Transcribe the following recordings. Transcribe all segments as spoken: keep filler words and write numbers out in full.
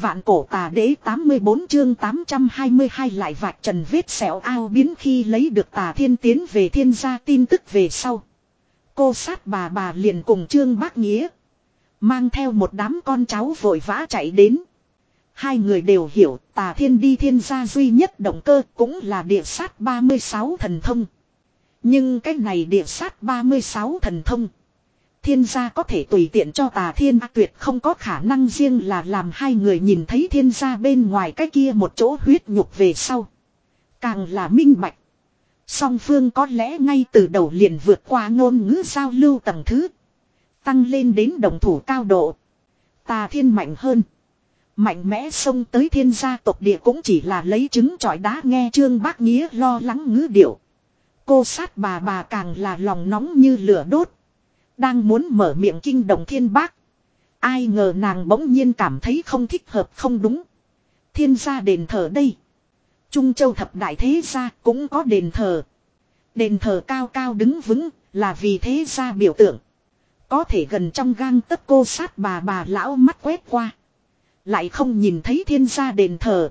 Vạn cổ tà đế tám mươi bốn chương tám trăm hai mươi hai lại vạch trần vết sẹo ao biến khi lấy được Tà Thiên tiến về Thiên gia tin tức về sau. Cô sát bà bà liền cùng Trương Bác Nghĩa. Mang theo một đám con cháu vội vã chạy đến. Hai người đều hiểu Tà Thiên đi Thiên gia duy nhất động cơ cũng là địa sát ba mươi sáu thần thông. Nhưng cái này địa sát ba mươi sáu thần thông. Thiên gia có thể tùy tiện cho Tà Thiên, tuyệt không có khả năng riêng là làm hai người nhìn thấy Thiên gia bên ngoài cái kia một chỗ huyết nhục về sau. Càng là minh bạch. Song phương có lẽ ngay từ đầu liền vượt qua ngôn ngữ giao lưu tầng thứ. Tăng lên đến đồng thủ cao độ. Tà Thiên mạnh hơn. Mạnh mẽ xông tới Thiên gia tộc địa cũng chỉ là lấy trứng trọi đá. Nghe Trương Bác Nghĩa lo lắng ngữ điệu. Cô sát bà bà càng là lòng nóng như lửa đốt. Đang muốn mở miệng kinh động Thiên Bác. Ai ngờ nàng bỗng nhiên cảm thấy không thích hợp không đúng. Thiên gia đền thờ đây. Trung Châu thập đại thế gia cũng có đền thờ. Đền thờ cao cao đứng vững là vì thế gia biểu tượng. Có thể gần trong gang tấc cô sát bà bà lão mắt quét qua. Lại không nhìn thấy Thiên gia đền thờ.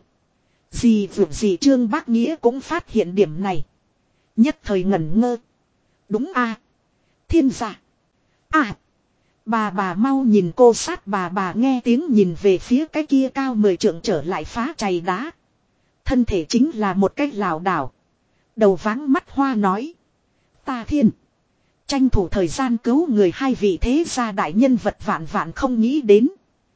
Gì vượt gì Trương Bác Nghĩa cũng phát hiện điểm này. Nhất thời ngẩn ngơ. Đúng a à. Thiên gia. À. Bà bà mau nhìn cô sát bà bà nghe tiếng nhìn về phía cái kia cao mười trượng trở lại phá chày đá. Thân thể chính là một cái lảo đảo. Đầu váng mắt hoa nói. Tà Thiên. Tranh thủ thời gian cứu người hai vị thế gia đại nhân vật vạn vạn không nghĩ đến.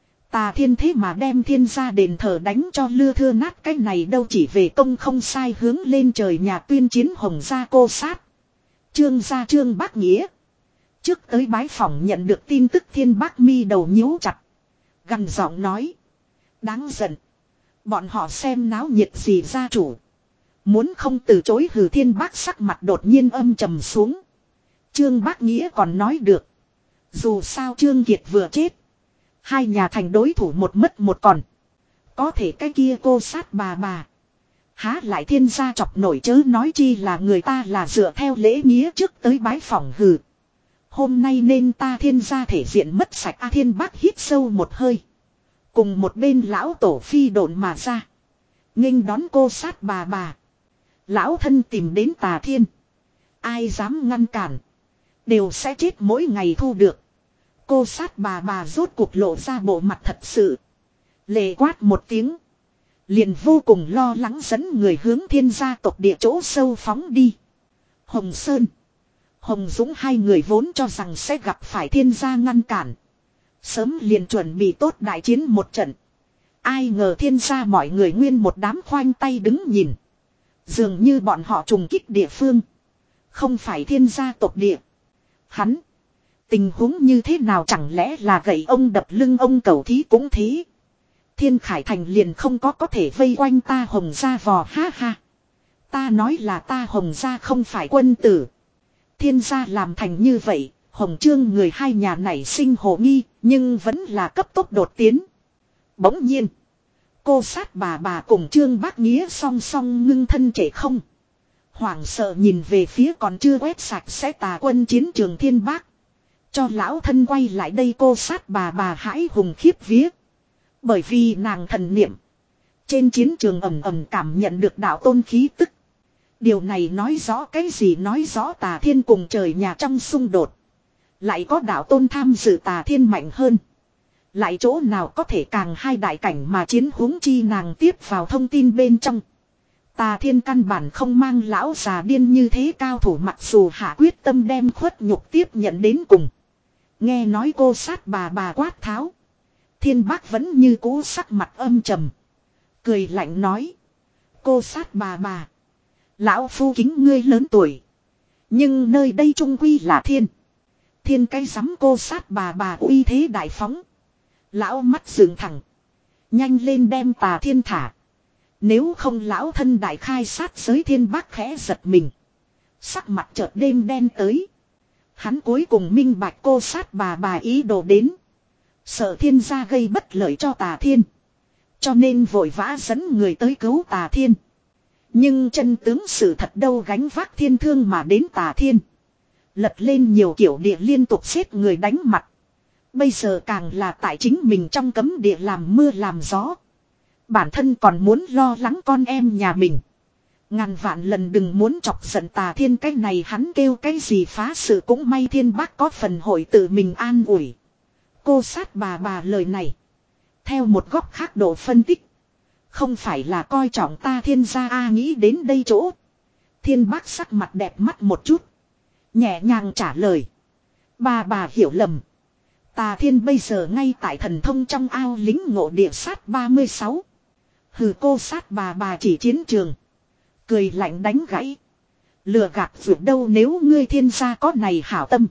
Tà Thiên thế mà đem Thiên gia đền thờ đánh cho lưa thưa nát cái này đâu chỉ về công không sai hướng lên trời nhà tuyên chiến hồng gia cô sát. Trương gia Trương Bác Nghĩa. Trước tới bái phỏng nhận được tin tức Thiên Bác mi đầu nhíu chặt. Gằn giọng nói. Đáng giận. Bọn họ xem náo nhiệt gì gia chủ. Muốn không từ chối hừ Thiên Bác sắc mặt đột nhiên âm trầm xuống. Trương Bác Nghĩa còn nói được. Dù sao Trương Kiệt vừa chết. Hai nhà thành đối thủ một mất một còn. Có thể cái kia cô sát bà bà. Há lại Thiên gia chọc nổi chớ nói chi là người ta là dựa theo lễ nghĩa trước tới bái phỏng hừ. Hôm nay nên ta Thiên gia thể diện mất sạch a Thiên Bác hít sâu một hơi. Cùng một bên lão tổ phi độn mà ra. Nghênh đón cô sát bà bà. Lão thân tìm đến Tà Thiên. Ai dám ngăn cản. Đều sẽ chết mỗi ngày thu được. Cô sát bà bà rốt cuộc lộ ra bộ mặt thật sự. Lệ quát một tiếng. Liền vô cùng lo lắng dẫn người hướng Thiên gia tộc địa chỗ sâu phóng đi. Hồng Sơn. Hồng Dũng hai người vốn cho rằng sẽ gặp phải Thiên gia ngăn cản. Sớm liền chuẩn bị tốt đại chiến một trận. Ai ngờ Thiên gia mọi người nguyên một đám khoanh tay đứng nhìn. Dường như bọn họ trùng kích địa phương. Không phải Thiên gia tộc địa. Hắn. Tình huống như thế nào chẳng lẽ là gậy ông đập lưng ông cầu thí cũng thế. Thiên Khải Thành liền không có có thể vây quanh ta Hồng gia vò ha ha. Ta nói là ta Hồng gia không phải quân tử. Thiên gia làm thành như vậy. Hồng Trương người hai nhà nảy sinh hồ nghi. Nhưng vẫn là cấp tốc đột tiến. Bỗng nhiên. Cô sát bà bà cùng Trương Bác Nghĩa song song ngưng thân trễ không. Hoảng sợ nhìn về phía còn chưa quét sạch sẽ tà quân chiến trường Thiên Bác. Cho lão thân quay lại đây cô sát bà bà hãi hùng khiếp vía. Bởi vì nàng thần niệm. Trên chiến trường ầm ầm cảm nhận được đạo tôn khí tức. Điều này nói rõ cái gì nói rõ Tà Thiên cùng trời nhà trong xung đột. Lại có đạo tôn tham dự Tà Thiên mạnh hơn. Lại chỗ nào có thể càng hai đại cảnh mà chiến huống chi nàng tiếp vào thông tin bên trong. Tà Thiên căn bản không mang lão già điên như thế cao thủ mặc dù hạ quyết tâm đem khuất nhục tiếp nhận đến cùng. Nghe nói cô sát bà bà quát tháo. Thiên Bác vẫn như cũ sắc mặt âm trầm. Cười lạnh nói. Cô sát bà bà. Lão phu kính ngươi lớn tuổi. Nhưng nơi đây trung quy là thiên. Thiên cái rắm cô sát bà bà uy thế đại phóng. Lão mắt dựng thẳng. Nhanh lên đem Tà Thiên thả. Nếu không lão thân đại khai sát giới Thiên Bác khẽ giật mình. Sắc mặt chợt đêm đen tới. Hắn cuối cùng minh bạch cô sát bà bà ý đồ đến. Sợ Thiên gia gây bất lợi cho Tà Thiên. Cho nên vội vã dẫn người tới cứu Tà Thiên. Nhưng chân tướng sự thật đâu gánh vác thiên thương mà đến Tà Thiên. Lật lên nhiều kiểu địa liên tục xếp người đánh mặt. Bây giờ càng là tại chính mình trong cấm địa làm mưa làm gió. Bản thân còn muốn lo lắng con em nhà mình. Ngàn vạn lần đừng muốn chọc giận Tà Thiên, cái này hắn kêu cái gì phá sự cũng may Thiên Bác có phần hội tự mình an ủi. Cô sát bà bà lời này. Theo một góc khác độ phân tích. Không phải là coi trọng ta Thiên gia a. Nghĩ đến đây chỗ. Thiên Bác sắc mặt đẹp mắt một chút. Nhẹ nhàng trả lời. Bà bà hiểu lầm. Tà Thiên bây giờ ngay tại thần thông trong ao lính ngộ địa sát ba mươi sáu. Hừ, cô sát bà bà chỉ chiến trường. Cười lạnh đánh gãy. Lừa gạt vượt đâu, nếu ngươi Thiên gia có này hảo tâm.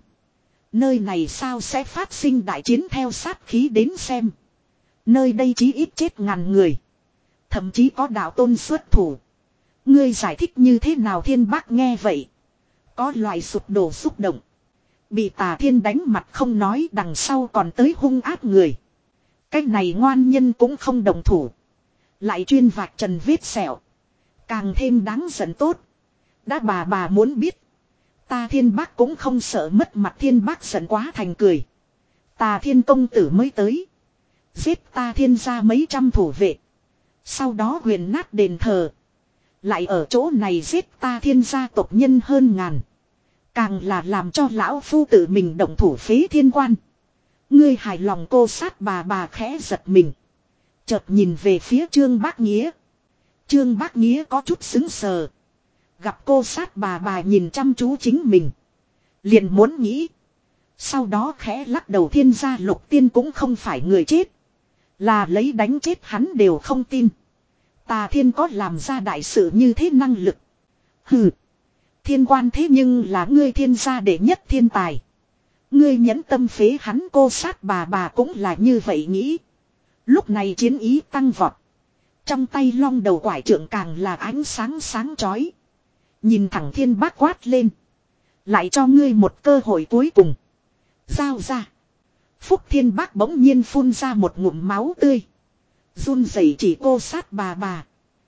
Nơi này sao sẽ phát sinh đại chiến, theo sát khí đến xem. Nơi đây chí ít chết ngàn người. Thậm chí có đạo tôn xuất thủ. Ngươi giải thích như thế nào? Thiên Bác nghe vậy. Có loại sụp đổ xúc động. Bị Tà Thiên đánh mặt không nói, đằng sau còn tới hung ác người. Cái này ngoan nhân cũng không đồng thủ. Lại chuyên vạch trần vết sẹo. Càng thêm đáng giận tốt. Đã bà bà muốn biết. Ta Thiên Bác cũng không sợ mất mặt. Thiên Bác giận quá thành cười. Tà Thiên công tử mới tới. Giết ta Thiên gia mấy trăm thủ vệ. Sau đó huyền nát đền thờ. Lại ở chỗ này giết ta Thiên gia tộc nhân hơn ngàn. Càng là làm cho lão phu tự mình động thủ phế thiên quan. Ngươi hài lòng? Cô sát bà bà khẽ giật mình. Chợt nhìn về phía Trương Bác Nghĩa. Trương Bác Nghĩa có chút sững sờ. Gặp cô sát bà bà nhìn chăm chú chính mình. Liền muốn nghĩ. Sau đó khẽ lắc đầu. Thiên gia Lục Tiên cũng không phải người chết. Là lấy đánh chết hắn đều không tin. Tà Thiên có làm ra đại sự như thế năng lực. Hừ. Thiên quan thế nhưng là ngươi Thiên gia đệ nhất thiên tài. Ngươi nhẫn tâm phế hắn? Cô sát bà bà cũng là như vậy nghĩ. Lúc này chiến ý tăng vọt. Trong tay long đầu quải trượng càng là ánh sáng sáng chói. Nhìn thẳng Thiên Bác quát lên. Lại cho ngươi một cơ hội cuối cùng. Giao ra. Phúc Thiên Bác bỗng nhiên phun ra một ngụm máu tươi. Run rẩy chỉ cô sát bà bà.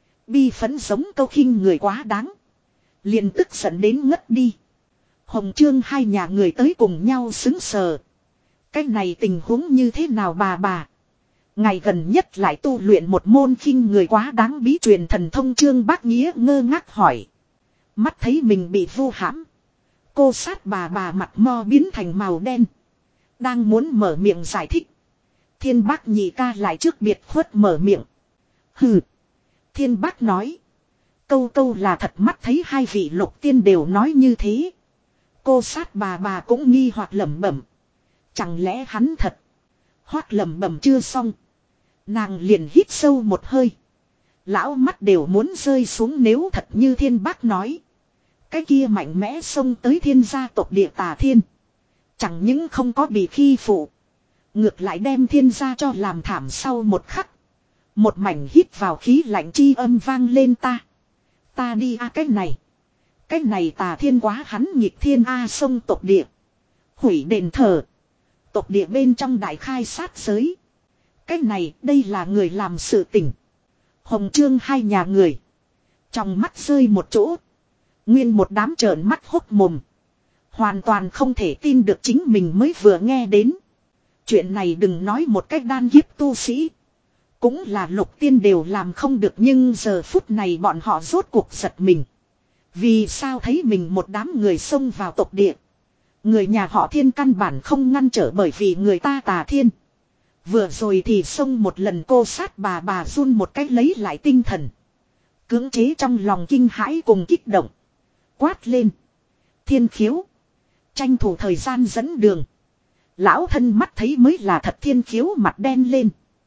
Bi phẫn giống câu khinh người quá đáng. Liền tức giận đến ngất đi. Hồng Trương hai nhà người tới cùng nhau xứng sờ. Cái này tình huống như thế nào bà bà? Ngày gần nhất lại tu luyện một môn khinh người quá đáng bí truyền thần thông. Trương Bác Nghĩa ngơ ngác hỏi. Mắt thấy mình bị vu hãm. Cô sát bà bà mặt mo biến thành màu đen. Đang muốn mở miệng giải thích. Thiên Bác nhị ca lại trước biệt khuất mở miệng. Hừ. Thiên Bác nói. Câu câu là thật, mắt thấy hai vị Lục Tiên đều nói như thế. Cô sát bà bà cũng nghi hoặc lẩm bẩm. Chẳng lẽ hắn thật? Hoác lẩm bẩm chưa xong. Nàng liền hít sâu một hơi. Lão mắt đều muốn rơi xuống. Nếu thật như Thiên Bác nói. Cái kia mạnh mẽ xông tới Thiên gia tộc địa Tà Thiên. Chẳng những không có bị khi phụ. Ngược lại đem Thiên gia cho làm thảm. Sau một khắc. Một mảnh hít vào khí lạnh chi âm vang lên. Ta. Ta đi a. Cái này. Cái này Tà Thiên quá hắn nghịch thiên a. Sông tộc địa. Hủy đền thờ. Tộc địa bên trong đại khai sát giới. Cái này đây là người làm sự tình. Hồng Trương hai nhà người. Trong mắt rơi một chỗ. Nguyên một đám trợn mắt hốc mồm. Hoàn toàn không thể tin được chính mình mới vừa nghe đến. Chuyện này đừng nói một cách đan kiếp tu sĩ. Cũng là Lục Tiên đều làm không được. Nhưng giờ phút này bọn họ rốt cuộc giật mình. Vì sao thấy mình một đám người xông vào tộc địa. Người nhà họ Thiên căn bản không ngăn trở, bởi vì người ta Tà Thiên. Vừa rồi thì xông một lần. Cô sát bà bà run một cách lấy lại tinh thần. Cưỡng chế trong lòng kinh hãi cùng kích động. Quát lên. Thiên Khiếu. Tranh thủ thời gian dẫn đường. Lão thân mắt thấy mới là thật. Thiên Khiếu mặt đen lên.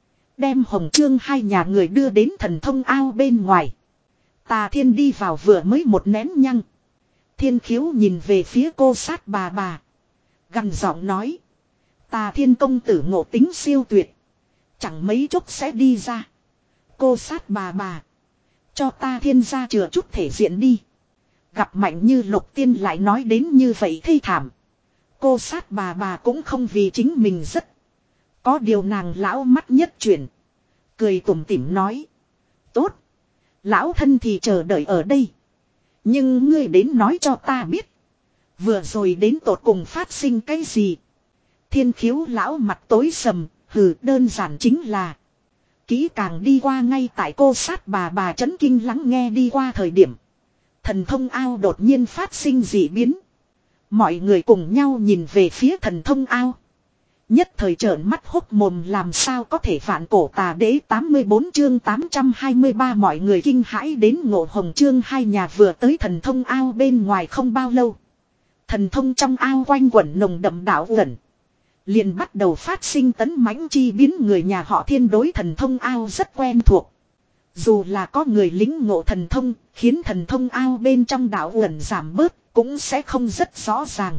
Đem Hồng Trương hai nhà người đưa đến thần thông ao bên ngoài. Tà Thiên đi vào vừa mới một nén nhăng. Thiên Khiếu nhìn về phía cô sát bà bà. Gằn giọng nói. Tà Thiên công tử ngộ tính siêu tuyệt. Chẳng mấy chốc sẽ đi ra. Cô sát bà bà. Cho ta Thiên gia chừa chút thể diện đi. Gặp mạnh như Lục Tiên lại nói đến như vậy thê thảm. Cô sát bà bà cũng không vì chính mình rất. Có điều nàng lão mắt nhất chuyển. Cười tủm tỉm nói. Tốt. Lão thân thì chờ đợi ở đây. Nhưng ngươi đến nói cho ta biết. Vừa rồi đến tột cùng phát sinh cái gì. Thiên Khiếu lão mặt tối sầm. Hừ, đơn giản chính là. Kỹ càng đi qua ngay tại cô sát bà bà chấn kinh lắng nghe đi qua thời điểm. Thần thông ao đột nhiên phát sinh dị biến. Mọi người cùng nhau nhìn về phía thần thông ao. Nhất thời trợn mắt hốc mồm làm sao có thể vạn cổ tà đế tám mươi bốn chương tám trăm hai mươi ba mọi người kinh hãi đến Ngộ Hồng chương hai nhà vừa tới thần thông ao bên ngoài không bao lâu. Thần thông trong ao quanh quẩn nồng đậm đạo ẩn. Liền bắt đầu phát sinh tấn mãnh chi biến người nhà họ Thiên đối thần thông ao rất quen thuộc. Dù là có người lính ngộ thần thông, khiến thần thông ao bên trong đạo ẩn giảm bớt, cũng sẽ không rất rõ ràng.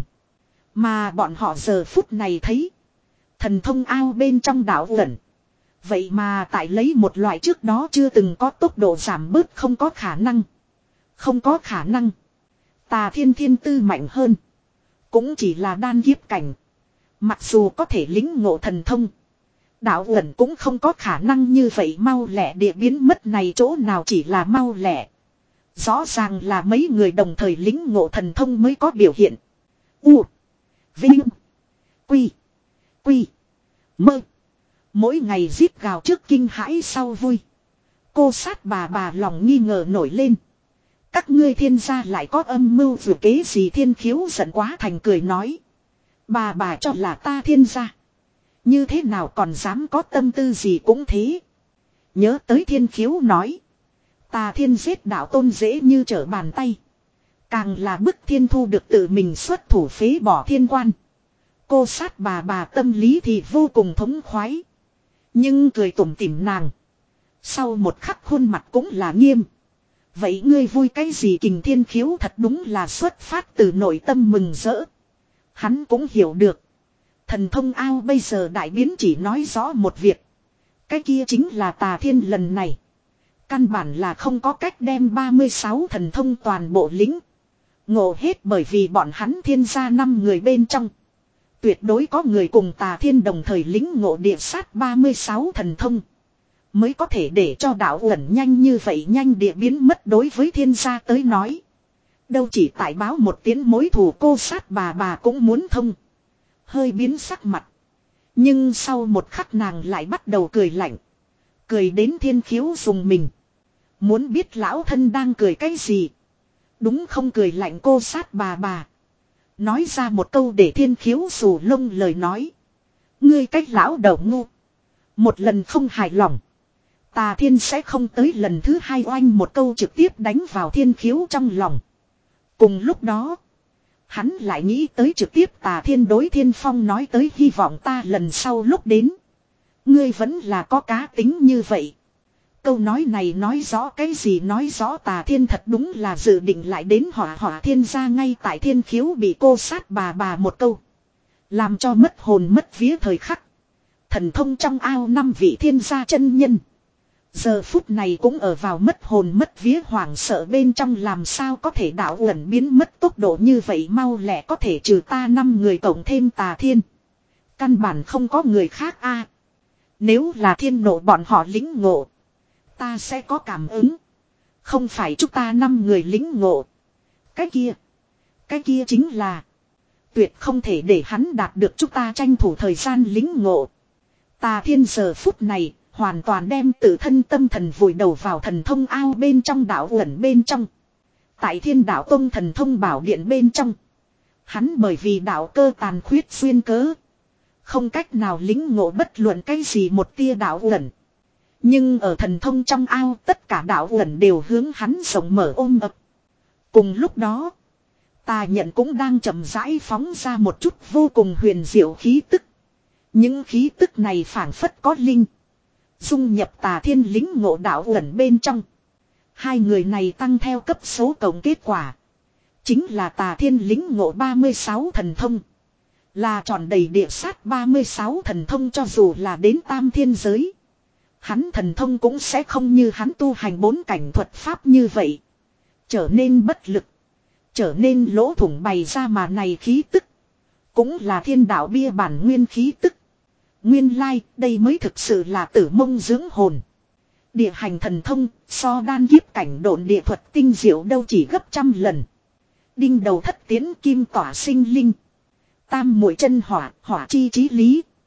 Mà bọn họ giờ phút này thấy. Thần thông ao bên trong đạo ẩn. Vậy mà tại lấy một loại trước đó chưa từng có tốc độ giảm bớt không có khả năng. Không có khả năng. Tà Thiên thiên tư mạnh hơn. Cũng chỉ là đan kiếp cảnh. Mặc dù có thể lính ngộ thần thông. Đạo ẩn cũng không có khả năng như vậy mau lẹ địa biến mất này chỗ nào chỉ là mau lẹ. Rõ ràng là mấy người đồng thời lính ngộ thần thông mới có biểu hiện. U. Vinh. Quy. Quy. Mơ. Mỗi ngày giết gào trước kinh hãi sau vui. Cô sát bà bà lòng nghi ngờ nổi lên. Các ngươi thiên gia lại có âm mưu vừa kế gì Thiên Khiếu giận quá thành cười nói. Bà bà cho là ta thiên gia. Như thế nào còn dám có tâm tư gì cũng thế. Nhớ tới Thiên Khiếu nói. Ta thiên giết đạo tôn dễ như trở bàn tay. Càng là bức thiên thu được tự mình xuất thủ phế bỏ thiên quan. Cô sát bà bà tâm lý thì vô cùng thống khoái. Nhưng cười tủm tỉm nàng. Sau một khắc khuôn mặt cũng là nghiêm. Vậy ngươi vui cái gì Kình Thiên Khiếu thật đúng là xuất phát từ nội tâm mừng rỡ. Hắn cũng hiểu được. Thần thông ao bây giờ đại biến chỉ nói rõ một việc. Cái kia chính là Tà Thiên lần này. Căn bản là không có cách đem ba mươi sáu thần thông toàn bộ lính. Ngộ hết bởi vì bọn hắn thiên gia năm người bên trong. Tuyệt đối có người cùng Tà Thiên đồng thời lính ngộ địa sát ba mươi sáu thần thông. Mới có thể để cho đạo ẩn nhanh như vậy nhanh địa biến mất đối với thiên gia tới nói. Đâu chỉ tại báo một tiếng mối thù cô sát bà bà cũng muốn thông. Hơi biến sắc mặt. Nhưng sau một khắc nàng lại bắt đầu cười lạnh. Cười đến Thiên Khiếu dùng mình. Muốn biết lão thân đang cười cái gì. Đúng không cười lạnh cô sát bà bà. Nói ra một câu để Thiên Khiếu xù lông lời nói. Ngươi cách lão đầu ngu. Một lần không hài lòng. Tà Thiên sẽ không tới lần thứ hai oanh một câu trực tiếp đánh vào Thiên Khiếu trong lòng. Cùng lúc đó. Hắn lại nghĩ tới trực tiếp Tà Thiên đối Thiên Phong nói tới hy vọng ta lần sau lúc đến. Ngươi vẫn là có cá tính như vậy. Câu nói này nói rõ cái gì nói rõ Tà Thiên thật đúng là dự định lại đến hỏa hỏa thiên gia ngay tại Thiên Khiếu bị cô sát bà bà một câu. Làm cho mất hồn mất vía thời khắc. Thần thông trong ao năm vị thiên gia chân nhân. Giờ phút này cũng ở vào mất hồn mất vía hoảng sợ bên trong làm sao có thể đạo ẩn biến mất tốc độ như vậy mau lẹ có thể trừ ta năm người cộng thêm Tà Thiên. Căn bản không có người khác a. Nếu là thiên nộ bọn họ lính ngộ. Ta sẽ có cảm ứng. Không phải chúng ta năm người lính ngộ. Cái kia. Cái kia chính là. Tuyệt không thể để hắn đạt được chúng ta tranh thủ thời gian lính ngộ. Tà Thiên giờ phút này. Hoàn toàn đem tự thân tâm thần vùi đầu vào thần thông ao bên trong đạo ẩn bên trong. Tại Thiên Đạo Tông thần thông bảo điện bên trong. Hắn bởi vì đạo cơ tàn khuyết xuyên cớ. Không cách nào lính ngộ bất luận cái gì một tia đạo ẩn. Nhưng ở thần thông trong ao tất cả đạo ẩn đều hướng hắn rộng mở ôm ập. Cùng lúc đó. Tà nhận cũng đang chậm rãi phóng ra một chút vô cùng huyền diệu khí tức. Những khí tức này phảng phất có linh. Dung nhập Tà Thiên lính ngộ đạo ẩn bên trong. Hai người này tăng theo cấp số cộng kết quả. Chính là Tà Thiên lính ngộ ba mươi sáu thần thông. Là tròn đầy địa sát ba mươi sáu thần thông cho dù là đến tam thiên giới. Hắn thần thông cũng sẽ không như hắn tu hành bốn cảnh thuật pháp như vậy. Trở nên bất lực. Trở nên lỗ thủng bày ra mà này khí tức. Cũng là thiên đạo bia bản nguyên khí tức. Nguyên lai, like, đây mới thực sự là tử mông dưỡng hồn. Địa hành thần thông, so đan kiếp cảnh độn địa thuật tinh diệu đâu chỉ gấp trăm lần. Đinh đầu thất tiến kim tỏa sinh linh. Tam muội chân hỏa, hỏa chi trí lý.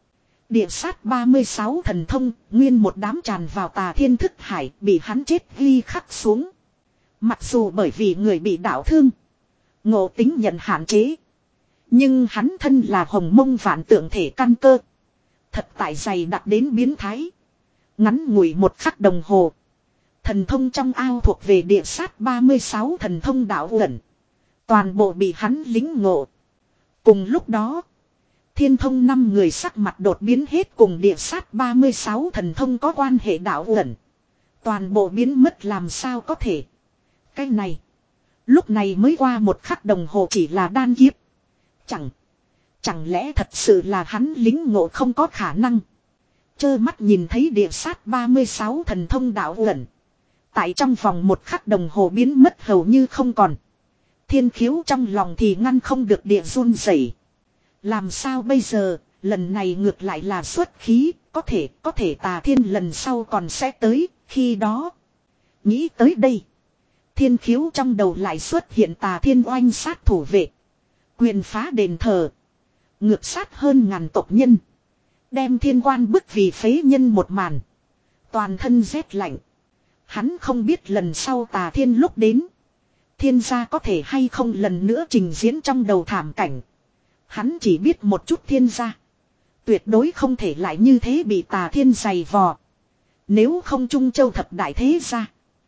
Địa sát ba mươi sáu thần thông, nguyên một đám tràn vào tà thiên thức hải, bị hắn chết ghi khắc xuống. Mặc dù bởi vì người bị đảo thương, ngộ tính nhận hạn chế. Nhưng hắn thân là hồng mông vạn tượng thể căn cơ. Thật tại dày đặt đến biến thái. Ngắn ngủi một khắc đồng hồ. Thần thông trong ao thuộc về địa sát ba mươi sáu thần thông đạo uẩn. Toàn bộ bị hắn lính ngộ. Cùng lúc đó, thiên thông năm người sắc mặt đột biến hết cùng địa sát ba mươi sáu thần thông có quan hệ đạo uẩn. Toàn bộ biến mất làm sao có thể. Cái này, lúc này mới qua một khắc đồng hồ chỉ là đan kiếp. Chẳng, chẳng lẽ thật sự là hắn lính ngộ không có khả năng. Chơ mắt nhìn thấy địa sát ba mươi sáu thần thông đạo uẩn. Tại trong vòng một khắc đồng hồ biến mất hầu như không còn. Thiên khiếu trong lòng thì ngăn không được địa run rẩy. Làm sao bây giờ, lần này ngược lại là xuất khí, có thể, có thể tà thiên lần sau còn sẽ tới, khi đó. Nghĩ tới đây. Thiên khiếu trong đầu lại xuất hiện tà thiên oanh sát thủ vệ. Quyền phá đền thờ. Ngược sát hơn ngàn tộc nhân. Đem thiên quan bức vì phế nhân một màn. Toàn thân rét lạnh. Hắn không biết lần sau tà thiên lúc đến. Thiên gia có thể hay không lần nữa trình diễn trong đầu thảm cảnh. Hắn chỉ biết một chút thiên gia. Tuyệt đối không thể lại như thế bị tà thiên giày vò. Nếu không Trung Châu thập đại thế gia.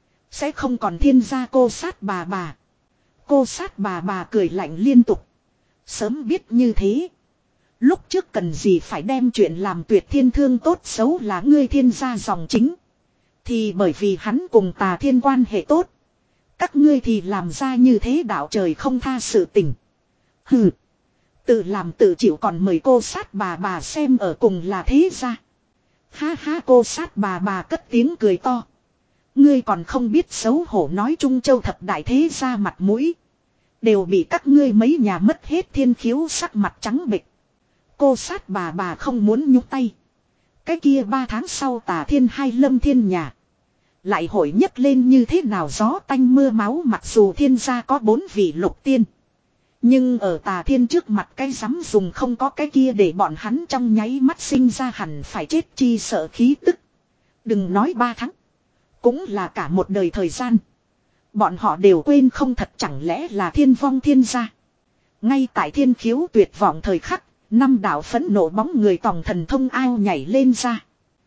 Sẽ không còn thiên gia cô sát bà bà. Cô sát bà bà cười lạnh liên tục. Sớm biết như thế. Lúc trước cần gì phải đem chuyện làm tuyệt thiên thương tốt xấu là ngươi thiên gia dòng chính. Thì bởi vì hắn cùng tà thiên quan hệ tốt. Các ngươi thì làm ra như thế đạo trời không tha sự tình. Hừ. Tự làm tự chịu còn mời cô sát bà bà xem ở cùng là thế gia. Ha ha cô sát bà bà cất tiếng cười to. Ngươi còn không biết xấu hổ nói Trung Châu thập đại thế gia mặt mũi. Đều bị các ngươi mấy nhà mất hết thiên khiếu sắc mặt trắng bệch. Cô sát bà bà không muốn nhúc tay. Cái kia ba tháng sau tà thiên hai lâm thiên nhà. Lại hội nhấc lên như thế nào gió tanh mưa máu mặc dù thiên gia có bốn vị lục tiên. Nhưng ở tà thiên trước mặt cái dám dùng không có cái kia để bọn hắn trong nháy mắt sinh ra hẳn phải chết chi sợ khí tức. Đừng nói ba tháng. Cũng là cả một đời thời gian. Bọn họ đều quên không thật chẳng lẽ là thiên vong thiên gia. Ngay tại thiên khiếu tuyệt vọng thời khắc. Năm đạo phẫn nộ bóng người tòng thần thông ao nhảy lên ra.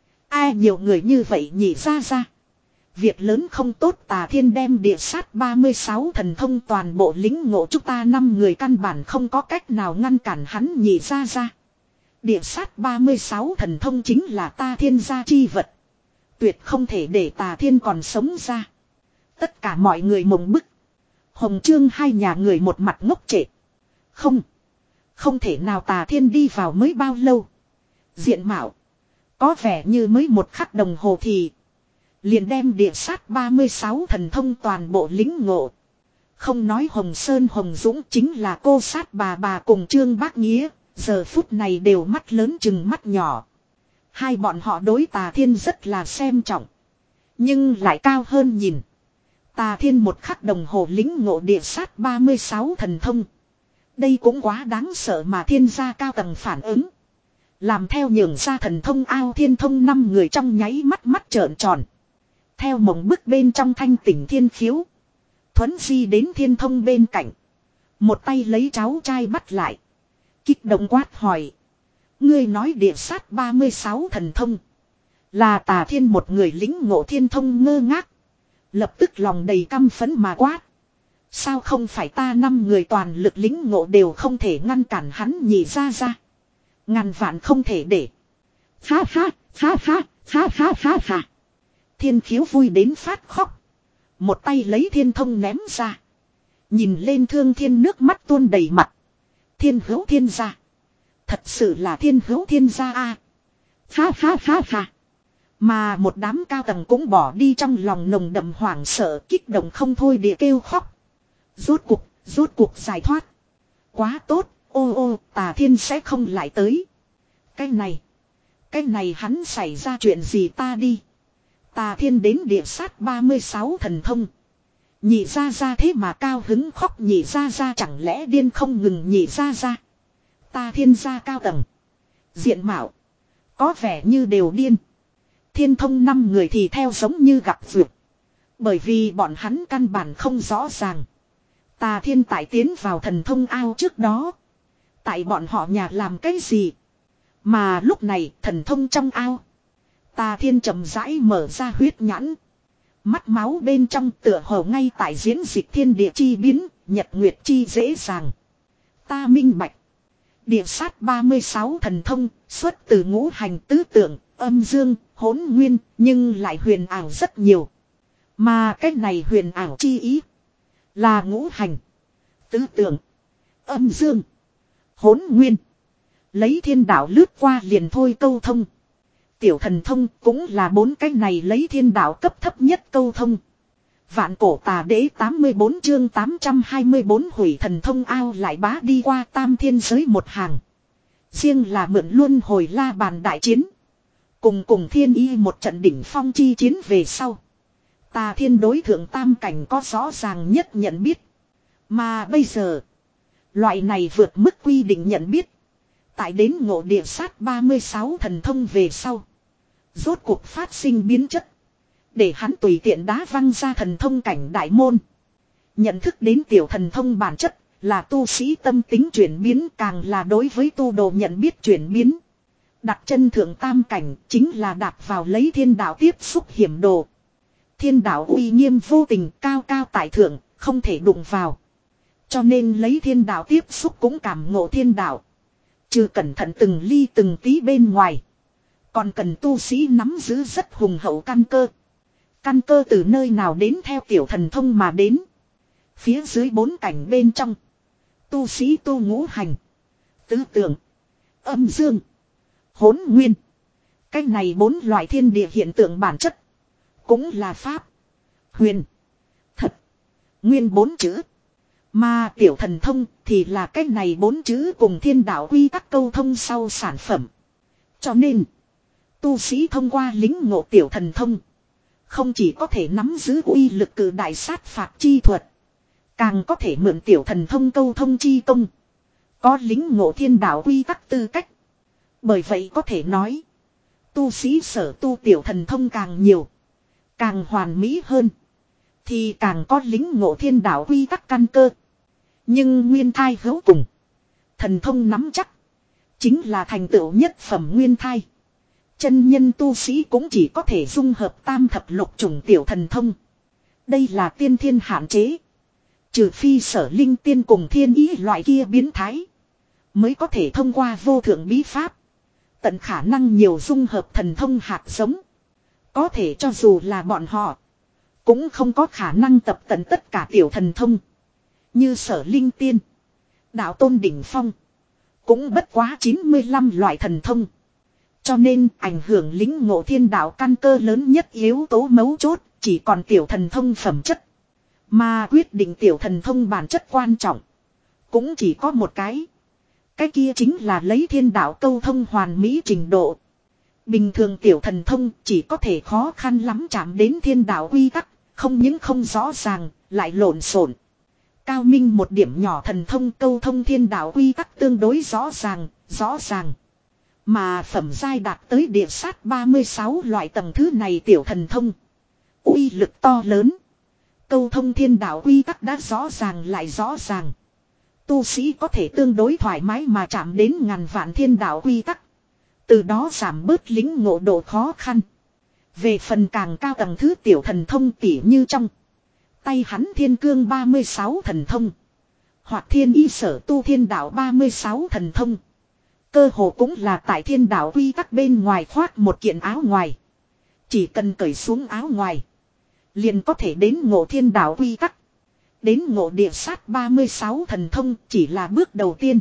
Ai nhiều người như vậy nhỉ ra ra. Việc lớn không tốt tà thiên đem địa sát ba mươi sáu thần thông toàn bộ lính ngộ chúng ta năm người căn bản không có cách nào ngăn cản hắn nhỉ ra ra. Địa sát ba mươi sáu thần thông chính là ta thiên gia chi vật. Tuyệt không thể để tà thiên còn sống ra. Tất cả mọi người mộng bức. Hồng Trương hai nhà người một mặt ngốc trệ. Không. Không thể nào tà thiên đi vào mới bao lâu. Diện mạo. Có vẻ như mới một khắc đồng hồ thì. Liền đem địa sát ba mươi sáu thần thông toàn bộ lính ngộ. Không nói Hồng Sơn Hồng Dũng chính là cô sát bà bà cùng Trương Bác Nghĩa. Giờ phút này đều mắt lớn chừng mắt nhỏ. Hai bọn họ đối tà thiên rất là xem trọng. Nhưng lại cao hơn nhìn. Tà thiên một khắc đồng hồ lính ngộ địa sát ba mươi sáu thần thông. Đây cũng quá đáng sợ mà thiên gia cao tầng phản ứng. Làm theo nhường ra thần thông ao thiên thông năm người trong nháy mắt mắt trợn tròn. Theo mộng bức bên trong thanh tỉnh thiên khiếu. Thuấn di đến thiên thông bên cạnh. Một tay lấy cháu trai bắt lại. Kích động quát hỏi. Ngươi nói địa sát ba mươi sáu thần thông. Là tà thiên một người lính ngộ thiên thông ngơ ngác. Lập tức lòng đầy căm phẫn mà quát. Sao không phải ta năm người toàn lực lính ngộ đều không thể ngăn cản hắn nhỉ ra ra. Ngàn vạn không thể để. Ha ha, ha ha, ha ha ha ha. Thiên khiếu vui đến phát khóc. Một tay lấy thiên thông ném ra. Nhìn lên thương thiên nước mắt tuôn đầy mặt. Thiên hữu thiên gia. Thật sự là thiên hữu thiên gia a. Ha ha ha ha. Mà một đám cao tầng cũng bỏ đi trong lòng nồng đậm hoảng sợ kích động không thôi địa kêu khóc. Rốt cuộc, rốt cuộc giải thoát. Quá tốt, ô ô, tà thiên sẽ không lại tới. Cái này, cái này hắn xảy ra chuyện gì ta đi. Tà thiên đến địa sát ba mươi sáu thần thông. Nhị ra ra thế mà cao hứng khóc nhị ra ra chẳng lẽ điên không ngừng nhị ra ra. Ta thiên gia cao tầng. Diện mạo. Có vẻ như đều điên. Thiên thông năm người thì theo giống như gặp vượt. Bởi vì bọn hắn căn bản không rõ ràng. Tà thiên tại tiến vào thần thông ao trước đó. Tại bọn họ nhà làm cái gì. Mà lúc này thần thông trong ao. Tà thiên chậm rãi mở ra huyết nhãn. Mắt máu bên trong tựa hồ ngay tại diễn dịch thiên địa chi biến. Nhật nguyệt chi dễ dàng. Ta minh bạch. Địa sát ba mươi sáu thần thông xuất từ ngũ hành tứ tượng, âm dương, hỗn nguyên, nhưng lại huyền ảo rất nhiều. Mà cái này huyền ảo chi ý là ngũ hành, tứ tượng, âm dương, hỗn nguyên. Lấy thiên đạo lướt qua liền thôi câu thông. Tiểu thần thông cũng là bốn cái này lấy thiên đạo cấp thấp nhất câu thông. Vạn cổ tà đế tám mươi bốn chương tám trăm hai mươi bốn hủy thần thông ao lại bá đi qua tam thiên giới một hàng. Riêng là mượn luân hồi la bàn đại chiến. Cùng cùng thiên y một trận đỉnh phong chi chiến về sau. Tà thiên đối thượng tam cảnh có rõ ràng nhất nhận biết. Mà bây giờ. Loại này vượt mức quy định nhận biết. Tại đến ngộ địa sát ba mươi sáu thần thông về sau. Rốt cuộc phát sinh biến chất. Để hắn tùy tiện đá văng ra thần thông cảnh đại môn. Nhận thức đến tiểu thần thông bản chất là tu sĩ tâm tính chuyển biến, càng là đối với tu đồ nhận biết chuyển biến. Đặt chân thượng tam cảnh chính là đạp vào lấy thiên đạo tiếp xúc hiểm đồ. Thiên đạo uy nghiêm vô tình, cao cao tại thượng, không thể đụng vào. Cho nên lấy thiên đạo tiếp xúc cũng cảm ngộ thiên đạo. Trừ cẩn thận từng ly từng tí bên ngoài. Còn cần tu sĩ nắm giữ rất hùng hậu căn cơ. Căn cơ từ nơi nào đến theo tiểu thần thông mà đến. Phía dưới bốn cảnh bên trong. Tu sĩ tu ngũ hành. Tứ tượng. Âm dương. Hỗn nguyên. Cái này bốn loại thiên địa hiện tượng bản chất. Cũng là pháp. Huyền. Thật. Nguyên bốn chữ. Mà tiểu thần thông thì là cái này bốn chữ cùng thiên đạo quy tắc câu thông sau sản phẩm. Cho nên. Tu sĩ thông qua lính ngộ tiểu thần thông. Không chỉ có thể nắm giữ uy lực cử đại sát phạt chi thuật. Càng có thể mượn tiểu thần thông câu thông chi công. Có lính ngộ thiên đạo quy tắc tư cách. Bởi vậy có thể nói. Tu sĩ sở tu tiểu thần thông càng nhiều. Càng hoàn mỹ hơn. Thì càng có lính ngộ thiên đạo quy tắc căn cơ. Nhưng nguyên thai hữu cùng. Thần thông nắm chắc. Chính là thành tựu nhất phẩm nguyên thai. Chân nhân tu sĩ cũng chỉ có thể dung hợp tam thập lục chủng tiểu thần thông. Đây là tiên thiên hạn chế. Trừ phi sở linh tiên cùng thiên ý loại kia biến thái. Mới có thể thông qua vô thượng bí pháp. Tận khả năng nhiều dung hợp thần thông hạt giống. Có thể cho dù là bọn họ. Cũng không có khả năng tập tận tất cả tiểu thần thông. Như sở linh tiên. Đạo tôn đỉnh phong. Cũng bất quá chín mươi lăm loại thần thông. Cho nên ảnh hưởng lính ngộ thiên đạo căn cơ lớn nhất yếu tố mấu chốt chỉ còn tiểu thần thông phẩm chất. Mà quyết định tiểu thần thông bản chất quan trọng. Cũng chỉ có một cái. Cái kia chính là lấy thiên đạo câu thông hoàn mỹ trình độ. Bình thường tiểu thần thông chỉ có thể khó khăn lắm chạm đến thiên đạo quy tắc. Không những không rõ ràng, lại lộn xộn. Cao minh một điểm nhỏ thần thông câu thông thiên đạo quy tắc tương đối rõ ràng, rõ ràng. Mà phẩm giai đạt tới địa sát ba mươi sáu loại tầng thứ này tiểu thần thông. Uy lực to lớn. Câu thông thiên đạo quy tắc đã rõ ràng lại rõ ràng. Tu sĩ có thể tương đối thoải mái mà chạm đến ngàn vạn thiên đạo quy tắc. Từ đó giảm bớt lính ngộ độ khó khăn. Về phần càng cao tầng thứ tiểu thần thông tỉ như trong. Tay hắn thiên cương ba mươi sáu thần thông. Hoặc thiên y sở tu thiên đạo ba mươi sáu thần thông. Cơ hồ cũng là tại thiên đạo quy tắc bên ngoài khoác một kiện áo ngoài. Chỉ cần cởi xuống áo ngoài. Liền có thể đến ngộ thiên đạo quy tắc. Đến ngộ địa sát ba mươi sáu thần thông chỉ là bước đầu tiên.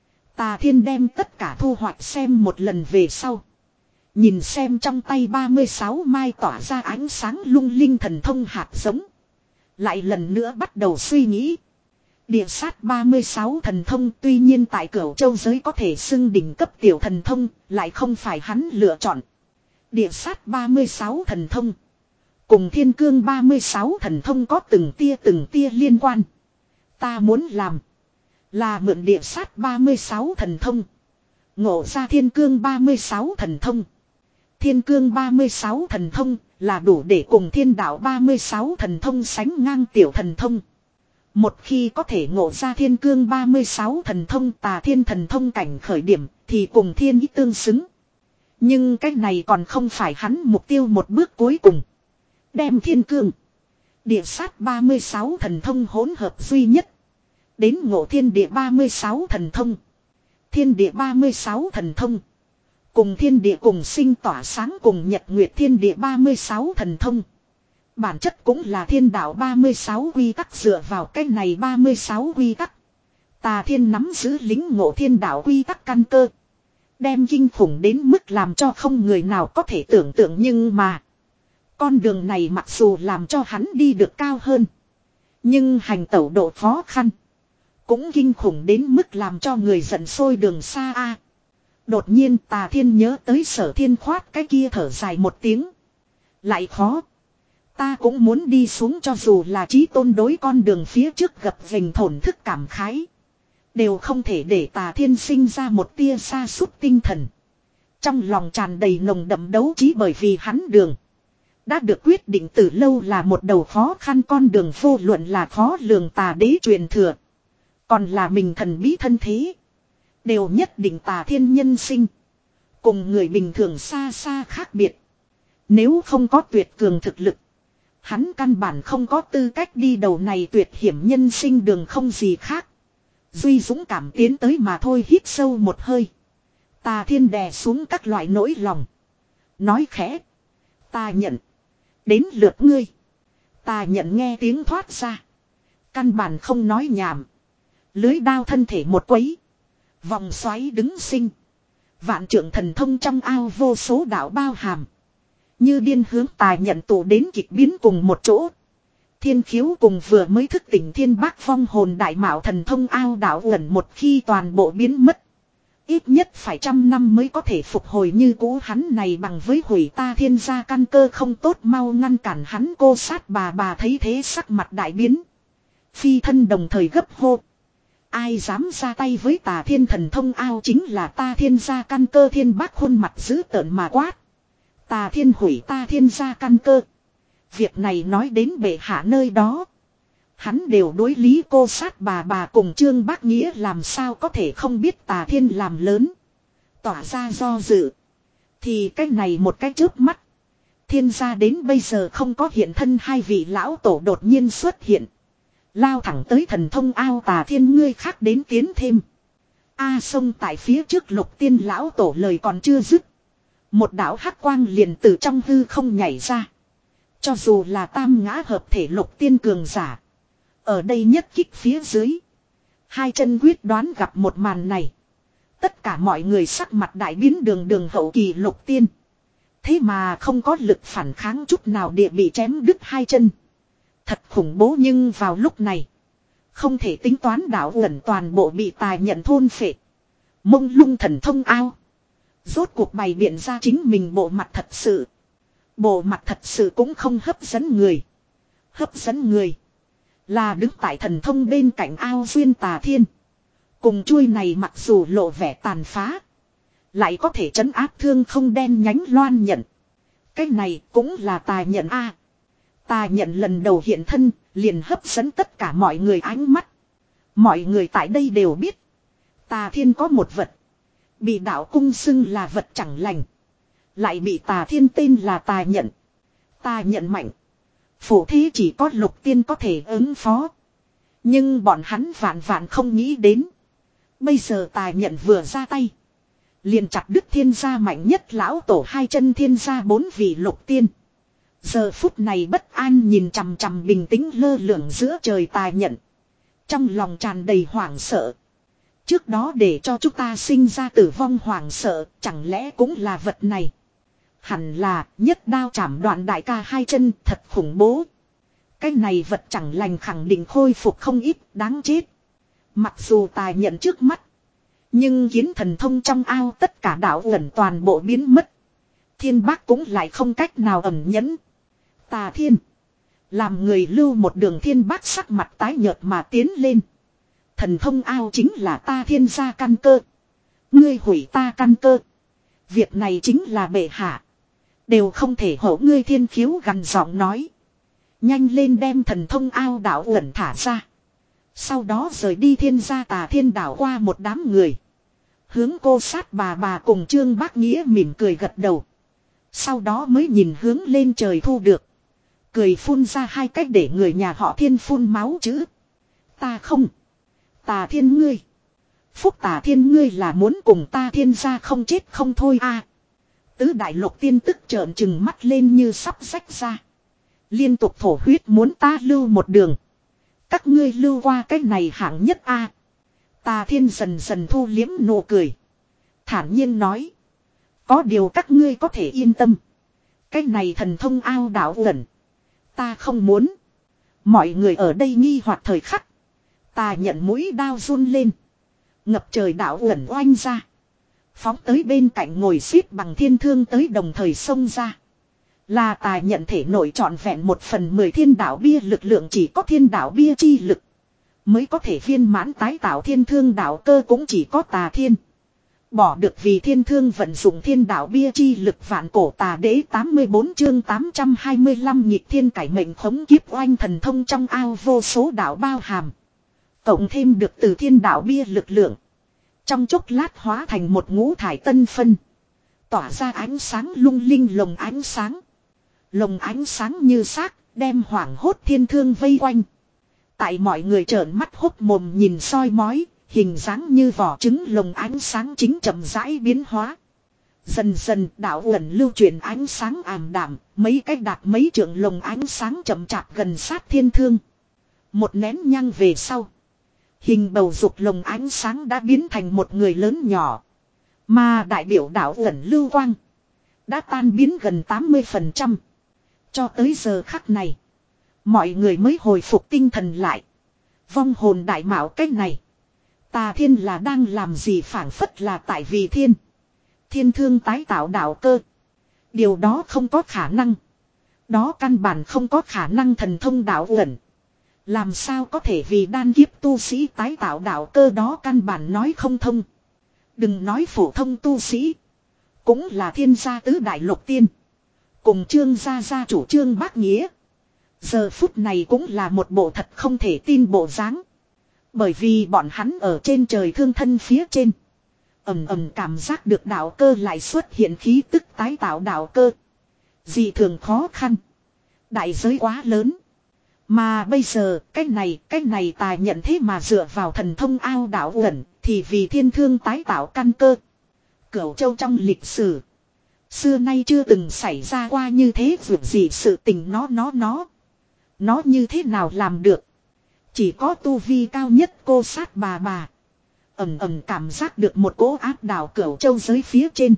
Tà thiên đem tất cả thu hoạch xem một lần về sau. Nhìn xem trong tay ba mươi sáu mai tỏa ra ánh sáng lung linh thần thông hạt giống. Lại lần nữa bắt đầu suy nghĩ. Địa sát ba mươi sáu thần thông tuy nhiên tại Cửu Châu giới có thể xưng đỉnh cấp tiểu thần thông, lại không phải hắn lựa chọn. Địa sát ba mươi sáu thần thông. Cùng thiên cương ba mươi sáu thần thông có từng tia từng tia liên quan. Ta muốn làm. Là mượn địa sát ba mươi sáu thần thông. Ngộ ra thiên cương ba mươi sáu thần thông. Thiên cương ba mươi sáu thần thông là đủ để cùng thiên đạo ba mươi sáu thần thông sánh ngang tiểu thần thông. Một khi có thể ngộ ra thiên cương ba mươi sáu thần thông tà thiên thần thông cảnh khởi điểm thì cùng thiên ý tương xứng. Nhưng cái này còn không phải hắn mục tiêu một bước cuối cùng. Đem thiên cương, địa sát ba mươi sáu thần thông hỗn hợp duy nhất. Đến ngộ thiên địa ba mươi sáu thần thông. Thiên địa ba mươi sáu thần thông. Cùng thiên địa cùng sinh tỏa sáng cùng nhật nguyệt thiên địa ba mươi sáu thần thông. Bản chất cũng là thiên đạo ba mươi sáu quy tắc dựa vào cái này ba mươi sáu quy tắc. Tà thiên nắm giữ lính ngộ thiên đạo quy tắc căn cơ. Đem kinh khủng đến mức làm cho không người nào có thể tưởng tượng nhưng mà. Con đường này mặc dù làm cho hắn đi được cao hơn. Nhưng hành tẩu độ khó khăn. Cũng kinh khủng đến mức làm cho người giận sôi đường xa a. Đột nhiên tà thiên nhớ tới Sở Thiên khoát cái kia thở dài một tiếng. Lại khó. Ta cũng muốn đi xuống cho dù là chí tôn đối con đường phía trước gập ghềnh thổn thức cảm khái. Đều không thể để tà thiên sinh ra một tia sa sút tinh thần. Trong lòng tràn đầy nồng đậm đấu trí bởi vì hắn đường. Đã được quyết định từ lâu là một đầu khó khăn con đường vô luận là khó lường tà đế truyền thừa. Còn là mình thần bí thân thế. Đều nhất định tà thiên nhân sinh. Cùng người bình thường xa xa khác biệt. Nếu không có tuyệt cường thực lực. Hắn căn bản không có tư cách đi đầu này tuyệt hiểm nhân sinh đường không gì khác. Duy dũng cảm tiến tới mà thôi hít sâu một hơi. Tà thiên đè xuống các loại nỗi lòng. Nói khẽ. Ta nhận. Đến lượt ngươi. Ta nhận nghe tiếng thoát ra. Căn bản không nói nhảm. Lưới đao thân thể một quấy. Vòng xoáy đứng sinh. Vạn trượng thần thông trong ao vô số đạo bao hàm. Như điên hướng tà nhận tụ đến kịch biến cùng một chỗ. Thiên khiếu cùng vừa mới thức tỉnh thiên bác phong hồn đại mạo thần thông ao đảo ẩn một khi toàn bộ biến mất. Ít nhất phải trăm năm mới có thể phục hồi như cũ hắn này bằng với hủy ta thiên gia căn cơ không tốt mau ngăn cản hắn cô sát bà bà thấy thế sắc mặt đại biến. Phi thân đồng thời gấp hô. Ai dám ra tay với tà thiên thần thông ao chính là ta thiên gia căn cơ thiên bác khuôn mặt dữ tợn mà quát. Tà thiên hủy ta thiên gia căn cơ. Việc này nói đến bệ hạ nơi đó. Hắn đều đối lý cô sát bà bà cùng Trương Bác Nghĩa làm sao có thể không biết tà thiên làm lớn. Tỏa ra do dự. Thì cái này một cái chớp mắt. Thiên gia đến bây giờ không có hiện thân hai vị lão tổ đột nhiên xuất hiện. Lao thẳng tới thần thông ao tà thiên ngươi khác đến tiến thêm. A sông tại phía trước lục tiên lão tổ lời còn chưa dứt. Một đạo hắc quang liền từ trong hư không nhảy ra. Cho dù là tam ngã hợp thể lục tiên cường giả. Ở đây nhất kích phía dưới. Hai chân quyết đoán gặp một màn này. Tất cả mọi người sắc mặt đại biến đường đường hậu kỳ lục tiên. Thế mà không có lực phản kháng chút nào địa bị chém đứt hai chân. Thật khủng bố nhưng vào lúc này. Không thể tính toán đảo ẩn toàn bộ bị tài nhận thôn phệ. Mông lung thần thông ao. Rốt cuộc bày biện ra chính mình bộ mặt thật sự. Bộ mặt thật sự cũng không hấp dẫn người. Hấp dẫn người. Là đứng tại thần thông bên cạnh ao duyên tà thiên. Cùng chuôi này mặc dù lộ vẻ tàn phá. Lại có thể trấn áp thương không đen nhánh loan nhận. Cái này cũng là tà nhận a. Tà nhận lần đầu hiện thân liền hấp dẫn tất cả mọi người ánh mắt. Mọi người tại đây đều biết. Tà thiên có một vật. Bị đạo cung xưng là vật chẳng lành. Lại bị tà thiên tên là tà nhận. Tà nhận mạnh. Phổ thế chỉ có lục tiên có thể ứng phó. Nhưng bọn hắn vạn vạn không nghĩ đến. Bây giờ tà nhận vừa ra tay. Liền chặt đứt thiên gia mạnh nhất lão tổ hai chân thiên gia bốn vị lục tiên. Giờ phút này bất an nhìn chằm chằm bình tĩnh lơ lửng giữa trời tà nhận. Trong lòng tràn đầy hoảng sợ. Trước đó để cho chúng ta sinh ra tử vong hoảng sợ, chẳng lẽ cũng là vật này. Hẳn là nhất đao chảm đoạn đại ca hai chân thật khủng bố. Cái này vật chẳng lành khẳng định khôi phục không ít đáng chết. Mặc dù tài nhận trước mắt. Nhưng kiến thần thông trong ao tất cả đạo ẩn toàn bộ biến mất. Thiên bác cũng lại không cách nào ẩn nhẫn. Tà thiên. Làm người lưu một đường thiên bác sắc mặt tái nhợt mà tiến lên. Thần thông ao chính là ta thiên gia căn cơ. Ngươi hủy ta căn cơ. Việc này chính là bệ hạ. Đều không thể hổ ngươi Thiên Khiếu gằn giọng nói. Nhanh lên đem thần thông ao đảo ẩn thả ra. Sau đó rời đi Thiên gia Tà Thiên đảo qua một đám người. Hướng cô sát bà bà cùng Trương Bác Nghĩa mỉm cười gật đầu. Sau đó mới nhìn hướng lên trời thu được. Cười phun ra hai cách để người nhà họ Thiên phun máu chữ. Ta không. Tà Thiên ngươi. Phúc Tà Thiên ngươi là muốn cùng ta Thiên gia không chết không thôi a. Tứ đại lục tiên tức trợn trừng mắt lên như sắp rách ra. Liên tục thổ huyết muốn ta lưu một đường. Các ngươi lưu qua cái này hạng nhất a. Tà Thiên dần dần thu liếm nụ cười. Thản nhiên nói. Có điều các ngươi có thể yên tâm. Cái này thần thông ao đảo ẩn. Ta không muốn. Mọi người ở đây nghi hoặc thời khắc. Ta nhận mũi đao run lên. Ngập trời đảo ẩn oanh ra. Phóng tới bên cạnh ngồi xếp bằng thiên thương tới đồng thời xông ra. Là ta nhận thể nổi trọn vẹn một phần mười thiên đạo bia lực lượng chỉ có thiên đạo bia chi lực. Mới có thể viên mãn tái tạo thiên thương đạo cơ cũng chỉ có tà thiên. Bỏ được vì thiên thương vận dụng thiên đạo bia chi lực vạn cổ tà đế tám mươi bốn chương tám trăm hai mươi lăm nhịp thiên cải mệnh khống kiếp oanh thần thông trong ao vô số đạo bao hàm. Cộng thêm được từ thiên đạo bia lực lượng. Trong chốc lát hóa thành một ngũ thải tân phân. Tỏa ra ánh sáng lung linh lồng ánh sáng. Lồng ánh sáng như xác đem hoảng hốt thiên thương vây quanh. Tại mọi người trợn mắt hốc mồm nhìn soi mói. Hình dáng như vỏ trứng lồng ánh sáng chính chậm rãi biến hóa. Dần dần đạo ẩn lưu chuyển ánh sáng ảm đạm. Mấy cách đạt mấy trượng lồng ánh sáng chậm chạp gần sát thiên thương. Một nén nhang về sau. Hình bầu dục lồng ánh sáng đã biến thành một người lớn nhỏ. Mà đại biểu đạo ẩn lưu quang. Đã tan biến gần tám mươi phần trăm. Cho tới giờ khắc này. Mọi người mới hồi phục tinh thần lại. Vong hồn đại mạo cách này. Tà Thiên là đang làm gì phảng phất là tại vì thiên. Thiên thương tái tạo đạo cơ. Điều đó không có khả năng. Đó căn bản không có khả năng thần thông đạo ẩn. Làm sao có thể vì đan kiếp tu sĩ tái tạo đạo cơ đó căn bản nói không thông. Đừng nói phổ thông tu sĩ. Cũng là thiên gia tứ đại lục tiên. Cùng Trương gia gia chủ Trương Bác Nghĩa. Giờ phút này cũng là một bộ thật không thể tin bộ dáng. Bởi vì bọn hắn ở trên trời thương thân phía trên. Ẩm ẩm cảm giác được đạo cơ lại xuất hiện khí tức tái tạo đạo cơ. Dị thường khó khăn. Đại giới quá lớn. Mà bây giờ cái này cái này tài nhận thế mà dựa vào thần thông ao đạo ẩn. Thì vì thiên thương tái tạo căn cơ. Cửu Châu trong lịch sử. Xưa nay chưa từng xảy ra qua như thế vượt gì sự tình nó nó nó. Nó như thế nào làm được. Chỉ có tu vi cao nhất cô sát bà bà. Ẩm ẩm cảm giác được một cỗ áp đảo Cửu Châu giới phía trên.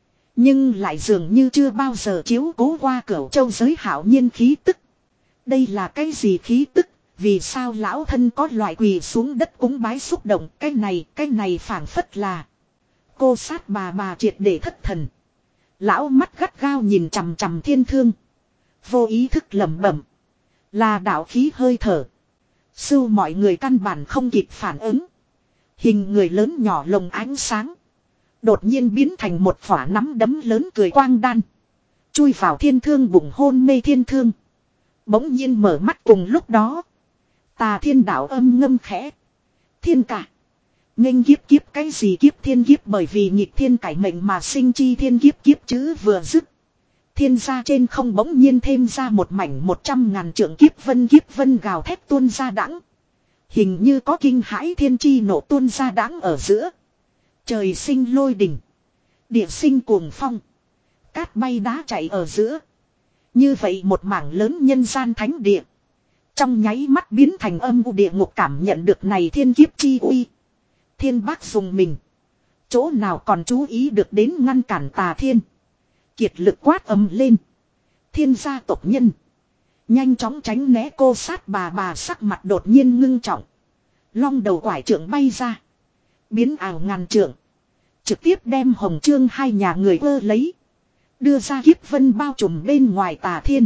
Nhưng lại dường như chưa bao giờ chiếu cố qua Cửu Châu giới hảo nhiên khí tức. Đây là cái gì khí tức? Vì sao lão thân có loại quỳ xuống đất cúng bái xúc động? Cái này, cái này phảng phất là. Cô sát bà bà triệt để thất thần. Lão mắt gắt gao nhìn chằm chằm thiên thương. Vô ý thức lẩm bẩm. Là đạo khí hơi thở. Sưu mọi người căn bản không kịp phản ứng. Hình người lớn nhỏ lồng ánh sáng. Đột nhiên biến thành một phỏa nắm đấm lớn cười quang đan. Chui vào thiên thương bụng hôn mê thiên thương. Bỗng nhiên mở mắt cùng lúc đó. Tà Thiên đạo âm ngâm khẽ. Thiên cả. Nghênh kiếp kiếp cái gì kiếp thiên kiếp bởi vì nghịch thiên cải mệnh mà sinh chi thiên kiếp kiếp chữ vừa dứt. Thiên gia trên không bỗng nhiên thêm ra một mảnh một trăm ngàn trượng kiếp vân kiếp vân gào thét tuôn ra đãng. Hình như có kinh hãi thiên chi nổ tuôn ra đãng ở giữa. Trời sinh lôi đình. Địa sinh cuồng phong. Cát bay đá chạy ở giữa. Như vậy một mảng lớn nhân gian thánh địa. Trong nháy mắt biến thành âm u địa ngục cảm nhận được này thiên kiếp chi uy. Thiên bác dùng mình. Chỗ nào còn chú ý được đến ngăn cản Tà Thiên. Kiệt lực quát ầm lên. Thiên gia tộc nhân. Nhanh chóng tránh né cô sát bà bà sắc mặt đột nhiên ngưng trọng. Long đầu quải trượng bay ra. Biến ảo ngàn trượng. Trực tiếp đem Hồng Trương hai nhà người ơ lấy. Đưa ra kiếp vân bao trùm bên ngoài Tà Thiên.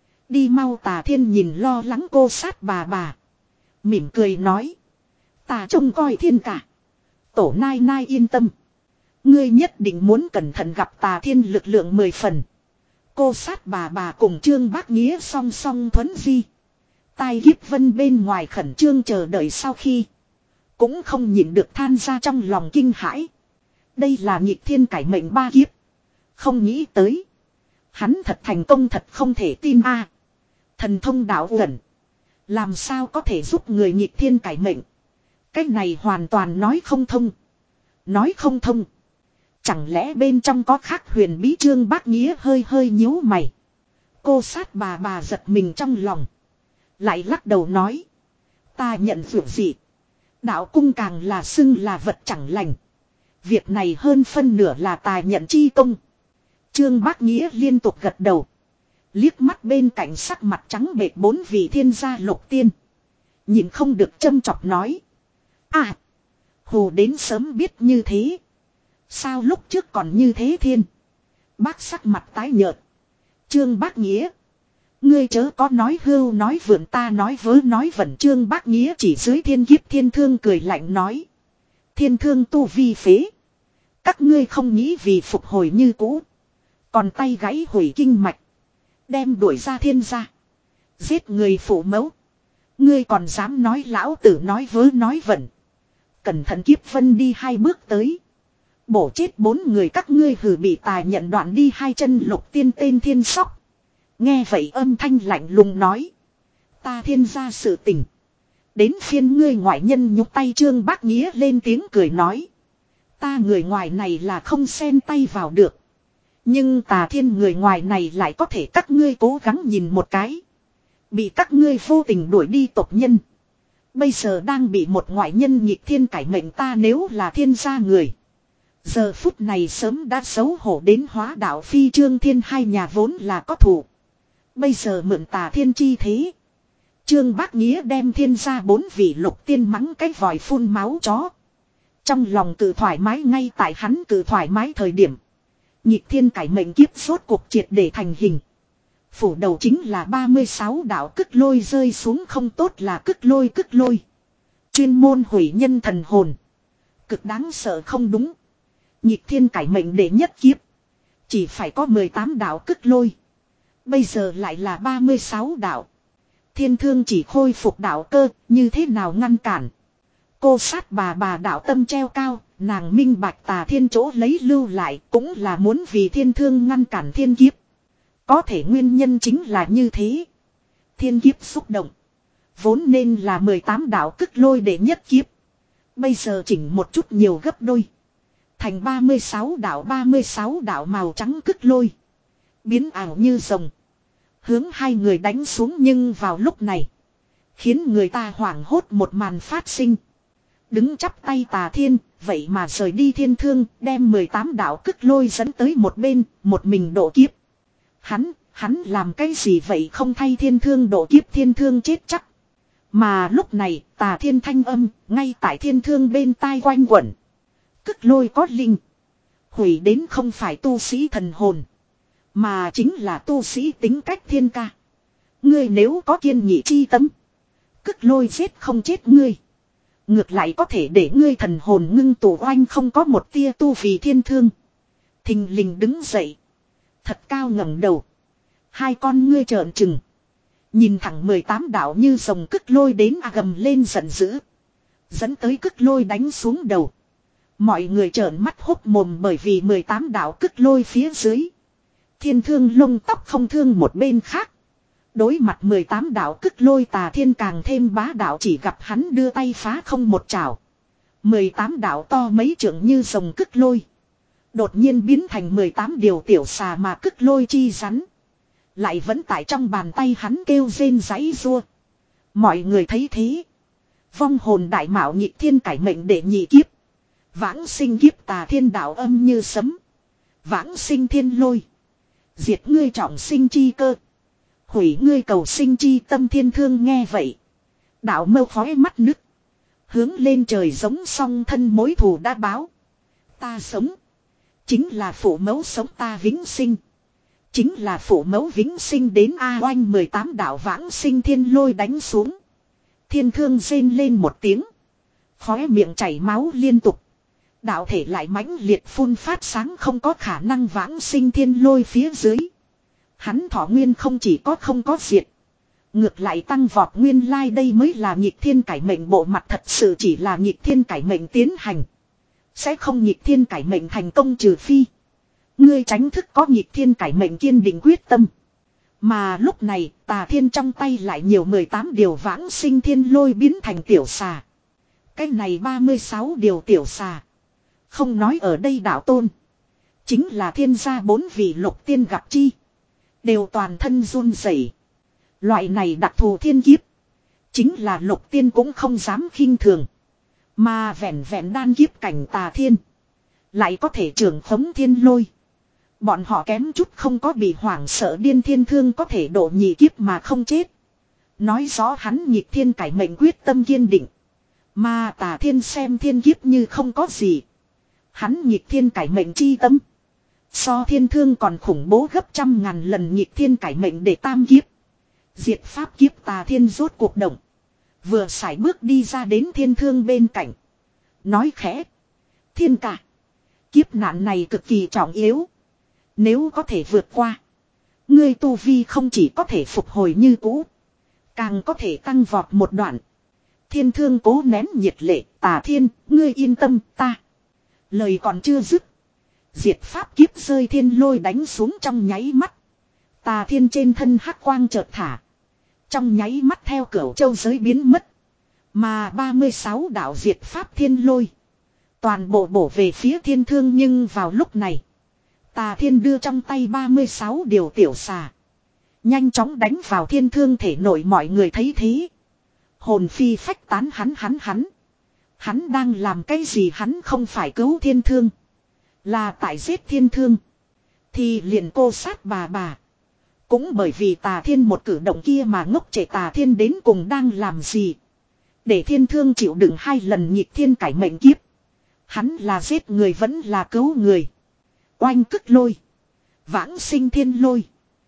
Đi mau Tà Thiên nhìn lo lắng cô sát bà bà. Mỉm cười nói. Ta trông coi thiên cả. Tổ nai nai yên tâm. Ngươi nhất định muốn cẩn thận gặp tà thiên lực lượng mười phần. Cô sát bà bà cùng Trương Bác Nghĩa song song thuấn di. Tai Kiếp Vân bên ngoài khẩn trương chờ đợi sau khi. Cũng không nhịn được than ra trong lòng kinh hãi. Đây là nghịch thiên cải mệnh ba kiếp. Không nghĩ tới. Hắn thật thành công thật không thể tin a. Thần thông đạo gần. Làm sao có thể giúp người nghịch thiên cải mệnh. Cái này hoàn toàn nói không thông. Nói không thông. Chẳng lẽ bên trong có khác huyền bí? Trương Bác Nghĩa hơi hơi nhíu mày. Cô sát bà bà giật mình trong lòng. Lại lắc đầu nói. Ta nhận vượt gì. Đạo cung càng là xưng là vật chẳng lành. Việc này hơn phân nửa là tài nhận chi công. Trương Bác Nghĩa liên tục gật đầu. Liếc mắt bên cạnh sắc mặt trắng bệch bốn vị thiên gia lục tiên. Nhìn không được châm chọc nói. À. Hồ đến sớm biết như thế. Sao lúc trước còn như thế thiên. Bác sắc mặt tái nhợt. Trương Bác Nghĩa. Ngươi chớ có nói hưu nói vượn, ta nói vớ nói vẩn. Trương Bác Nghĩa chỉ dưới thiên kiếp thiên thương cười lạnh nói. Thiên thương tu vi phế. Các ngươi không nghĩ vì phục hồi như cũ. Còn tay gãy hủy kinh mạch. Đem đuổi ra thiên gia. Giết người phụ mẫu. Ngươi còn dám nói lão tử nói vớ nói vẩn. Cẩn thận Kiếp Vân đi hai bước tới. Bổ chết bốn người các ngươi hừ. Bị tài nhận đoạn đi hai chân lục tiên tên Thiên Sóc. Nghe vậy âm thanh lạnh lùng nói. Ta thiên gia sự tình. Đến phiên ngươi ngoại nhân nhúc tay. Trương Bác Nghĩa lên tiếng cười nói. Ta người ngoài này là không xen tay vào được. Nhưng tà thiên người ngoài này lại có thể các ngươi cố gắng nhìn một cái. Bị các ngươi vô tình đuổi đi tộc nhân. Bây giờ đang bị một ngoại nhân nghịch thiên cải mệnh. Ta nếu là thiên gia người. Giờ phút này sớm đã xấu hổ đến hóa đạo phi. Trương Thiên hai nhà vốn là có thủ. Bây giờ mượn tà thiên chi thế. Trương Bác Nghĩa đem thiên gia bốn vị lục tiên mắng cái vòi phun máu chó. Trong lòng tự thoải mái. Ngay tại hắn tự thoải mái thời điểm. Nhịp thiên cải mệnh kiếp sốt cuộc triệt để thành hình. Phủ đầu chính là ba mươi sáu đạo cức lôi rơi xuống. Không tốt là cức lôi cức lôi. Chuyên môn hủy nhân thần hồn. Cực đáng sợ không đúng. Nhịp thiên cải mệnh đệ nhất kiếp. Chỉ phải có mười tám đạo cức lôi. Bây giờ lại là ba mươi sáu đạo. Thiên thương chỉ khôi phục đạo cơ. Như thế nào ngăn cản. Cô sát bà bà đạo tâm treo cao. Nàng minh bạch tà thiên chỗ lấy lưu lại. Cũng là muốn vì thiên thương ngăn cản thiên kiếp. Có thể nguyên nhân chính là như thế. Thiên kiếp xúc động. Vốn nên là mười tám đạo cức lôi để nhất kiếp. Bây giờ chỉnh một chút nhiều gấp đôi. Thành ba mươi sáu đạo ba mươi sáu đạo màu trắng cức lôi. Biến ảo như rồng. Hướng hai người đánh xuống nhưng vào lúc này. Khiến người ta hoảng hốt một màn phát sinh. Đứng chắp tay tà thiên. Vậy mà rời đi thiên thương. Đem mười tám đạo cức lôi dẫn tới một bên. Một mình độ kiếp. Hắn, hắn làm cái gì vậy không thay thiên thương độ kiếp thiên thương chết chắc. Mà lúc này tà thiên thanh âm. Ngay tại thiên thương bên tai quanh quẩn. Cức lôi có linh. Hủy đến không phải tu sĩ thần hồn. Mà chính là tu sĩ tính cách thiên ca. Ngươi nếu có kiên nghị chi tâm. Cức lôi giết không chết ngươi. Ngược lại có thể để ngươi thần hồn ngưng tụ oanh không có một tia tu vì thiên thương. Thình lình đứng dậy. Thật cao ngẩng đầu. Hai con ngươi trợn trừng. Nhìn thẳng mười tám đạo như rồng cức lôi đến à gầm lên giận dữ. Dẫn tới cức lôi đánh xuống đầu. Mọi người trợn mắt hốt mồm bởi vì mười tám đạo cức lôi phía dưới. Thiên thương lông tóc không thương một bên khác. Đối mặt mười tám đạo cức lôi tà thiên càng thêm bá đạo chỉ gặp hắn đưa tay phá không một chảo. mười tám đạo to mấy trượng như rồng cức lôi. Đột nhiên biến thành mười tám điều tiểu xà mà cức lôi chi rắn. Lại vẫn tại trong bàn tay hắn kêu rên giãy rua. Mọi người thấy thế. Vong hồn đại mạo nhị thiên cải mệnh để nhị kiếp. Vãng sinh kiếp tà thiên đạo âm như sấm. Vãng sinh thiên lôi. Diệt ngươi trọng sinh chi cơ. Hủy ngươi cầu sinh chi tâm thiên thương nghe vậy. Đạo mâu khói mắt nứt. Hướng lên trời giống song thân mối thù đã báo. Ta sống. Chính là phụ mẫu sống ta vĩnh sinh. Chính là phụ mẫu vĩnh sinh đến A oanh mười tám đạo vãng sinh thiên lôi đánh xuống. Thiên thương rên lên một tiếng. Khóe miệng chảy máu liên tục. Đạo thể lại mãnh liệt phun phát sáng không có khả năng vãng sinh thiên lôi phía dưới. Hắn thọ nguyên không chỉ có không có diệt. Ngược lại tăng vọt nguyên lai đây mới là nhịp thiên cải mệnh bộ mặt thật sự chỉ là nhịp thiên cải mệnh tiến hành. Sẽ không nhịp thiên cải mệnh thành công trừ phi. Ngươi tránh thức có nhịp thiên cải mệnh kiên định quyết tâm. Mà lúc này Tà Thiên trong tay lại nhiều mười tám điều vãng sinh thiên lôi biến thành tiểu xà. Cái này ba mươi sáu điều tiểu xà. Không nói ở đây đạo tôn. Chính là thiên gia bốn vị lục tiên gặp chi. Đều toàn thân run rẩy. Loại này đặc thù thiên kiếp. Chính là lục tiên cũng không dám khinh thường. Mà vẹn vẹn đan kiếp cảnh Tà Thiên. Lại có thể trưởng khống thiên lôi. Bọn họ kém chút không có bị hoảng sợ điên thiên thương có thể độ nhị kiếp mà không chết. Nói rõ hắn nhịp thiên cải mệnh quyết tâm kiên định. Mà Tà Thiên xem thiên kiếp như không có gì. Hắn nhịp thiên cải mệnh chi tâm. So thiên thương còn khủng bố gấp trăm ngàn lần nhịp thiên cải mệnh để tam kiếp. Diệt pháp kiếp Tà Thiên rốt cuộc động. Vừa sải bước đi ra đến thiên thương bên cạnh. Nói khẽ. Thiên cả. Kiếp nạn này cực kỳ trọng yếu. Nếu có thể vượt qua. Ngươi tu vi không chỉ có thể phục hồi như cũ. Càng có thể tăng vọt một đoạn. Thiên thương cố nén nhiệt lệ. Tà Thiên, ngươi yên tâm ta. Lời còn chưa dứt. Diệt pháp kiếp rơi thiên lôi đánh xuống trong nháy mắt. Tà Thiên trên thân hắc quang chợt thả. Trong nháy mắt theo cửu châu giới biến mất. Mà ba mươi sáu đạo diệt pháp thiên lôi. Toàn bộ bổ về phía thiên thương nhưng vào lúc này. Tà Thiên đưa trong tay ba mươi sáu điều tiểu xà. Nhanh chóng đánh vào thiên thương thể nội mọi người thấy thế. Hồn phi phách tán hắn hắn hắn. Hắn đang làm cái gì hắn không phải cứu thiên thương. Là tại giết thiên thương. Thì liền cô sát bà bà. Cũng bởi vì Tà Thiên một cử động kia mà ngốc trệ Tà Thiên đến cùng đang làm gì. Để thiên thương chịu đựng hai lần nhịp thiên cải mệnh kiếp. Hắn là giết người vẫn là cứu người. Oanh cức lôi. Vãng sinh thiên lôi.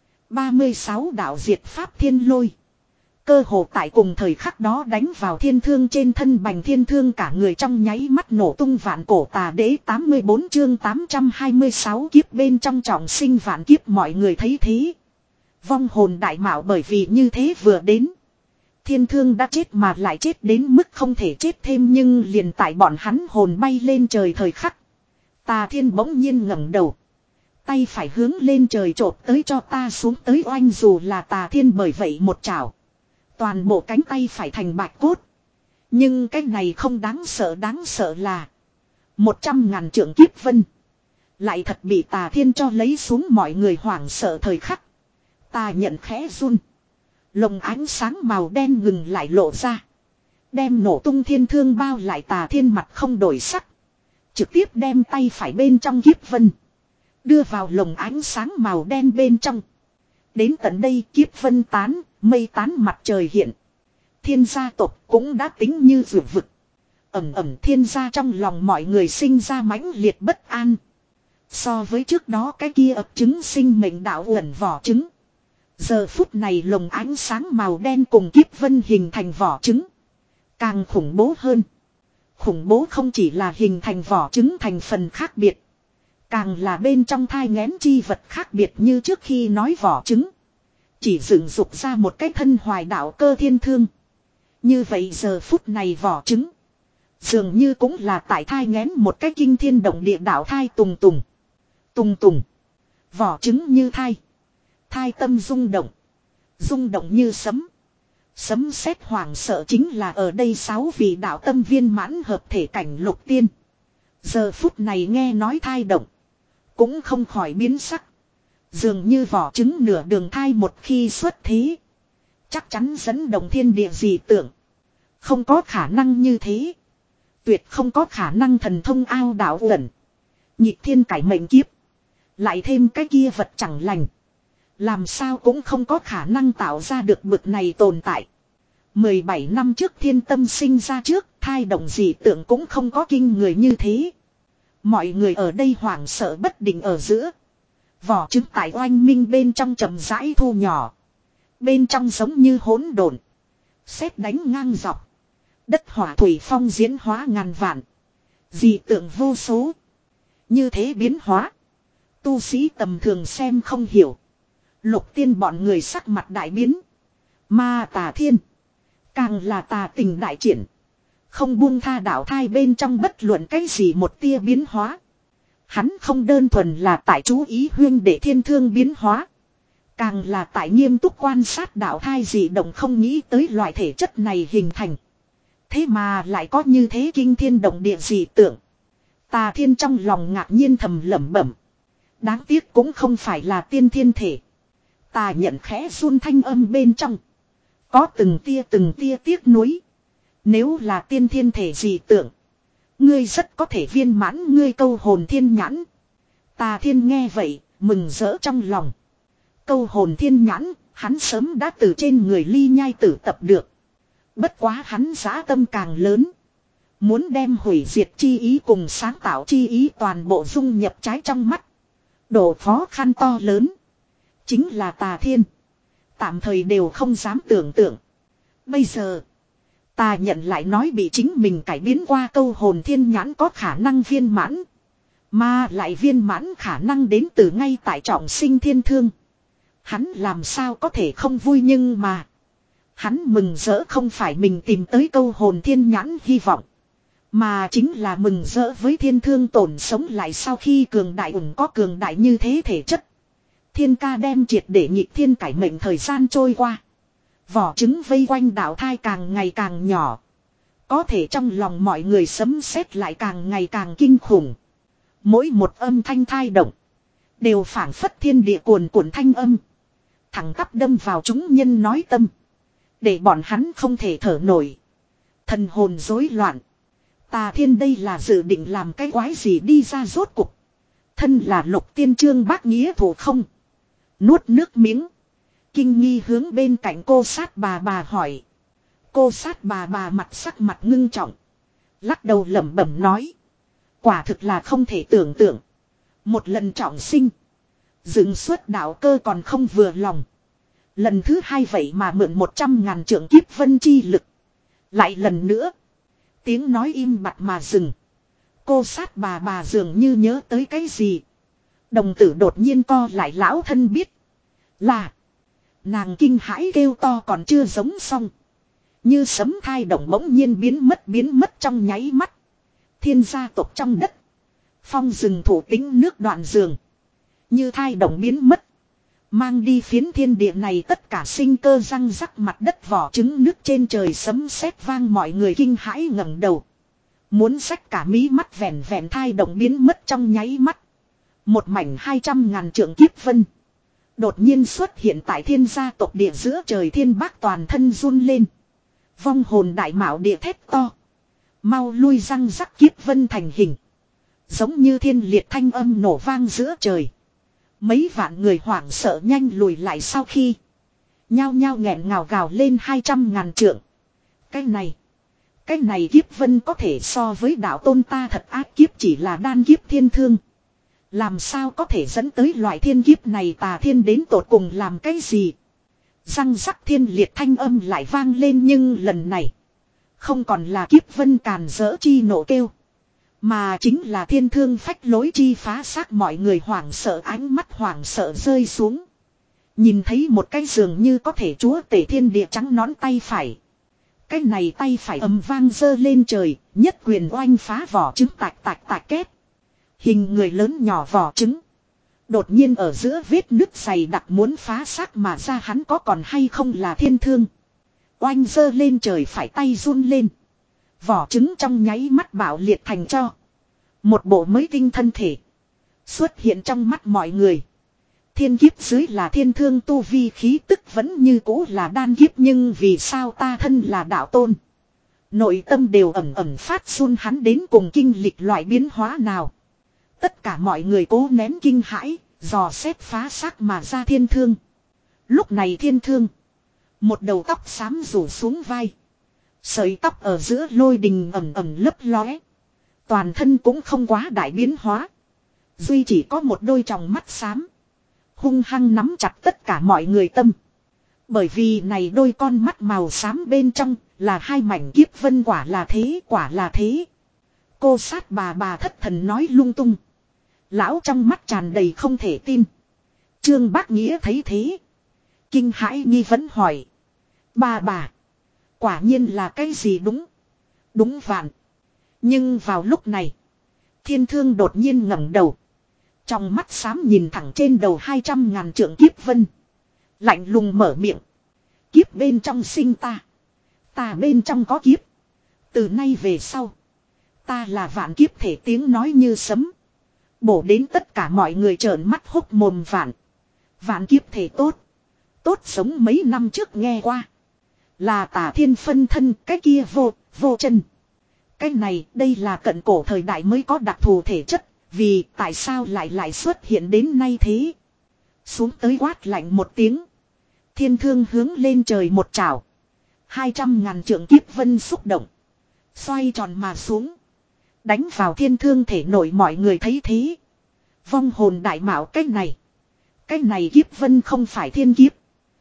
ba mươi sáu đạo diệt pháp thiên lôi. Cơ hồ tại cùng thời khắc đó đánh vào thiên thương trên thân bành thiên thương cả người trong nháy mắt nổ tung vạn cổ tà đế tám mươi bốn chương tám trăm hai mươi sáu kiếp bên trong trọng sinh vạn kiếp mọi người thấy thế. Vong hồn đại mạo bởi vì như thế vừa đến. Thiên thương đã chết mà lại chết đến mức không thể chết thêm nhưng liền tại bọn hắn hồn bay lên trời thời khắc. Tà Thiên bỗng nhiên ngẩng đầu. Tay phải hướng lên trời chộp tới cho ta xuống tới oanh dù là Tà Thiên bởi vậy một chảo. Toàn bộ cánh tay phải thành bạch cốt. Nhưng cái này không đáng sợ đáng sợ là. Một trăm ngàn trượng kiếp vân. Lại thật bị Tà Thiên cho lấy xuống mọi người hoảng sợ thời khắc. Ta nhận khẽ run. Lồng ánh sáng màu đen ngừng lại lộ ra. Đem nổ tung thiên thương bao lại Tà Thiên mặt không đổi sắc. Trực tiếp đem tay phải bên trong kiếp vân. Đưa vào lồng ánh sáng màu đen bên trong. Đến tận đây kiếp vân tán, mây tán mặt trời hiện. Thiên gia tộc cũng đã tính như vượt vực. Ẩm ẩm thiên gia trong lòng mọi người sinh ra mãnh liệt bất an. So với trước đó cái kia ập trứng sinh mệnh đạo ẩn vỏ trứng. Giờ phút này lồng ánh sáng màu đen cùng kiếp vân hình thành vỏ trứng. Càng khủng bố hơn. Khủng bố không chỉ là hình thành vỏ trứng thành phần khác biệt. Càng là bên trong thai nghén chi vật khác biệt như trước khi nói vỏ trứng. Chỉ dựng dục ra một cái thân hoài đạo cơ thiên thương. Như vậy giờ phút này vỏ trứng. Dường như cũng là tại thai nghén một cái kinh thiên động địa đạo thai tùng tùng. Tùng tùng. Vỏ trứng như thai. Thai tâm rung động. Rung động như sấm. Sấm sét hoàng sợ chính là ở đây sáu vị đạo tâm viên mãn hợp thể cảnh lục tiên. Giờ phút này nghe nói thai động. Cũng không khỏi biến sắc. Dường như vỏ trứng nửa đường thai một khi xuất thế. Chắc chắn dẫn động thiên địa dị tưởng. Không có khả năng như thế. Tuyệt không có khả năng thần thông ao đạo ẩn. Nhịp thiên cải mệnh kiếp. Lại thêm cái kia vật chẳng lành. Làm sao cũng không có khả năng tạo ra được bực này tồn tại. mười bảy năm trước thiên tâm sinh ra trước, thai động dị tượng cũng không có kinh người như thế. Mọi người ở đây hoảng sợ bất định ở giữa. Vỏ trứng tại oanh minh bên trong chậm rãi thu nhỏ. Bên trong giống như hỗn độn. Sét đánh ngang dọc. Đất hỏa thủy phong diễn hóa ngàn vạn. Dị tượng vô số. Như thế biến hóa. Tu sĩ tầm thường xem không hiểu. Lục tiên bọn người sắc mặt đại biến. Mà Tà Thiên. Càng là tà tình đại triển. Không buông tha đạo thai bên trong bất luận cái gì một tia biến hóa. Hắn không đơn thuần là tại chú ý huyên để thiên thương biến hóa. Càng là tại nghiêm túc quan sát đạo thai dị động, không nghĩ tới loại thể chất này hình thành. Thế mà lại có như thế kinh thiên động địa dị tượng. Tà Thiên trong lòng ngạc nhiên thầm lẩm bẩm. Đáng tiếc cũng không phải là tiên thiên thể. Tà nhận khẽ run thanh âm bên trong. Có từng tia từng tia tiếc nuối. Nếu là tiên thiên thể dị tượng, ngươi rất có thể viên mãn ngươi câu hồn thiên nhãn. Tà Thiên nghe vậy, mừng rỡ trong lòng. Câu hồn thiên nhãn, hắn sớm đã từ trên người Ly Nhai Tử tập được. Bất quá hắn dã tâm càng lớn. Muốn đem hủy diệt chi ý cùng sáng tạo chi ý toàn bộ dung nhập trái trong mắt. Độ khó khăn to lớn. Chính là Tà Thiên. Tạm thời đều không dám tưởng tượng. Bây giờ, Tà nhận lại nói bị chính mình cải biến qua câu hồn thiên nhãn có khả năng viên mãn. Mà lại viên mãn khả năng đến từ ngay tại trọng sinh thiên thương. Hắn làm sao có thể không vui, nhưng mà hắn mừng rỡ không phải mình tìm tới câu hồn thiên nhãn hy vọng. Mà chính là mừng rỡ với thiên thương tổn sống lại sau khi cường đại ủng có cường đại như thế thể chất. Thiên ca đem triệt để nhịp thiên cải mệnh thời gian trôi qua. Vỏ trứng vây quanh đạo thai càng ngày càng nhỏ. Có thể trong lòng mọi người sấm sét lại càng ngày càng kinh khủng. Mỗi một âm thanh thai động đều phảng phất thiên địa cuồn cuộn thanh âm. Thẳng tắp đâm vào chúng nhân nói tâm. Để bọn hắn không thể thở nổi. Thần hồn rối loạn. Tà Thiên đây là dự định làm cái quái gì đi ra rốt cục. Thân là Lục Tiên Trương bác nghĩa thủ không. Nuốt nước miếng. Kinh nghi hướng bên cạnh cô sát bà bà hỏi. Cô sát bà bà mặt sắc mặt ngưng trọng. Lắc đầu lẩm bẩm nói. Quả thực là không thể tưởng tượng. Một lần trọng sinh. Dựng suốt đạo cơ còn không vừa lòng. Lần thứ hai vậy mà mượn một trăm ngàn trượng kiếp vân chi lực. Lại lần nữa. Tiếng nói im bặt mà dừng. Cô sát bà bà dường như nhớ tới cái gì. Đồng tử đột nhiên co lại, lão thân biết. Là. Nàng kinh hãi kêu to còn chưa giống xong. Như sấm thai động bỗng nhiên biến mất biến mất trong nháy mắt. Thiên gia tộc trong đất. Phong rừng thủ tính nước đoạn giường. Như thai động biến mất. Mang đi phiến thiên địa này tất cả sinh cơ răng rắc, mặt đất vỏ trứng nước trên trời sấm sét vang, mọi người kinh hãi ngẩng đầu. Muốn xách cả mí mắt, vẹn vẹn thai động biến mất trong nháy mắt. Một mảnh hai trăm ngàn trượng kiếp vân. Đột nhiên xuất hiện tại thiên gia tộc địa giữa trời, thiên bác toàn thân run lên. Vong hồn đại mạo địa thét to. Mau lui, răng rắc kiếp vân thành hình. Giống như thiên liệt thanh âm nổ vang giữa trời. Mấy vạn người hoảng sợ nhanh lùi lại, sau khi nhao nhao nghẹn ngào gào lên hai trăm ngàn trượng. Cái này, cái này kiếp vân có thể so với đạo tôn ta thật ác kiếp chỉ là đan kiếp thiên thương. Làm sao có thể dẫn tới loại thiên kiếp này, Tà Thiên đến tột cùng làm cái gì? Răng rắc thiên liệt thanh âm lại vang lên, nhưng lần này không còn là kiếp vân càn rỡ chi nổ kêu. Mà chính là thiên thương phách lối chi phá xác, mọi người hoảng sợ, ánh mắt hoảng sợ rơi xuống. Nhìn thấy một cái dường như có thể chúa tể thiên địa trắng nón tay phải. Cái này tay phải ầm vang giơ lên trời, nhất quyền oanh phá vỏ trứng tạch tạch tạch két. Hình người lớn nhỏ vỏ trứng. Đột nhiên ở giữa vết nứt dày đặc muốn phá xác mà ra, hắn có còn hay không là thiên thương. Oanh giơ lên trời phải tay run lên. Vỏ trứng trong nháy mắt bạo liệt thành tro. Một bộ mới tinh thân thể xuất hiện trong mắt mọi người. Thiên kiếp dưới là thiên thương tu vi, khí tức vẫn như cũ là đan kiếp, nhưng vì sao ta thân là đạo tôn, nội tâm đều ẩm ẩm phát run, hắn đến cùng kinh lịch loại biến hóa nào? Tất cả mọi người cố nén kinh hãi, dò xét phá xác mà ra thiên thương. Lúc này thiên thương, một đầu tóc xám rủ xuống vai. Sợi tóc ở giữa lôi đình ẩm ẩm lấp lóe. Toàn thân cũng không quá đại biến hóa. Duy chỉ có một đôi tròng mắt xám. Hung hăng nắm chặt tất cả mọi người tâm. Bởi vì này đôi con mắt màu xám bên trong là hai mảnh kiếp vân, quả là thế, quả là thế. Cô sát bà bà thất thần nói lung tung. Lão trong mắt tràn đầy không thể tin. Trương Bác Nghĩa thấy thế. Kinh hãi nghi vấn hỏi. Bà bà. Quả nhiên là cái gì đúng. Đúng vạn. Nhưng vào lúc này. Thiên Thương đột nhiên ngẩng đầu. Trong mắt xám nhìn thẳng trên đầu hai trăm ngàn trượng kiếp vân. Lạnh lùng mở miệng. Kiếp bên trong sinh ta. Ta bên trong có kiếp. Từ nay về sau. Ta là vạn kiếp thể tiếng nói như sấm. Bổ đến tất cả mọi người trợn mắt hốc mồm vạn. Vạn kiếp thể tốt. Tốt sống mấy năm trước nghe qua. Là Tả Thiên phân thân cái kia vô, vô chân. Cái này đây là cận cổ thời đại mới có đặc thù thể chất. Vì tại sao lại lại xuất hiện đến nay thế. Xuống tới quát lạnh một tiếng. Thiên Thương hướng lên trời một trảo. Hai trăm ngàn trượng kiếp vân xúc động. Xoay tròn mà xuống. Đánh vào Thiên Thương thể nổi mọi người thấy thế. Vong hồn đại mạo cái này. Cái này kiếp vân không phải thiên kiếp.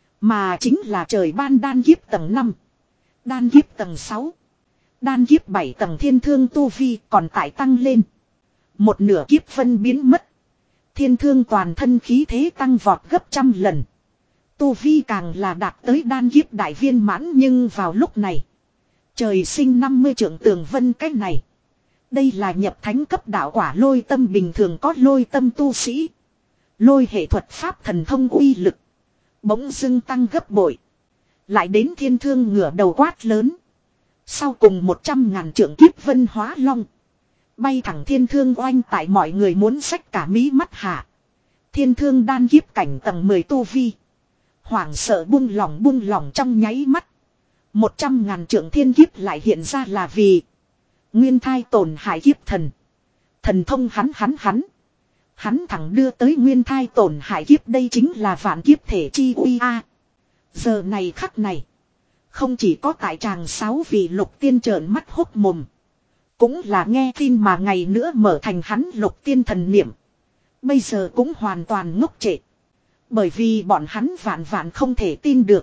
Mà chính là trời ban đan kiếp tầng năm. Đan kiếp tầng sáu. Đan kiếp bảy tầng Thiên Thương tu vi còn tại tăng lên. Một nửa kiếp vân biến mất. Thiên Thương toàn thân khí thế tăng vọt gấp trăm lần. Tu vi càng là đạt tới đan kiếp đại viên mãn nhưng vào lúc này. Trời sinh năm mươi trượng tường vân cách này. Đây là nhập thánh cấp đạo quả lôi tâm bình thường có lôi tâm tu sĩ. Lôi hệ thuật pháp thần thông uy lực. Bỗng dưng tăng gấp bội. Lại đến Thiên Thương ngửa đầu quát lớn. Sau cùng một trăm ngàn trượng kiếp vân hóa long. Bay thẳng Thiên Thương oanh tại mọi người muốn xách cả mí mắt hạ. Thiên Thương đan kiếp cảnh tầng mười tu vi. Hoảng sợ buông lỏng buông lỏng trong nháy mắt. Một trăm ngàn trượng thiên kiếp lại hiện ra là vì. Nguyên thai tổn hại kiếp thần. Thần thông hắn hắn hắn. Hắn thẳng đưa tới nguyên thai tổn hại kiếp đây chính là vạn kiếp thể chi uy a. Giờ này khắc này. Không chỉ có tại tràng sáu vị lục tiên trợn mắt hốc mồm. Cũng là nghe tin mà ngày nữa mở thành hắn lục tiên thần niệm. Bây giờ cũng hoàn toàn ngốc trệ. Bởi vì bọn hắn vạn vạn không thể tin được.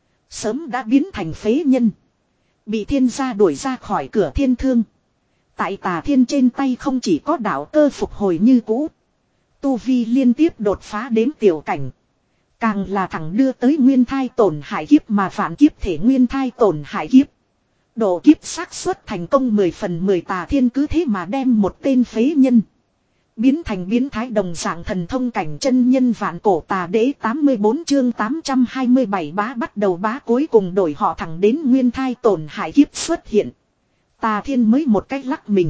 Sớm đã biến thành phế nhân. Bị thiên gia đuổi ra khỏi cửa Thiên Thương. Tại Tà Thiên trên tay không chỉ có đạo cơ phục hồi như cũ. Tu vi liên tiếp đột phá đến tiểu cảnh. Càng là thẳng đưa tới nguyên thai tổn hại kiếp mà vạn kiếp thể nguyên thai tổn hại kiếp. Độ kiếp xác suất thành công mười phần mười Tà Thiên cứ thế mà đem một tên phế nhân. Biến thành biến thái đồng dạng thần thông cảnh chân nhân vạn cổ tà đế tám mươi bốn chương tám trăm hai mươi bảy bá bắt đầu bá cuối cùng đổi họ thẳng đến nguyên thai tổn hại kiếp xuất hiện. Tà Thiên mới một cách lắc mình.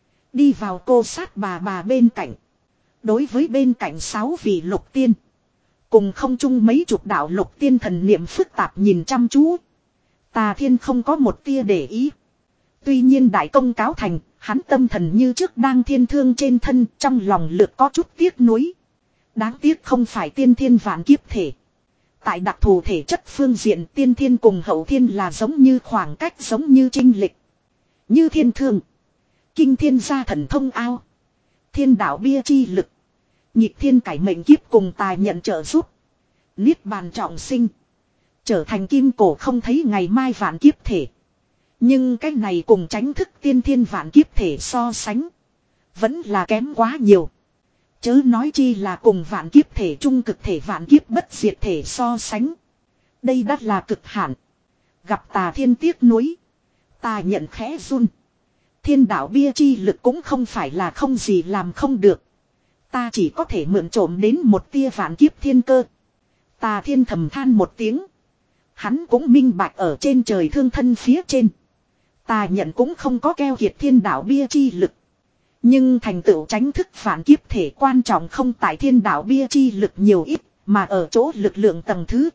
Đi vào cô sát bà bà bên cạnh. Đối với bên cạnh sáu vị lục tiên. Cùng không chung mấy chục đạo lục tiên thần niệm phức tạp nhìn chăm chú. Tà Thiên không có một tia để ý. Tuy nhiên đại công cáo thành, hắn tâm thần như trước đang Thiên Thương trên thân, trong lòng lược có chút tiếc nuối. Đáng tiếc không phải tiên thiên vạn kiếp thể. Tại đặc thù thể chất phương diện tiên thiên cùng hậu thiên là giống như khoảng cách giống như trinh lịch. Như Thiên Thương, kinh thiên gia thần thông ao, thiên đạo bia chi lực, nhịp thiên cải mệnh kiếp cùng tài nhận trợ giúp. Niết bàn trọng sinh, trở thành kim cổ không thấy ngày mai vạn kiếp thể. Nhưng cái này cùng tránh thức tiên thiên vạn kiếp thể so sánh. Vẫn là kém quá nhiều. Chớ nói chi là cùng vạn kiếp thể trung cực thể vạn kiếp bất diệt thể so sánh. Đây đắt là cực hạn. Gặp Tà Thiên tiếc nuối. Ta nhận khẽ run. Thiên đạo bia chi lực cũng không phải là không gì làm không được. Ta chỉ có thể mượn trộm đến một tia vạn kiếp thiên cơ. Tà Thiên thầm than một tiếng. Hắn cũng minh bạch ở trên trời thương thân phía trên. Ta nhận cũng không có keo kiệt thiên đạo bia chi lực. Nhưng thành tựu tránh thức phản kiếp thể quan trọng không tại thiên đạo bia chi lực nhiều ít, mà ở chỗ lực lượng tầng thứ.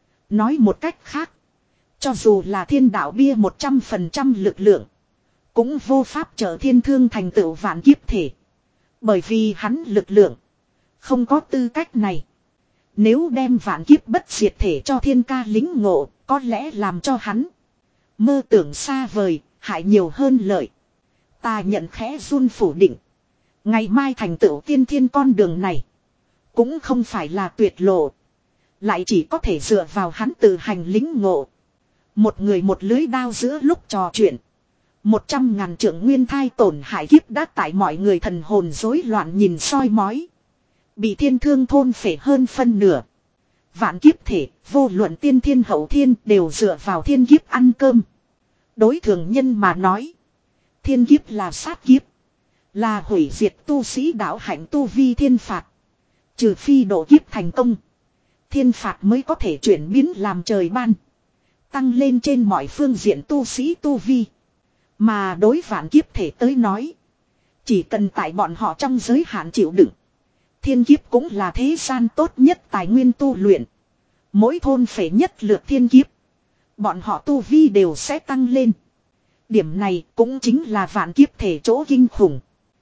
Nói một cách khác, cho dù là thiên đạo bia một trăm phần trăm lực lượng, cũng vô pháp trở Thiên Thương thành tựu vạn kiếp thể. Bởi vì hắn lực lượng không có tư cách này. Nếu đem vạn kiếp bất diệt thể cho thiên ca lính ngộ, có lẽ làm cho hắn mơ tưởng xa vời, hại nhiều hơn lợi. Ta nhận khẽ run phủ định. Ngày mai thành tựu tiên thiên con đường này cũng không phải là tuyệt lộ. Lại chỉ có thể dựa vào hắn tự hành lính ngộ. Một người một lưới đao giữa lúc trò chuyện. Một trăm ngàn trượng nguyên thai tổn hại kiếp đã tại mọi người thần hồn rối loạn nhìn soi mói. Bị thiên thương thôn phệ hơn phân nửa. Vạn kiếp thể, vô luận tiên thiên hậu thiên đều dựa vào thiên kiếp ăn cơm. Đối thường nhân mà nói. Thiên kiếp là sát kiếp. Là hủy diệt tu sĩ đạo hạnh tu vi thiên phạt. Trừ phi độ kiếp thành công. Thiên phạt mới có thể chuyển biến làm trời ban. Tăng lên trên mọi phương diện tu sĩ tu vi. Mà đối vạn kiếp thể tới nói. Chỉ cần tại bọn họ trong giới hạn chịu đựng. Thiên kiếp cũng là thế gian tốt nhất tài nguyên tu luyện. Mỗi thôn phệ nhất lượt thiên kiếp. Bọn họ tu vi đều sẽ tăng lên. Điểm này cũng chính là vạn kiếp thể chỗ kinh khủng.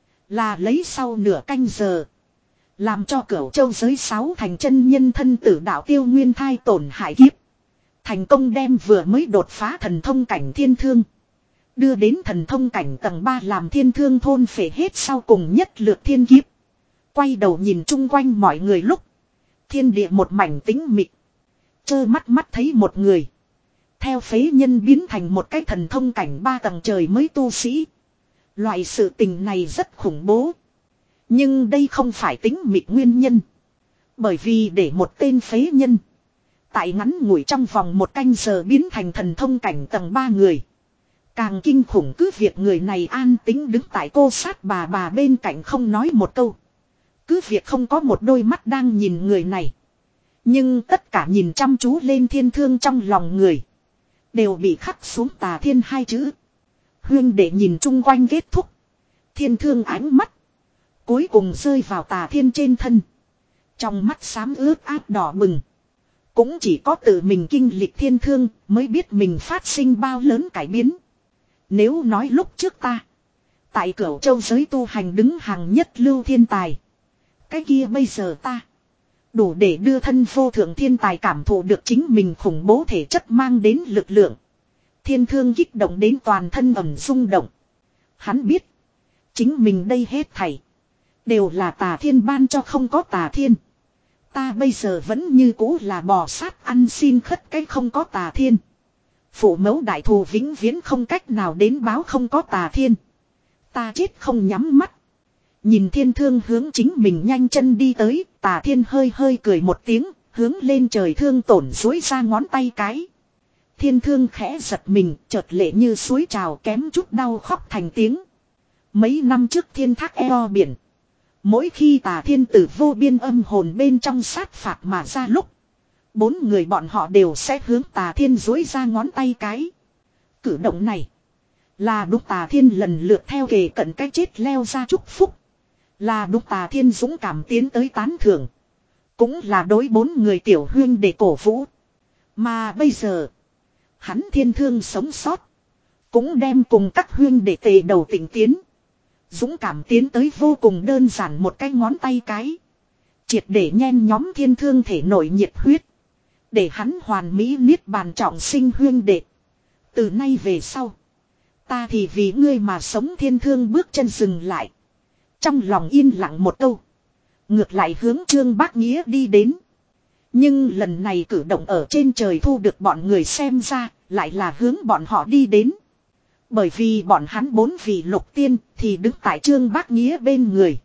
Là lấy sau nửa canh giờ. Làm cho Cửu Châu giới sáu thành chân nhân thân tử đạo tiêu nguyên thai tổn hại kiếp. Thành công đem vừa mới đột phá thần thông cảnh thiên thương. Đưa đến thần thông cảnh tầng ba làm thiên thương thôn phệ hết sau cùng nhất lượt thiên kiếp. Quay đầu nhìn chung quanh mọi người lúc. Thiên địa một mảnh tĩnh mịch. Chơ mắt mắt thấy một người. Theo phế nhân biến thành một cái thần thông cảnh ba tầng trời mới tu sĩ. Loại sự tình này rất khủng bố. Nhưng đây không phải tĩnh mịch nguyên nhân. Bởi vì để một tên phế nhân. Tại ngắn ngủi trong vòng một canh giờ biến thành thần thông cảnh tầng ba người. Càng kinh khủng cứ việc người này an tĩnh đứng tại cô sát bà bà bên cạnh không nói một câu. Cứ việc không có một đôi mắt đang nhìn người này. Nhưng tất cả nhìn chăm chú lên thiên thương trong lòng người. Đều bị khắc xuống tà thiên hai chữ. Huyên để nhìn chung quanh kết thúc. Thiên thương ánh mắt. Cuối cùng rơi vào tà thiên trên thân. Trong mắt xám ướt át đỏ bừng. Cũng chỉ có tự mình kinh lịch thiên thương mới biết mình phát sinh bao lớn cải biến. Nếu nói lúc trước ta. Tại Cửu Châu giới tu hành đứng hàng nhất lưu thiên tài. Cái kia bây giờ ta. Đủ để đưa thân vô thượng thiên tài cảm thụ được chính mình khủng bố thể chất mang đến lực lượng. Thiên thương kích động đến toàn thân ẩm rung động. Hắn biết. Chính mình đây hết thảy. Đều là tà thiên ban cho không có tà thiên. Ta bây giờ vẫn như cũ là bò sát ăn xin khất cái không có tà thiên. Phụ mẫu đại thù vĩnh viễn không cách nào đến báo không có tà thiên. Ta chết không nhắm mắt. Nhìn thiên thương hướng chính mình nhanh chân đi tới, tà thiên hơi hơi cười một tiếng, hướng lên trời thương tổn dối ra ngón tay cái. Thiên thương khẽ giật mình, chợt lệ như suối trào kém chút đau khóc thành tiếng. Mấy năm trước thiên thác eo biển. Mỗi khi tà thiên tử vô biên âm hồn bên trong sát phạt mà ra lúc. Bốn người bọn họ đều sẽ hướng tà thiên dối ra ngón tay cái. Cử động này là đúc tà thiên lần lượt theo kề cận cái chết leo ra chúc phúc. Là đúc tà thiên dũng cảm tiến tới tán thưởng. Cũng là đối bốn người tiểu huyên để cổ vũ. Mà bây giờ hắn thiên thương sống sót. Cũng đem cùng các huyên để tề đầu tỉnh tiến. Dũng cảm tiến tới vô cùng đơn giản một cái ngón tay cái. Triệt để nhen nhóm thiên thương thể nổi nhiệt huyết. Để hắn hoàn mỹ niết bàn trọng sinh huyên đệ. Từ nay về sau. Ta thì vì ngươi mà sống thiên thương bước chân dừng lại. Trong lòng yên lặng một câu. Ngược lại hướng Trương Bác Nghĩa đi đến. Nhưng lần này cử động ở trên trời thu được bọn người xem ra. Lại là hướng bọn họ đi đến. Bởi vì bọn hắn bốn vị lục tiên thì đứng tại Trương Bác Nghĩa bên người.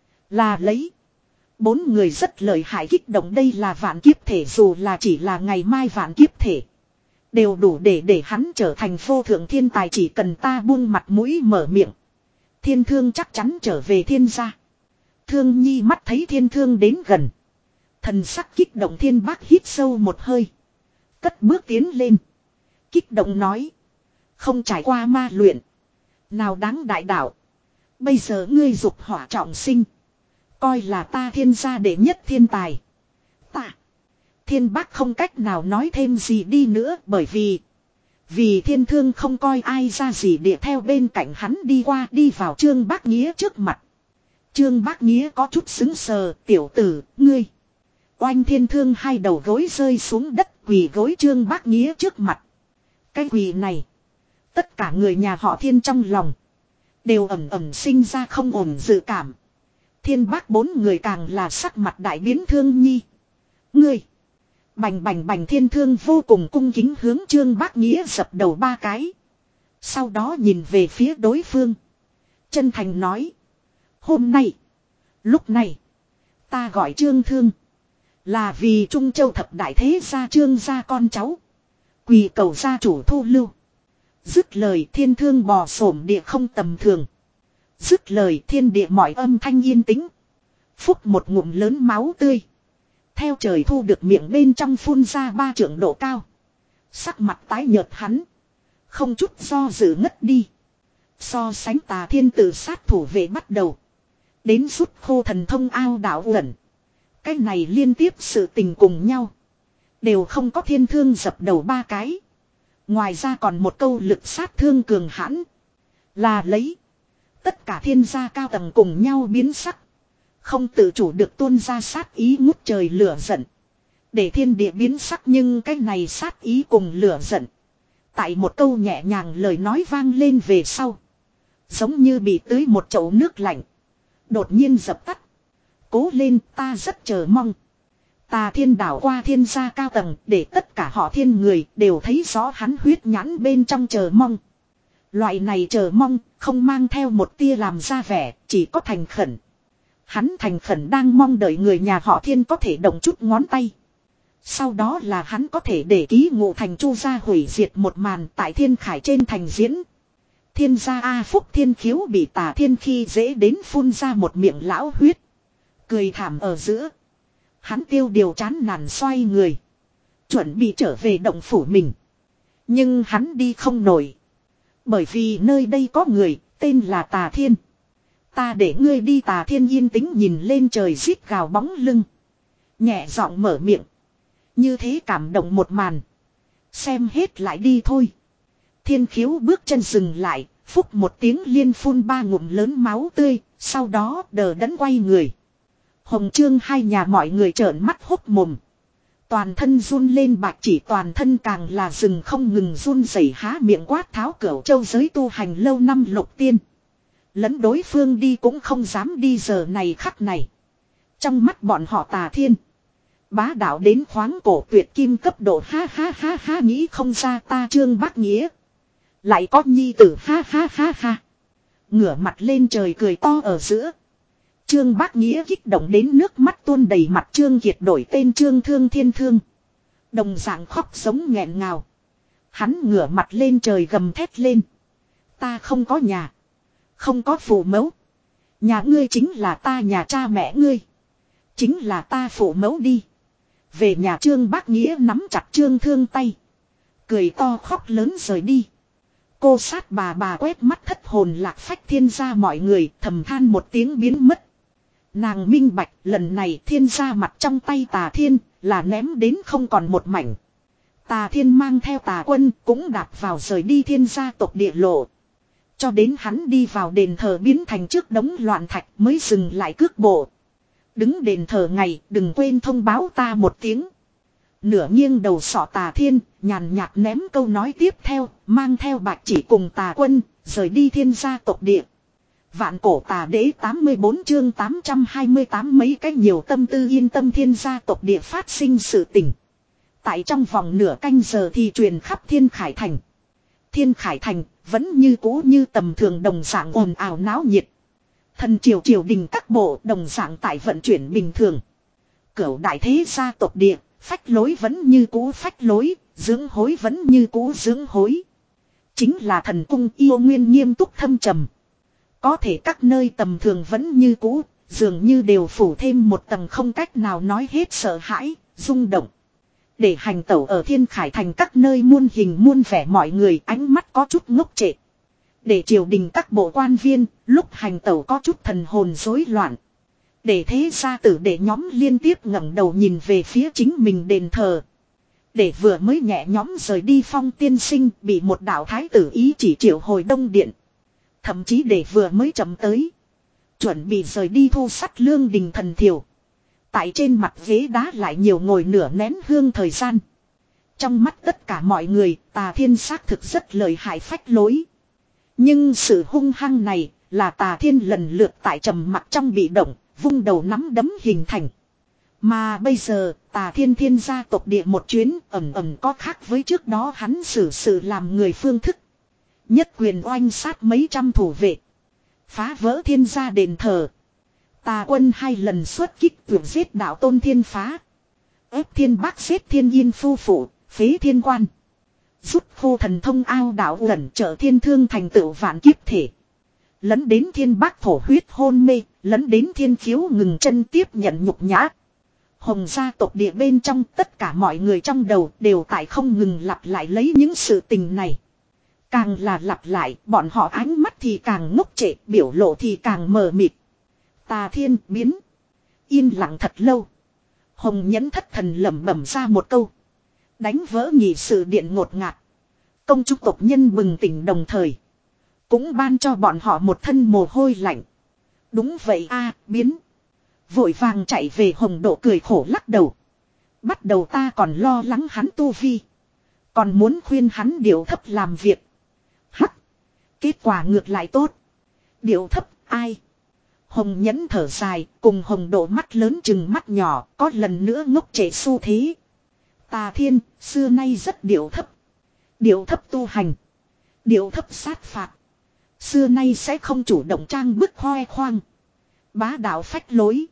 Là lấy. Bốn người rất lợi hại kích động đây là vạn kiếp thể dù là chỉ là ngày mai vạn kiếp thể. Đều đủ để để hắn trở thành vô thượng thiên tài chỉ cần ta buông mặt mũi mở miệng. Thiên thương chắc chắn trở về thiên gia. Thương nhi mắt thấy thiên thương đến gần. Thần sắc kích động thiên bác hít sâu một hơi. Cất bước tiến lên. Kích động nói. Không trải qua ma luyện. Nào đáng đại đạo. Bây giờ ngươi dục hỏa trọng sinh. Coi là ta thiên gia đệ nhất thiên tài. Ta. Thiên bác không cách nào nói thêm gì đi nữa bởi vì. Vì thiên thương không coi ai ra gì để theo bên cạnh hắn đi qua đi vào Trương Bác Nghĩa trước mặt. Trương Bác Nghĩa có chút xứng sờ tiểu tử ngươi. Oanh thiên thương hai đầu gối rơi xuống đất quỳ gối Trương Bác Nghĩa trước mặt. Cái quỳ này. Tất cả người nhà họ Thiên trong lòng. Đều ẩm ẩm sinh ra không ổn dự cảm. Thiên bác bốn người càng là sắc mặt đại biến thương nhi. Ngươi. Bành bành bành thiên thương vô cùng cung kính hướng Trương Bác Nghĩa dập đầu ba cái. Sau đó nhìn về phía đối phương. Chân thành nói. Hôm nay. Lúc này. Ta gọi Trương Thương. Là vì Trung Châu thập đại thế gia Trương gia con cháu. Quỳ cầu gia chủ thu lưu. Dứt lời thiên thương bò xổm địa không tầm thường. Dứt lời thiên địa mọi âm thanh yên tĩnh. Phúc một ngụm lớn máu tươi. Theo trời thu được miệng bên trong phun ra ba trượng độ cao. Sắc mặt tái nhợt hắn. Không chút do dự ngất đi. So sánh Tà Thiên tự sát thủ vệ bắt đầu. Đến rút khô thần thông ao đảo uẩn. Cái này liên tiếp sự tình cùng nhau. Đều không có thiên thương dập đầu ba cái. Ngoài ra còn một câu lực sát thương cường hãn. Là lấy. Tất cả thiên gia cao tầng cùng nhau biến sắc. Không tự chủ được tuôn ra sát ý ngút trời lửa giận. Để thiên địa biến sắc nhưng cái này sát ý cùng lửa giận. Tại một câu nhẹ nhàng lời nói vang lên về sau. Giống như bị tưới một chậu nước lạnh. Đột nhiên dập tắt. Cố lên, ta rất chờ mong. Tà Thiên đảo qua thiên gia cao tầng để tất cả họ thiên người đều thấy rõ hắn huyết nhãn bên trong chờ mong. Loại này chờ mong không mang theo một tia làm ra vẻ, chỉ có thành khẩn. Hắn thành khẩn đang mong đợi người nhà họ Thiên có thể động chút ngón tay. Sau đó là hắn có thể để ký ngụ thành Chu gia hủy diệt một màn tại Thiên Khải trên thành diễn. Thiên gia A Phúc Thiên Khiếu bị Tà Thiên khi dễ đến phun ra một miệng lão huyết. Cười thảm ở giữa. Hắn tiêu điều chán nản xoay người. Chuẩn bị trở về động phủ mình. Nhưng hắn đi không nổi. Bởi vì nơi đây có người tên là Tà Thiên. Ta để ngươi đi. Tà Thiên yên tĩnh nhìn lên trời rít gào bóng lưng. Nhẹ giọng mở miệng. Như thế cảm động một màn. Xem hết lại đi thôi. Thiên Khiếu bước chân dừng lại. Phúc một tiếng liên phun ba ngụm lớn máu tươi. Sau đó đờ đẫn quay người. Hồng Trương hai nhà mọi người trợn mắt hốt mồm. Toàn thân run lên bạch chỉ toàn thân càng là rừng không ngừng run rẩy há miệng quát tháo cửu châu giới tu hành lâu năm lục tiên. Lẫn đối phương đi cũng không dám đi giờ này khắc này. Trong mắt bọn họ Tà Thiên. Bá đạo đến khoáng cổ tuyệt kim cấp độ ha ha ha ha nghĩ không ra ta Trương Bác Nghĩa. Lại có nhi tử ha ha ha ha. Ngửa mặt lên trời cười to ở giữa. Trương Bác Nghĩa kích động đến nước mắt tuôn đầy mặt. Trương Kiệt đổi tên Trương Thương Thiên Thương. Đồng dạng khóc sống nghẹn ngào. Hắn ngửa mặt lên trời gầm thét lên. Ta không có nhà. Không có phụ mẫu. Nhà ngươi chính là ta nhà cha mẹ ngươi. Chính là ta phụ mẫu đi. Về nhà Trương Bác Nghĩa nắm chặt Trương Thương tay. Cười to khóc lớn rời đi. Cô sát bà bà quét mắt thất hồn lạc phách thiên gia mọi người thầm than một tiếng biến mất. Nàng minh bạch lần này thiên gia mặt trong tay Tà Thiên là ném đến không còn một mảnh. Tà Thiên mang theo Tà Quân cũng đạp vào rời đi thiên gia tộc địa lộ. Cho đến hắn đi vào đền thờ biến thành trước đống loạn thạch mới dừng lại cước bộ. Đứng đền thờ ngày đừng quên thông báo ta một tiếng. Nửa nghiêng đầu sọ Tà Thiên nhàn nhạt ném câu nói tiếp theo mang theo bạch chỉ cùng Tà Quân rời đi thiên gia tộc địa. Vạn cổ Tà Đế tám mươi bốn chương tám trăm hai mươi tám mấy cách nhiều tâm tư yên tâm thiên gia tộc địa phát sinh sự tình. Tại trong vòng nửa canh giờ thì truyền khắp Thiên Khải Thành. Thiên Khải Thành vẫn như cũ như tầm thường đồng dạng ồn ào náo nhiệt. Thần triều triều đình các bộ đồng dạng tại vận chuyển bình thường. Cửu đại thế gia tộc địa, phách lối vẫn như cũ phách lối, dưỡng hối vẫn như cũ dưỡng hối. Chính là thần cung yêu nguyên nghiêm túc thâm trầm. Có thể các nơi tầm thường vẫn như cũ, dường như đều phủ thêm một tầng không cách nào nói hết sợ hãi, rung động. Để hành tẩu ở Thiên Khải Thành các nơi muôn hình muôn vẻ mọi người ánh mắt có chút ngốc trệ. Để triều đình các bộ quan viên, lúc hành tẩu có chút thần hồn rối loạn. Để thế gia tử để nhóm liên tiếp ngẩng đầu nhìn về phía chính mình đền thờ. Để vừa mới nhẹ nhóm rời đi Phong tiên sinh bị một đạo thái tử ý chỉ triệu hồi đông điện. Thậm chí để vừa mới chậm tới. Chuẩn bị rời đi thu sắt lương đình thần thiểu. Tại trên mặt ghế đá lại nhiều ngồi nửa nén hương thời gian. Trong mắt tất cả mọi người, Tà Thiên xác thực rất lợi hại phách lối. Nhưng sự hung hăng này là Tà Thiên lần lượt tại trầm mặc trong bị động, vung đầu nắm đấm hình thành. Mà bây giờ, Tà Thiên thiên gia tộc địa một chuyến ẩm ẩm có khác với trước đó hắn xử sự làm người phương thức. Nhất quyền oanh sát mấy trăm thủ vệ. Phá vỡ thiên gia đền thờ. Tà quân hai lần xuất kích tuyệt giết đạo tôn thiên phá. Ép thiên bác giết thiên yên phu phụ, phế thiên quan. Rút khô thần thông ao đạo lẩn trợ thiên thương thành tựu vạn kiếp thể. Lấn đến thiên bác thổ huyết hôn mê, lấn đến thiên khiếu ngừng chân tiếp nhận nhục nhã. Hồng gia tộc địa bên trong tất cả mọi người trong đầu đều tại không ngừng lặp lại lấy những sự tình này. Càng là lặp lại, bọn họ ánh mắt thì càng ngốc trệ, biểu lộ thì càng mờ mịt. Tà thiên biến. Yên lặng thật lâu. Hồng nhẫn thất thần lẩm bẩm ra một câu. Đánh vỡ nhị sự điện ngột ngạt. Công chúng tộc nhân bừng tỉnh đồng thời. Cũng ban cho bọn họ một thân mồ hôi lạnh. Đúng vậy a biến. Vội vàng chạy về Hồng Độ cười khổ lắc đầu. Bắt đầu ta còn lo lắng hắn tu vi. Còn muốn khuyên hắn điệu thấp làm việc. Hắc. Kết quả ngược lại tốt. Điệu thấp ai? Hồng nhẫn thở dài, cùng Hồng Độ mắt lớn chừng mắt nhỏ, có lần nữa ngốc trệ xu thế. Tà thiên, xưa nay rất điệu thấp. Điệu thấp tu hành. Điệu thấp sát phạt. Xưa nay sẽ không chủ động trang bức khoe khoang. Bá đạo phách lối.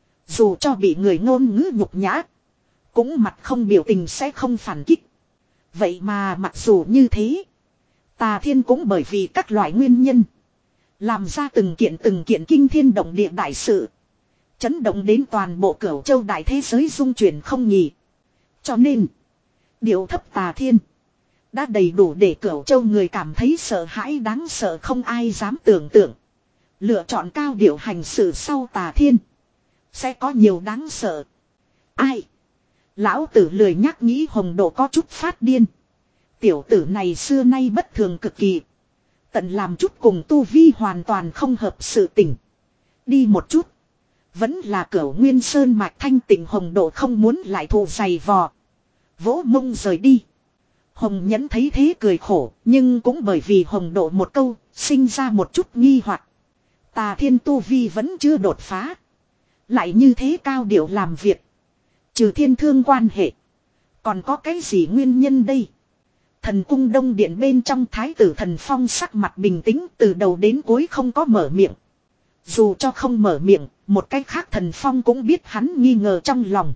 Dù cho bị người ngôn ngữ nhục nhã. Cũng mặt không biểu tình sẽ không phản kích. Vậy mà mặc dù như thế. Tà thiên cũng bởi vì các loại nguyên nhân. Làm ra từng kiện từng kiện kinh thiên động địa đại sự. Chấn động đến toàn bộ cửu châu đại thế giới dung chuyển không nhỉ. Cho nên. Điệu thấp tà thiên. Đã đầy đủ để cửu châu người cảm thấy sợ hãi đáng sợ không ai dám tưởng tượng. Lựa chọn cao điệu hành sự sau tà thiên. Sẽ có nhiều đáng sợ. Ai? Lão tử lười nhắc nghĩ Hồng Độ có chút phát điên. Tiểu tử này xưa nay bất thường cực kỳ. Tận làm chút cùng tu vi hoàn toàn không hợp sự tình. Đi một chút. Vẫn là cửu nguyên sơn mạch thanh tịnh Hồng Độ không muốn lại thù dày vò. Vỗ mông rời đi. Hồng nhẫn thấy thế cười khổ. Nhưng cũng bởi vì Hồng Độ một câu. Sinh ra một chút nghi hoặc. Tà thiên tu vi vẫn chưa đột phá. Lại như thế cao điệu làm việc. Trừ thiên thương quan hệ. Còn có cái gì nguyên nhân đây? Thần cung đông điện bên trong thái tử Thần Phong sắc mặt bình tĩnh từ đầu đến cuối không có mở miệng. Dù cho không mở miệng, một cách khác Thần Phong cũng biết hắn nghi ngờ trong lòng.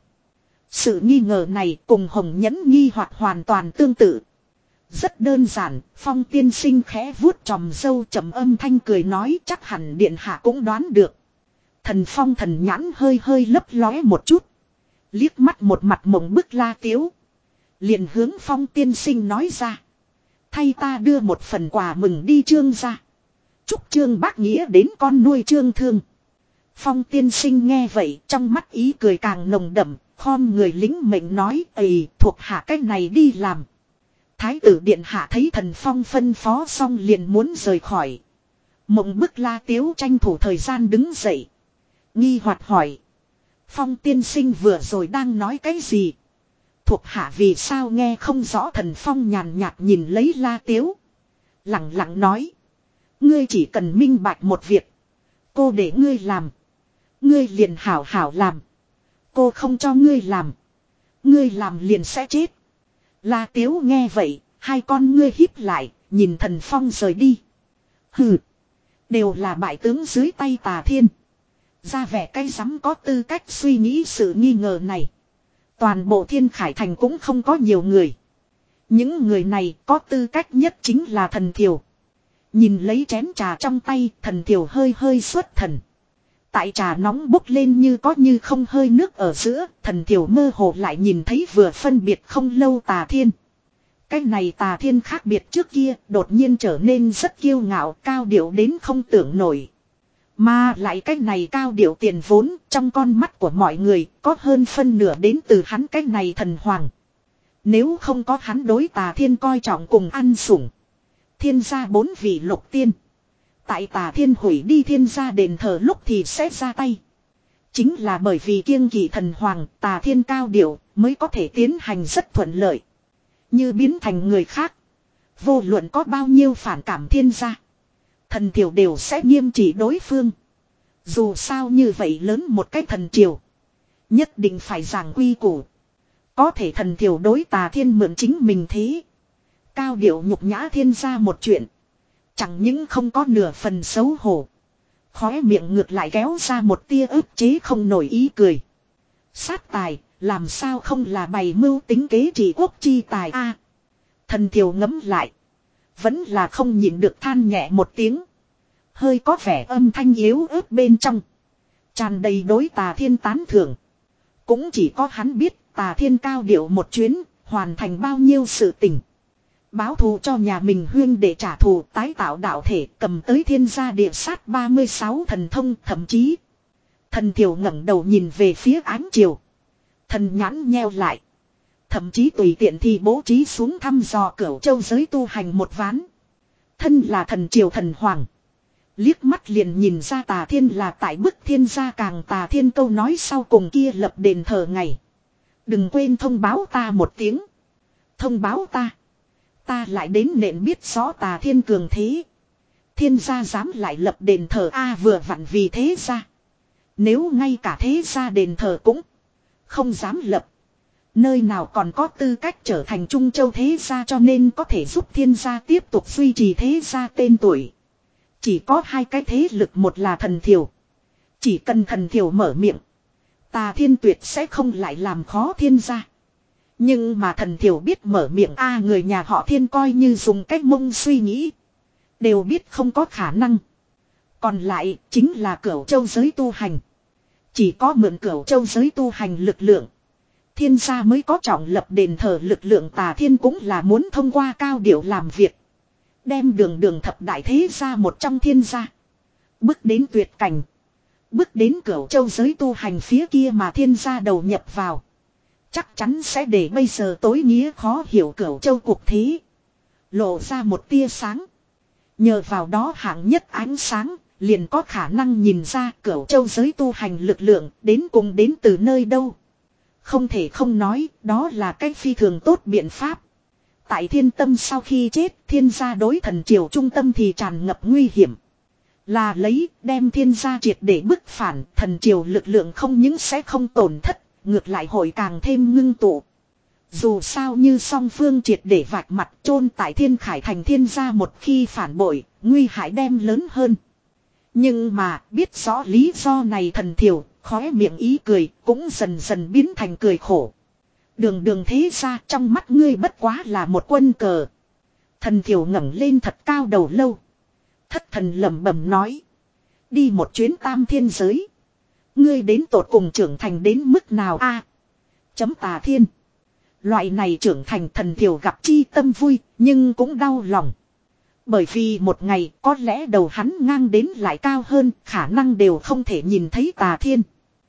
Sự nghi ngờ này cùng Hồng nhẫn nghi hoặc hoàn toàn tương tự. Rất đơn giản, Phong tiên sinh khẽ vuốt tròm râu trầm âm thanh cười nói chắc hẳn điện hạ cũng đoán được. Thần Phong thần nhãn hơi hơi lấp lóe một chút. Liếc mắt một mặt mộng bức La Tiếu. Liền hướng Phong tiên sinh nói ra. Thay ta đưa một phần quà mừng đi Trương gia. Chúc Trương bác nghĩa đến con nuôi Trương thương. Phong tiên sinh nghe vậy trong mắt ý cười càng nồng đậm. Khom người lính mệnh nói ầy thuộc hạ cách này đi làm. Thái tử điện hạ thấy Thần Phong phân phó xong liền muốn rời khỏi. Mộng bức La Tiếu tranh thủ thời gian đứng dậy. Nghi hoặc hỏi. Phong tiên sinh vừa rồi đang nói cái gì? Thuộc hạ vì sao nghe không rõ Thần Phong nhàn nhạt nhìn lấy La Tiếu. Lặng lặng nói. Ngươi chỉ cần minh bạch một việc. Cô để ngươi làm. Ngươi liền hảo hảo làm. Cô không cho ngươi làm. Ngươi làm liền sẽ chết. La Tiếu nghe vậy. Hai con ngươi híp lại. Nhìn Thần Phong rời đi. Hừ. Đều là bại tướng dưới tay Tà Thiên. Ra vẻ cay rắm có tư cách suy nghĩ sự nghi ngờ này. Toàn bộ Thiên Khải Thành cũng không có nhiều người. Những người này có tư cách nhất chính là Thần Thiều. Nhìn lấy chén trà trong tay, Thần Thiều hơi hơi xuất thần. Tại trà nóng bốc lên như có như không hơi nước ở giữa, Thần Thiều mơ hồ lại nhìn thấy vừa phân biệt không lâu Tà Thiên. Cái này Tà Thiên khác biệt trước kia, đột nhiên trở nên rất kiêu ngạo, cao điệu đến không tưởng nổi. Mà lại cái này cao điệu tiền vốn trong con mắt của mọi người có hơn phân nửa đến từ hắn cái này thần hoàng. Nếu không có hắn đối Tà Thiên coi trọng cùng ăn sủng. Thiên gia bốn vị lục tiên. Tại Tà Thiên hủy đi thiên gia đền thờ lúc thì sẽ ra tay. Chính là bởi vì kiêng kỵ thần hoàng Tà Thiên cao điệu mới có thể tiến hành rất thuận lợi. Như biến thành người khác. Vô luận có bao nhiêu phản cảm thiên gia. Thần Thiều đều sẽ nghiêm trị đối phương. Dù sao như vậy lớn một cái thần triều. Nhất định phải giảng quy củ. Có thể Thần Thiều đối Tà Thiên mượn chính mình thế. Cao điệu nhục nhã thiên gia một chuyện. Chẳng những không có nửa phần xấu hổ. Khóe miệng ngược lại kéo ra một tia ức chế không nổi ý cười. Sát tài, làm sao không là bày mưu tính kế trị quốc chi tài a? Thần Thiều ngẫm lại. Vẫn là không nhịn được than nhẹ một tiếng. Hơi có vẻ âm thanh yếu ớt bên trong. Tràn đầy đối Tà Thiên tán thưởng. Cũng chỉ có hắn biết Tà Thiên cao điệu một chuyến, hoàn thành bao nhiêu sự tình. Báo thù cho nhà mình huyên để trả thù, tái tạo đạo thể, cầm tới thiên gia địa sát ba mươi sáu thần thông, thậm chí. Thần Thiều ngẩng đầu nhìn về phía ánh chiều. Thần nhãn nheo lại. Thậm chí tùy tiện thì bố trí xuống thăm dò Cửu Châu giới tu hành một ván. Thân là thần triều thần hoàng. Liếc mắt liền nhìn ra Tà Thiên là tại bức thiên gia càng Tà Thiên câu nói sau cùng kia lập đền thờ ngày. Đừng quên thông báo ta một tiếng. Thông báo ta. Ta lại đến nện biết rõ Tà Thiên cường thế. Thiên gia dám lại lập đền thờ A vừa vặn vì thế gia. Nếu ngay cả thế gia đền thờ cũng không dám lập. Nơi nào còn có tư cách trở thành Trung Châu thế gia, cho nên có thể giúp thiên gia tiếp tục duy trì thế gia tên tuổi. Chỉ có hai cái thế lực, một là thần Thiều. Chỉ cần thần Thiều mở miệng, Tà Thiên tuyệt sẽ không lại làm khó thiên gia. Nhưng mà thần Thiều biết mở miệng a, người nhà họ Thiên coi như dùng cách mông suy nghĩ, đều biết không có khả năng. Còn lại chính là Cửu Châu giới tu hành. Chỉ có mượn Cửu Châu giới tu hành lực lượng, thiên gia mới có trọng lập đền thờ lực lượng. Tà Thiên cũng là muốn thông qua cao điệu làm việc, đem đường đường thập đại thế gia một trong thiên gia bước đến tuyệt cảnh, bước đến Cửu Châu giới tu hành phía kia mà thiên gia đầu nhập vào. Chắc chắn sẽ để bây giờ tối nghĩa khó hiểu Cửu Châu cuộc thế lộ ra một tia sáng. Nhờ vào đó hạng nhất ánh sáng, liền có khả năng nhìn ra Cửu Châu giới tu hành lực lượng đến cùng đến từ nơi đâu. Không thể không nói, đó là cách phi thường tốt biện pháp. Tại Thiên Tâm sau khi chết, thiên gia đối thần triều trung tâm thì tràn ngập nguy hiểm. Là lấy đem thiên gia triệt để bức phản, thần triều lực lượng không những sẽ không tổn thất, ngược lại hội càng thêm ngưng tụ. Dù sao như song phương triệt để vạch mặt chôn tại Thiên Khải thành thiên gia, một khi phản bội, nguy hại đem lớn hơn. Nhưng mà biết rõ lý do này, thần Thiều khóe miệng ý cười cũng dần dần biến thành cười khổ. Đường đường thế ra, trong mắt ngươi bất quá là một quân cờ. Thần Thiều ngẩng lên thật cao đầu lâu. Thất thần lẩm bẩm nói. Đi một chuyến tam thiên giới. Ngươi đến tột cùng trưởng thành đến mức nào a? Chấm Tà Thiên. Loại này trưởng thành thần Thiều gặp chi tâm vui, nhưng cũng đau lòng. Bởi vì một ngày có lẽ đầu hắn ngang đến lại cao hơn, khả năng đều không thể nhìn thấy Tà Thiên.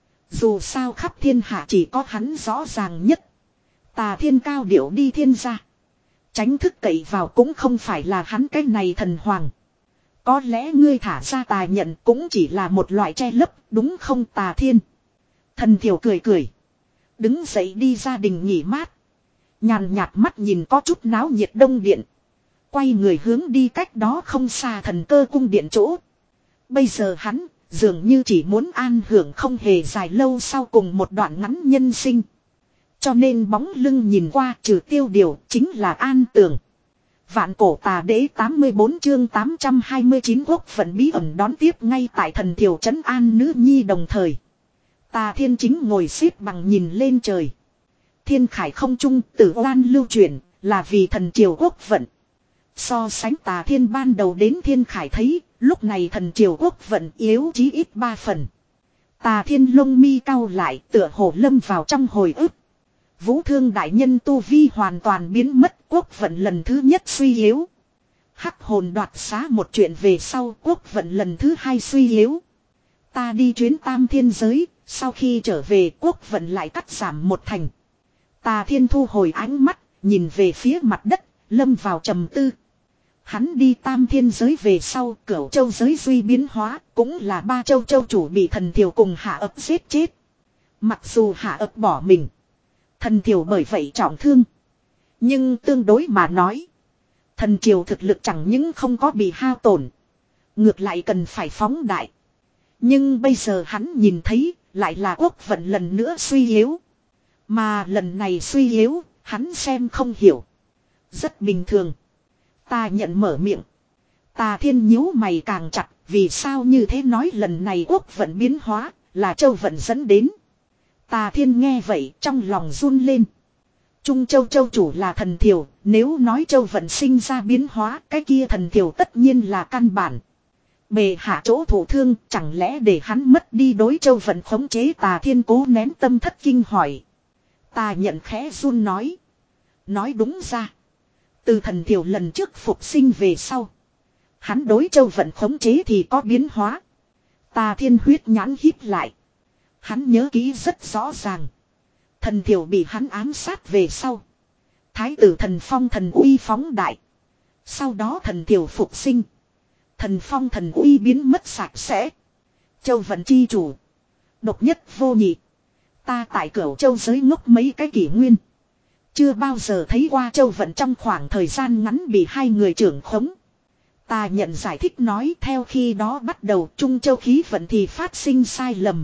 Dù sao khắp thiên hạ chỉ có hắn rõ ràng nhất. Tà Thiên cao điệu đi thiên gia, tránh thức cậy vào cũng không phải là hắn cái này thần hoàng. Có lẽ ngươi thả ra tà nhận cũng chỉ là một loại che lấp, đúng không Tà Thiên? Thần Thiều cười cười, đứng dậy đi gia đình nghỉ mát. Nhàn nhạt mắt nhìn có chút náo nhiệt đông điện, quay người hướng đi cách đó không xa thần cơ cung điện chỗ. Bây giờ hắn dường như chỉ muốn an hưởng không hề dài lâu sau cùng một đoạn ngắn nhân sinh. Cho nên bóng lưng nhìn qua trừ tiêu điều chính là an tường. Vạn cổ tà đế tám mươi bốn chương tám trăm hai mươi chín quốc vận bí ẩn đón tiếp ngay tại thần Thiều trấn an nữ nhi đồng thời. Tà Thiên chính ngồi xếp bằng nhìn lên trời. Thiên Khải không trung tử oan lưu truyền là vì thần triều quốc vận. So sánh Tà Thiên ban đầu đến Thiên Khải thấy, lúc này thần triều quốc vận yếu chí ít ba phần. Tà Thiên lông mi cau lại, tựa hồ lâm vào trong hồi ức. Vũ Thương đại nhân tu vi hoàn toàn biến mất, quốc vận lần thứ nhất suy yếu. Hắc hồn đoạt xá một chuyện về sau, quốc vận lần thứ hai suy yếu. Ta đi chuyến tam thiên giới, sau khi trở về quốc vận lại cắt giảm một thành. Tà Thiên thu hồi ánh mắt, nhìn về phía mặt đất, lâm vào trầm tư. Hắn đi tam thiên giới về sau, Cửu Châu giới duy biến hóa, cũng là ba châu châu chủ bị thần Thiều cùng Hạ Ấp giết chết. Mặc dù Hạ Ấp bỏ mình, thần Thiều bởi vậy trọng thương. Nhưng tương đối mà nói, thần triều thực lực chẳng những không có bị hao tổn, ngược lại cần phải phóng đại. Nhưng bây giờ hắn nhìn thấy, lại là quốc vận lần nữa suy yếu. Mà lần này suy yếu, hắn xem không hiểu. Rất bình thường. Ta nhận mở miệng. Tà Thiên nhíu mày càng chặt, vì sao như thế nói lần này quốc vận biến hóa, là Châu vận dẫn đến. Tà Thiên nghe vậy trong lòng run lên. Trung Châu Châu chủ là thần thiểu, nếu nói Châu vận sinh ra biến hóa, cái kia thần thiểu tất nhiên là căn bản. Bề hạ chỗ thổ thương, chẳng lẽ để hắn mất đi đối Châu vận khống chế. Tà Thiên cố nén tâm thất kinh hỏi. Tà nhận khẽ run nói. Nói đúng ra. Từ thần thiểu lần trước phục sinh về sau. Hắn đối Châu vận khống chế thì có biến hóa. Tà Thiên huyết nhãn híp lại. Hắn nhớ kỹ rất rõ ràng. Thần thiểu bị hắn ám sát về sau. Thái tử thần phong thần uy phóng đại. Sau đó thần thiểu phục sinh. Thần phong thần uy biến mất sạch sẽ. Châu vận chi chủ. Độc nhất vô nhị. Ta tại Cửu Châu giới ngốc mấy cái kỷ nguyên. Chưa bao giờ thấy qua Châu vận trong khoảng thời gian ngắn bị hai người trưởng khống. Ta nhận giải thích nói theo khi đó bắt đầu Trung Châu khí vận thì phát sinh sai lầm.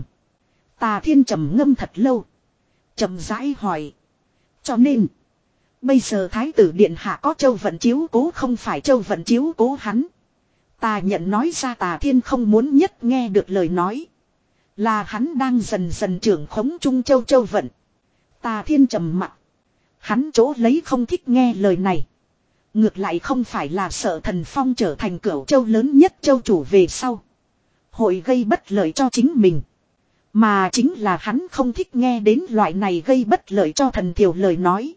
Tà Thiên trầm ngâm thật lâu. Trầm rãi hỏi. Cho nên. Bây giờ Thái tử Điện Hạ có Châu vận chiếu cố không phải Châu vận chiếu cố hắn. Tà nhận nói ra Tà Thiên không muốn nhất nghe được lời nói. Là hắn đang dần dần trưởng khống Trung Châu Châu vận. Tà Thiên trầm mặc. Hắn chỗ lấy không thích nghe lời này. Ngược lại không phải là sợ thần phong trở thành Cửu Châu lớn nhất châu chủ về sau. Hội gây bất lợi cho chính mình. Mà chính là hắn không thích nghe đến loại này gây bất lợi cho thần thiểu lời nói.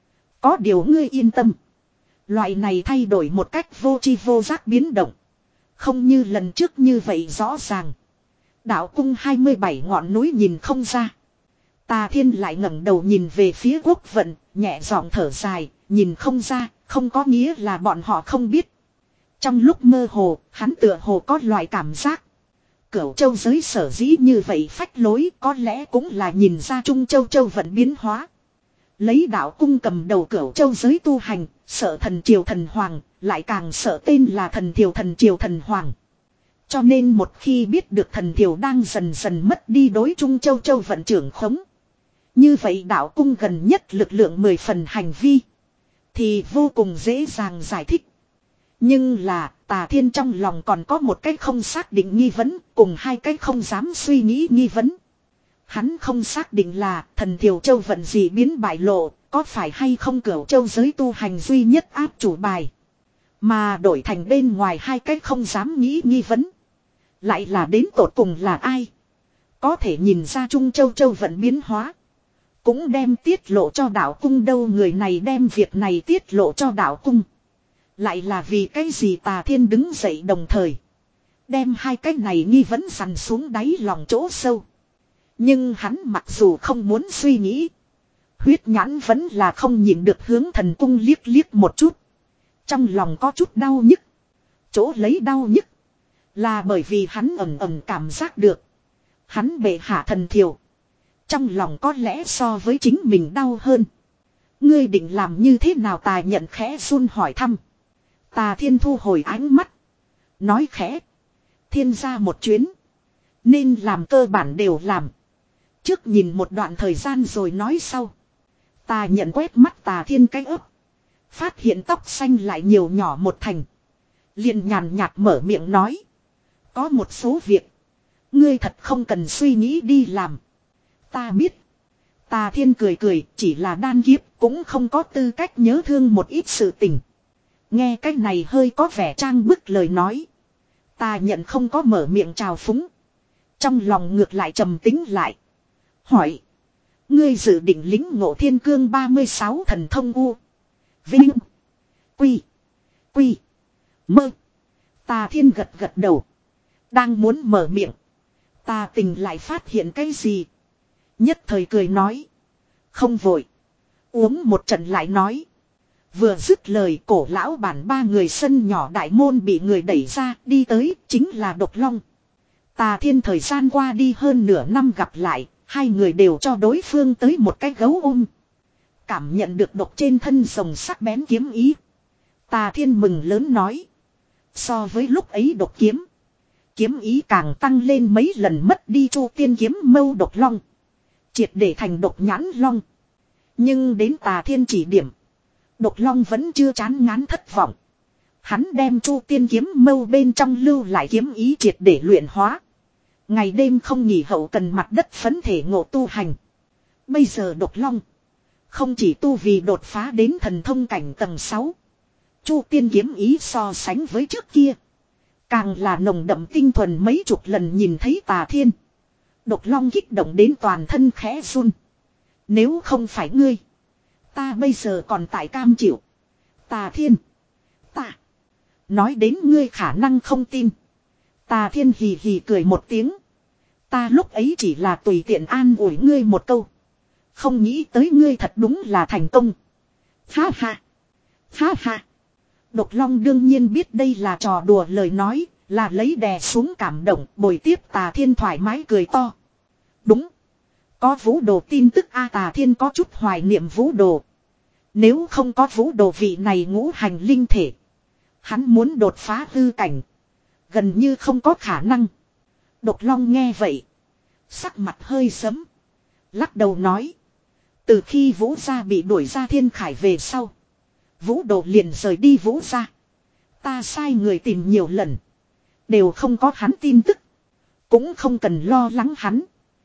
Có điều ngươi yên tâm. Loại này thay đổi một cách vô tri vô giác biến động. Không như lần trước như vậy rõ ràng. Đạo cung hai mươi bảy ngọn núi nhìn không ra. Tà Thiên lại ngẩng đầu nhìn về phía quốc vận, nhẹ giọng thở dài, nhìn không ra, không có nghĩa là bọn họ không biết. Trong lúc mơ hồ, hắn tựa hồ có loại cảm giác. Cửu Châu giới sở dĩ như vậy phách lối có lẽ cũng là nhìn ra Trung Châu Châu vận biến hóa. Lấy đạo cung cầm đầu Cửu Châu giới tu hành, sợ thần triều thần hoàng, lại càng sợ tên là thần thiểu thần triều thần hoàng. Cho nên một khi biết được thần thiểu đang dần dần mất đi đối Trung Châu Châu vận trưởng khống. Như vậy đạo cung gần nhất lực lượng mười phần hành vi. Thì vô cùng dễ dàng giải thích. Nhưng là Tà Thiên trong lòng còn có một cái không xác định nghi vấn. Cùng hai cái không dám suy nghĩ nghi vấn. Hắn không xác định là thần thiểu Châu vận gì biến bại lộ. Có phải hay không Cửu Châu giới tu hành duy nhất áp chủ bài. Mà đổi thành bên ngoài hai cái không dám nghĩ nghi vấn. Lại là đến tột cùng là ai. Có thể nhìn ra Trung Châu Châu vận biến hóa. Cũng đem tiết lộ cho đạo cung đâu người này đem việc này tiết lộ cho đạo cung. Lại là vì cái gì Tà Thiên đứng dậy đồng thời. Đem hai cái này nghi vấn dằn xuống đáy lòng chỗ sâu. Nhưng hắn mặc dù không muốn suy nghĩ. Huyết nhãn vẫn là không nhìn được hướng thần cung liếc liếc một chút. Trong lòng có chút đau nhức. Chỗ lấy đau nhức. Là bởi vì hắn ẩm ẩm cảm giác được. Hắn bệ hạ thần thiểu. Trong lòng có lẽ so với chính mình đau hơn. Ngươi định làm như thế nào Tà nhận khẽ run hỏi thăm. Tà Thiên thu hồi ánh mắt. Nói khẽ. Thiên ra một chuyến. Nên làm cơ bản đều làm. Trước nhìn một đoạn thời gian rồi nói sau. Tà nhận quét mắt Tà Thiên cái ấp. Phát hiện tóc xanh lại nhiều nhỏ một thành. Liền nhàn nhạt mở miệng nói. Có một số việc. Ngươi thật không cần suy nghĩ đi làm. Ta biết. Tà Thiên cười cười chỉ là đan kiếp cũng không có tư cách nhớ thương một ít sự tình. Nghe cái này hơi có vẻ trang bức lời nói. Tà nhận không có mở miệng chào phúng. Trong lòng ngược lại trầm tính lại. Hỏi. Ngươi dự định lính ngộ thiên cương ba mươi sáu thần thông U. Vinh. Quy. Quy. Mơ. Tà Thiên gật gật đầu. Đang muốn mở miệng. Tà tình lại phát hiện cái gì. Nhất thời cười nói. Không vội. Uống một trận lại nói. Vừa dứt lời cổ lão bản ba người sân nhỏ đại môn bị người đẩy ra đi tới chính là Độc Long. Tà Thiên thời gian qua đi hơn nửa năm gặp lại. Hai người đều cho đối phương tới một cái gấu ôm. Cảm nhận được độc trên thân rồng sắc bén kiếm ý. Tà Thiên mừng lớn nói. So với lúc ấy độc kiếm. Kiếm ý càng tăng lên mấy lần mất đi Chu Tiên kiếm mâu Độc Long. Triệt để thành Độc Nhãn Long. Nhưng đến Tà Thiên chỉ điểm. Độc Long vẫn chưa chán ngán thất vọng. Hắn đem Chu Tiên kiếm mâu bên trong lưu lại kiếm ý triệt để luyện hóa. Ngày đêm không nghỉ hậu cần mặt đất phấn thể ngộ tu hành. Bây giờ Độc Long không chỉ tu vì đột phá đến thần thông cảnh tầng sáu. Chu Tiên kiếm ý so sánh với trước kia. Càng là nồng đậm tinh thuần mấy chục lần nhìn thấy Tà Thiên. Độc Long kích động đến toàn thân khẽ run. Nếu không phải ngươi, ta bây giờ còn tại cam chịu. Tà Thiên. Ta. Nói đến ngươi khả năng không tin. Tà Thiên hì hì cười một tiếng. Ta lúc ấy chỉ là tùy tiện an ủi ngươi một câu. Không nghĩ tới ngươi thật đúng là thành công. Ha ha. Ha ha. Độc Long đương nhiên biết đây là trò đùa lời nói, là lấy đè xuống cảm động, bồi tiếp Tà Thiên thoải mái cười to. Đúng. Có vũ đồ tin tức A Tà Thiên có chút hoài niệm vũ đồ. Nếu không có vũ đồ vị này ngũ hành linh thể, hắn muốn đột phá hư cảnh, gần như không có khả năng. Độc Long nghe vậy, sắc mặt hơi sẫm, lắc đầu nói. Từ khi Vũ gia bị đuổi ra Thiên Khải về sau, Vũ đồ liền rời đi Vũ gia. Ta sai người tìm nhiều lần, đều không có hắn tin tức. Cũng không cần lo lắng hắn.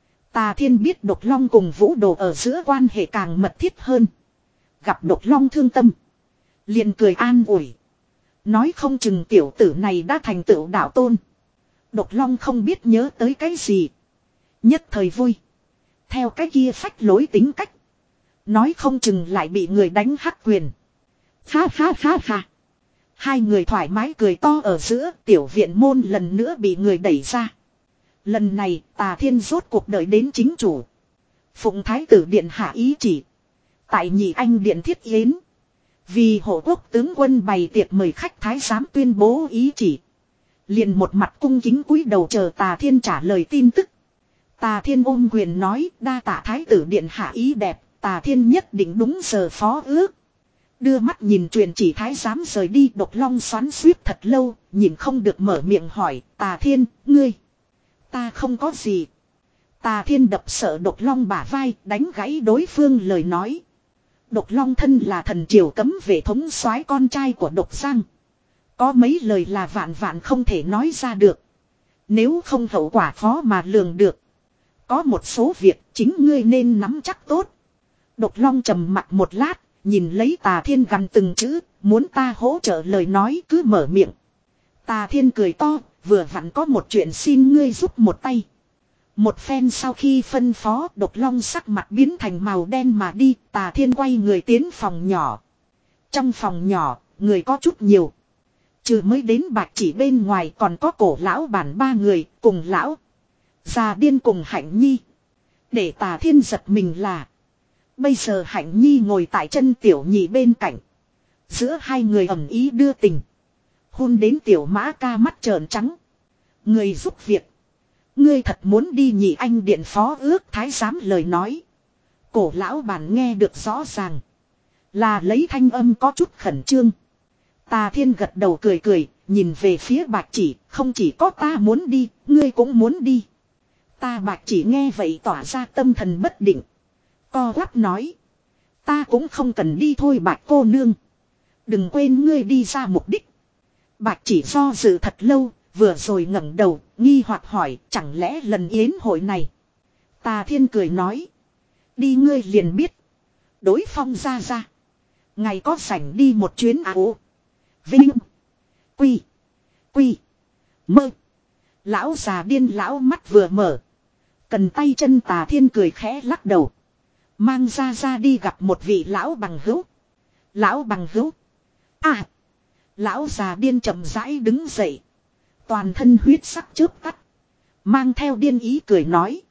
Tà Thiên biết Độc Long cùng Vũ đồ ở giữa quan hệ càng mật thiết hơn. Gặp Độc Long thương tâm, liền cười an ủi. Nói không chừng tiểu tử này đã thành tựu đạo tôn. Độc Long không biết nhớ tới cái gì, nhất thời vui. Theo cái kia phách lối tính cách, nói không chừng lại bị người đánh hắc quyền. Ha ha ha ha. Hai người thoải mái cười to ở giữa, tiểu viện môn lần nữa bị người đẩy ra. Lần này Tà Thiên rốt cuộc đợi đến chính chủ. Phụng Thái tử điện hạ ý chỉ, tại Nhị Anh điện thiết yến, vì hộ quốc tướng quân bày tiệc mời khách thái giám tuyên bố ý chỉ. Liền một mặt cung kính cúi đầu chờ Tà Thiên trả lời tin tức. Tà Thiên ôm quyền nói, đa tạ Thái tử điện hạ ý đẹp, Tà Thiên nhất định đúng giờ phó ước. Đưa mắt nhìn truyền chỉ thái giám rời đi. Độc Long xoắn xuýt thật lâu, nhìn không được mở miệng hỏi, Tà Thiên, ngươi. Ta không có gì. Tà Thiên đập sợ Độc Long bả vai, đánh gãy đối phương lời nói. Độc Long thân là thần triều cấm vệ thống soái con trai của Độc Giang. Có mấy lời là vạn vạn không thể nói ra được. Nếu không hậu quả khó mà lường được. Có một số việc chính ngươi nên nắm chắc tốt. Độc Long trầm mặt một lát, nhìn lấy Tà Thiên gằn từng chữ, muốn ta hỗ trợ lời nói cứ mở miệng. Tà Thiên cười to, vừa vặn có một chuyện xin ngươi giúp một tay. Một phen sau khi phân phó, Độc Long sắc mặt biến thành màu đen mà đi. Tà Thiên quay người tiến phòng nhỏ. Trong phòng nhỏ, người có chút nhiều. Trừ mới đến Bạch Chỉ bên ngoài còn có Cổ lão bản ba người, cùng lão già điên cùng Hạnh Nhi. Để Tà Thiên giật mình là, bây giờ Hạnh Nhi ngồi tại chân Tiểu Nhị bên cạnh. Giữa hai người ầm ý đưa tình, hôn đến Tiểu Mã Ca mắt trợn trắng. Người giúp việc, ngươi thật muốn đi Nhị Anh điện phó ước thái giám lời nói. Cổ lão bản nghe được rõ ràng, là lấy thanh âm có chút khẩn trương. Tà Thiên gật đầu cười cười, nhìn về phía Bạch Chỉ, không chỉ có ta muốn đi, ngươi cũng muốn đi. Ta Bạch Chỉ nghe vậy tỏa ra tâm thần bất định. Co quắp nói, ta cũng không cần đi thôi Bạch cô nương. Đừng quên ngươi đi ra mục đích. Bạch Chỉ do dự thật lâu, vừa rồi ngẩng đầu, nghi hoặc hỏi, chẳng lẽ lần yến hội này. Tà Thiên cười nói, đi ngươi liền biết. Đối Phong ra ra, ngày có rảnh đi một chuyến à ô. Vinh. Quy. Quy. Mơ. Lão già điên lão mắt vừa mở, cần tay chân. Tà Thiên cười khẽ lắc đầu, mang ra ra đi gặp một vị lão bằng hữu. Lão bằng hữu. À. Lão già điên chậm rãi đứng dậy, toàn thân huyết sắc chớp tắt, mang theo điên ý cười nói,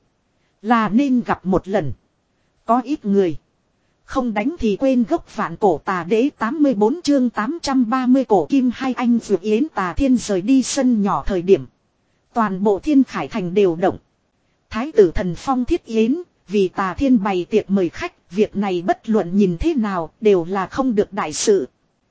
là nên gặp một lần. Có ít người không đánh thì quên gốc vạn cổ. Tà đế tám mươi bốn chương tám trăm ba mươi cổ kim hai anh vượt yến. Tà Thiên rời đi sân nhỏ thời điểm, toàn bộ Thiên Khải thành đều động. Thái tử Thần Phong thiết yến, vì Tà Thiên bày tiệc mời khách, việc này bất luận nhìn thế nào đều là không được đại sự.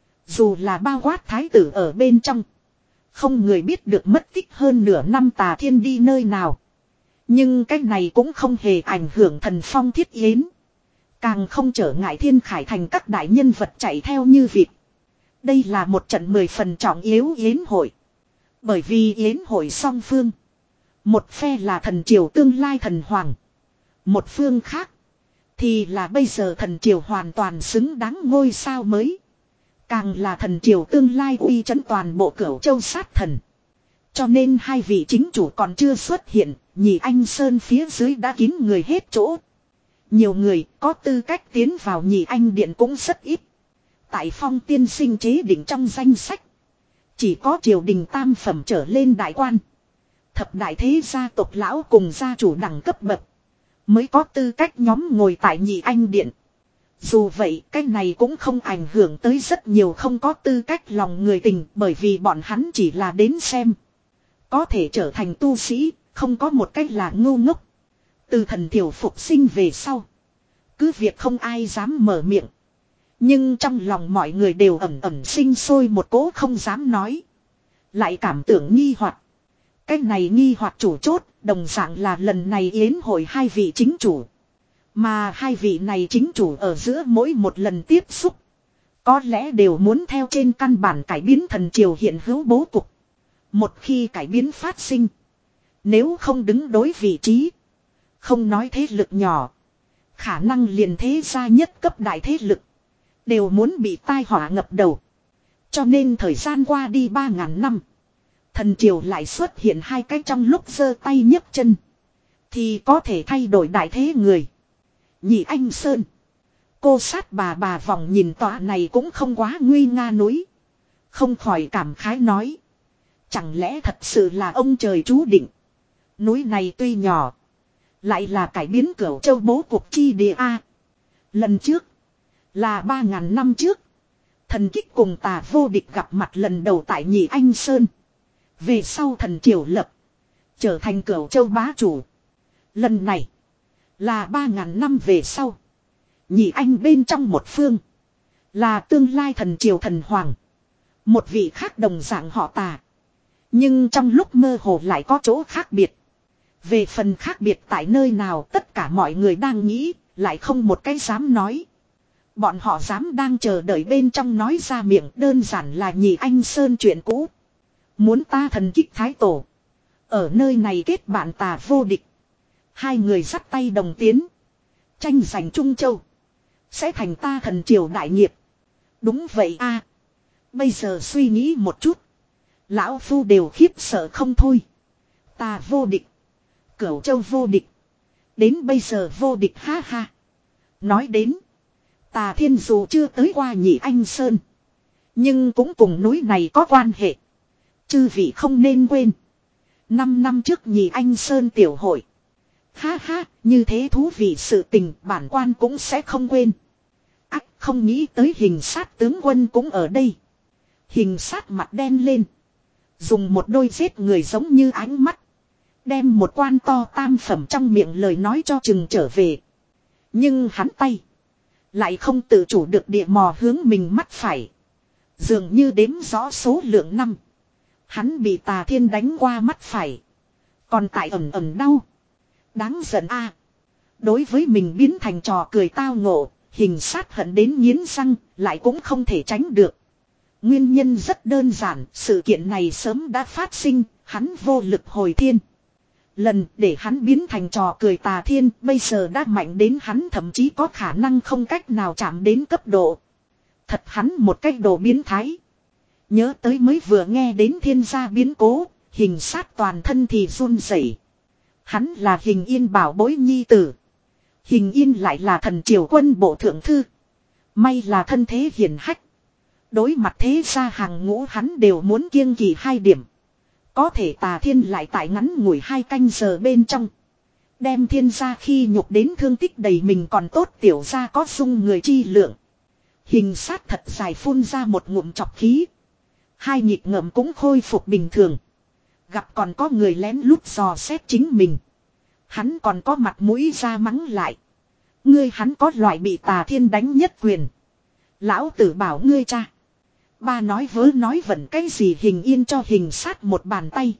Dù là bao quát thái tử ở bên trong, không người biết được mất tích hơn nửa năm Tà Thiên đi nơi nào. Nhưng cái này cũng không hề ảnh hưởng Thần Phong thiết yến, càng không trở ngại Thiên Khải thành các đại nhân vật chạy theo như vịt. Đây là một trận mười phần trọng yếu yến hội. Bởi vì yến hội song phương. Một phe là thần triều tương lai thần hoàng. Một phương khác. Thì là bây giờ thần triều hoàn toàn xứng đáng ngôi sao mới. Càng là thần triều tương lai uy chấn toàn bộ Cửu Châu sát thần. Cho nên hai vị chính chủ còn chưa xuất hiện. Nhị Anh Sơn phía dưới đã kín người hết chỗ. Nhiều người có tư cách tiến vào Nhị Anh Điện cũng rất ít. Tại Phong tiên sinh chế định trong danh sách. Chỉ có triều đình tam phẩm trở lên đại quan. Thập đại thế gia tộc lão cùng gia chủ đẳng cấp bậc. Mới có tư cách nhóm ngồi tại Nhị Anh Điện. Dù vậy cái này cũng không ảnh hưởng tới rất nhiều không có tư cách lòng người tình. Bởi vì bọn hắn chỉ là đến xem. Có thể trở thành tu sĩ. Không có một cách là ngu ngốc. Từ thần thiểu phục sinh về sau. Cứ việc không ai dám mở miệng. Nhưng trong lòng mọi người đều ẩm ẩm sinh sôi một cỗ không dám nói. Lại cảm tưởng nghi hoặc. Cái này nghi hoặc chủ chốt, đồng dạng là lần này yến hội hai vị chính chủ. Mà hai vị này chính chủ ở giữa mỗi một lần tiếp xúc. Có lẽ đều muốn theo trên căn bản cải biến thần triều hiện hữu bố cục. Một khi cải biến phát sinh. Nếu không đứng đối vị trí. Không nói thế lực nhỏ. Khả năng liền thế gia nhất cấp đại thế lực. Đều muốn bị tai họa ngập đầu. Cho nên thời gian qua đi ba ngàn năm. Thần triều lại xuất hiện hai cái trong lúc giơ tay nhấc chân. Thì có thể thay đổi đại thế người. Nhị Anh Sơn. Cô sát bà bà vòng nhìn tọa này cũng không quá nguy nga núi. Không khỏi cảm khái nói. Chẳng lẽ thật sự là ông trời chú định. Núi này tuy nhỏ. Lại là cải biến Cửu Châu bố cục chi địa A. Lần trước. Là ba ngàn năm trước. Thần Kích cùng Tà Vô Địch gặp mặt lần đầu tại Nhị Anh Sơn. Về sau thần triều lập. Trở thành Cửu Châu bá chủ. Lần này. Là ba ngàn năm về sau. Nhị Anh bên trong một phương. Là tương lai thần triều thần hoàng. Một vị khác đồng dạng họ Tà. Nhưng trong lúc mơ hồ lại có chỗ khác biệt. Về phần khác biệt tại nơi nào tất cả mọi người đang nghĩ. Lại không một cái dám nói. Bọn họ dám đang chờ đợi bên trong nói ra miệng đơn giản là Nhị Anh Sơn chuyện cũ. Muốn ta thần Kích thái tổ. Ở nơi này kết bạn Tà Vô Địch. Hai người dắt tay đồng tiến. Tranh giành Trung Châu. Sẽ thành ta thần triều đại nghiệp. Đúng vậy a. Bây giờ suy nghĩ một chút. Lão Phu đều khiếp sợ không thôi. Tà Vô Địch. Cửu Châu vô địch. Đến bây giờ vô địch ha ha. Nói đến. Tà Thiên dù chưa tới qua Nhị Anh Sơn. Nhưng cũng cùng núi này có quan hệ. Chư vị không nên quên. Năm năm trước Nhị Anh Sơn tiểu hội. Ha ha, như thế thú vị sự tình bản quan cũng sẽ không quên. Ách không nghĩ tới Hình Sát tướng quân cũng ở đây. Hình Sát mặt đen lên. Dùng một đôi giết người giống như ánh mắt. Đem một quan to tam phẩm trong miệng lời nói cho chừng trở về. Nhưng hắn tay. Lại không tự chủ được địa mò hướng mình mắt phải. Dường như đếm rõ số lượng năm. Hắn bị Tà Thiên đánh qua mắt phải. Còn tại ẩm ẩm đau. Đáng giận a. Đối với mình biến thành trò cười tao ngộ. Hình Sát hận đến nghiến răng. Lại cũng không thể tránh được. Nguyên nhân rất đơn giản. Sự kiện này sớm đã phát sinh. Hắn vô lực hồi thiên. Lần để hắn biến thành trò cười Tà Thiên bây giờ đã mạnh đến hắn thậm chí có khả năng không cách nào chạm đến cấp độ. Thật hắn một cách độ biến thái. Nhớ tới mới vừa nghe đến thiên gia biến cố, Hình Sát toàn thân thì run rẩy. Hắn là Hình Yên bảo bối nhi tử. Hình Yên lại là thần triều quân bộ thượng thư. May là thân thế hiển hách. Đối mặt thế gia hàng ngũ hắn đều muốn kiêng kỵ hai điểm. Có thể Tà Thiên lại tại ngắn ngủi hai canh giờ bên trong. Đem thiên gia khi nhục đến thương tích đầy mình còn tốt tiểu gia có dung người chi lượng. Hình Sát thật dài phun ra một ngụm chọc khí. Hai nhịp ngậm cũng khôi phục bình thường. Gặp còn có người lén lút dò xét chính mình. Hắn còn có mặt mũi ra mắng lại. Ngươi hắn có loại bị Tà Thiên đánh nhất quyền. Lão tử bảo ngươi cha. Ba nói vớ nói vẩn cái gì Hình Yên cho Hình Sát một bàn tay.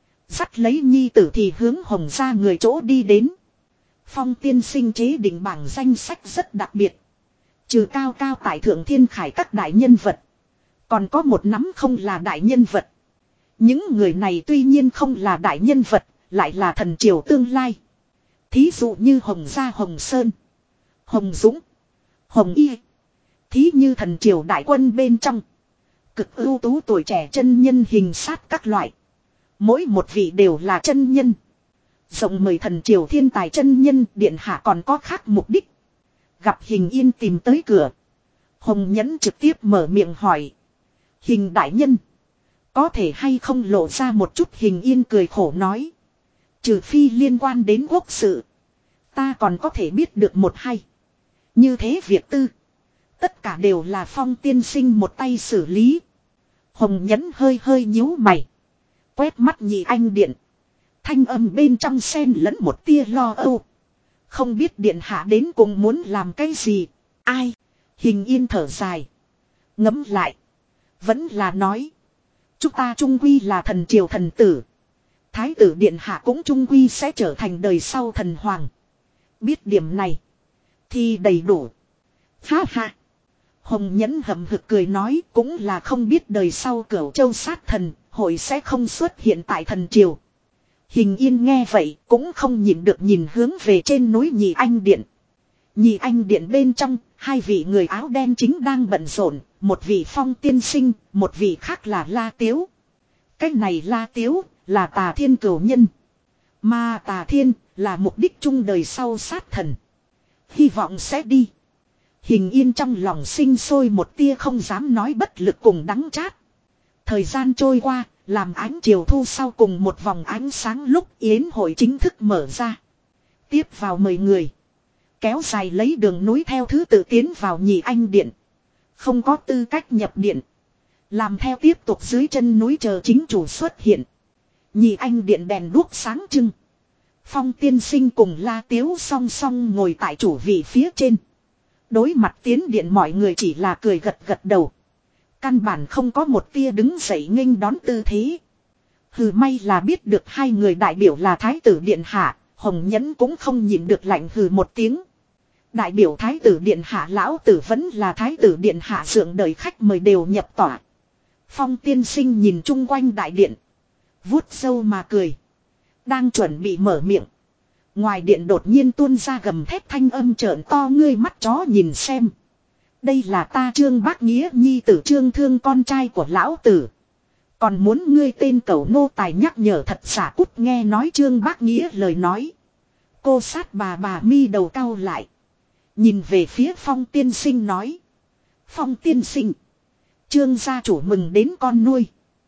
Dắt lấy nhi tử thì hướng Hồng ra người chỗ đi đến. Phong tiên sinh chế định bảng danh sách rất đặc biệt. Trừ cao cao tại thượng thiên khải các đại nhân vật. Còn có một nắm không là đại nhân vật. Những người này tuy nhiên không là đại nhân vật, lại là thần triều tương lai. Thí dụ như Hồng Gia Hồng Sơn, Hồng Dũng, Hồng Y. Thí như thần triều đại quân bên trong. Cực ưu tú tuổi trẻ chân nhân hình sát các loại. Mỗi một vị đều là chân nhân. Rộng mời thần triều thiên tài chân nhân điện hạ còn có khác mục đích. Gặp Hình Yên tìm tới cửa. Hồng Nhẫn trực tiếp mở miệng hỏi. Hình đại nhân. Có thể hay không lộ ra một chút. Hình Yên cười khổ nói. Trừ phi liên quan đến quốc sự. Ta còn có thể biết được một hay. Như thế việc tư. Tất cả đều là Phong tiên sinh một tay xử lý. Hồng Nhẫn hơi hơi nhíu mày. Quét mắt Nhị Anh Điện. Thanh âm bên trong xen lẫn một tia lo âu. Không biết điện hạ đến cùng muốn làm cái gì. Ai? Hình Yên thở dài. Ngẫm lại. Vẫn là nói. Chúng ta trung quy là thần triều thần tử. Thái tử điện hạ cũng trung quy sẽ trở thành đời sau thần hoàng. Biết điểm này. Thì đầy đủ. Ha ha. Hồng Nhẫn hậm hực cười nói cũng là không biết đời sau Cửu Châu sát thần. Hội sẽ không xuất hiện tại thần triều. Hình Yên nghe vậy cũng không nhìn được nhìn hướng về trên núi Nhị Anh Điện. Nhị Anh Điện bên trong, hai vị người áo đen chính đang bận rộn, một vị Phong tiên sinh, một vị khác là La Tiếu. Cái này La Tiếu là Tà Thiên cửu nhân. Mà Tà Thiên là mục đích chung đời sau sát thần. Hy vọng sẽ đi. Hình Yên trong lòng sinh sôi một tia không dám nói bất lực cùng đắng chát. Thời gian trôi qua, làm ánh chiều thu sau cùng một vòng ánh sáng lúc yến hội chính thức mở ra. Tiếp vào mời người. Kéo dài lấy đường núi theo thứ tự tiến vào Nhị Anh Điện. Không có tư cách nhập điện. Làm theo tiếp tục dưới chân núi chờ chính chủ xuất hiện. Nhị Anh Điện đèn đuốc sáng trưng. Phong tiên sinh cùng La Tiếu song song ngồi tại chủ vị phía trên. Đối mặt tiến điện mọi người chỉ là cười gật gật đầu. Căn bản không có một tia đứng dậy nghênh đón tư thế. Hừ, may là biết được hai người đại biểu là Thái tử Điện Hạ. Hồng Nhẫn cũng không nhịn được lạnh hừ một tiếng. Đại biểu Thái tử Điện Hạ lão tử vẫn là Thái tử Điện Hạ dượng đời khách mời đều nhập tỏa. Phong tiên sinh nhìn chung quanh đại điện. Vuốt râu mà cười. Đang chuẩn bị mở miệng. Ngoài điện đột nhiên tuôn ra gầm thét thanh âm trợn to ngươi mắt chó nhìn xem. Đây là ta Trương Bác Nghĩa nhi tử Trương Thương con trai của lão tử. Còn muốn ngươi tên cẩu nô tài nhắc nhở thật xả cút nghe nói Trương Bác Nghĩa lời nói. Cô sát bà bà mi đầu cau lại. Nhìn về phía Phong tiên sinh nói. Phong tiên sinh. Trương gia chủ mừng đến con nuôi.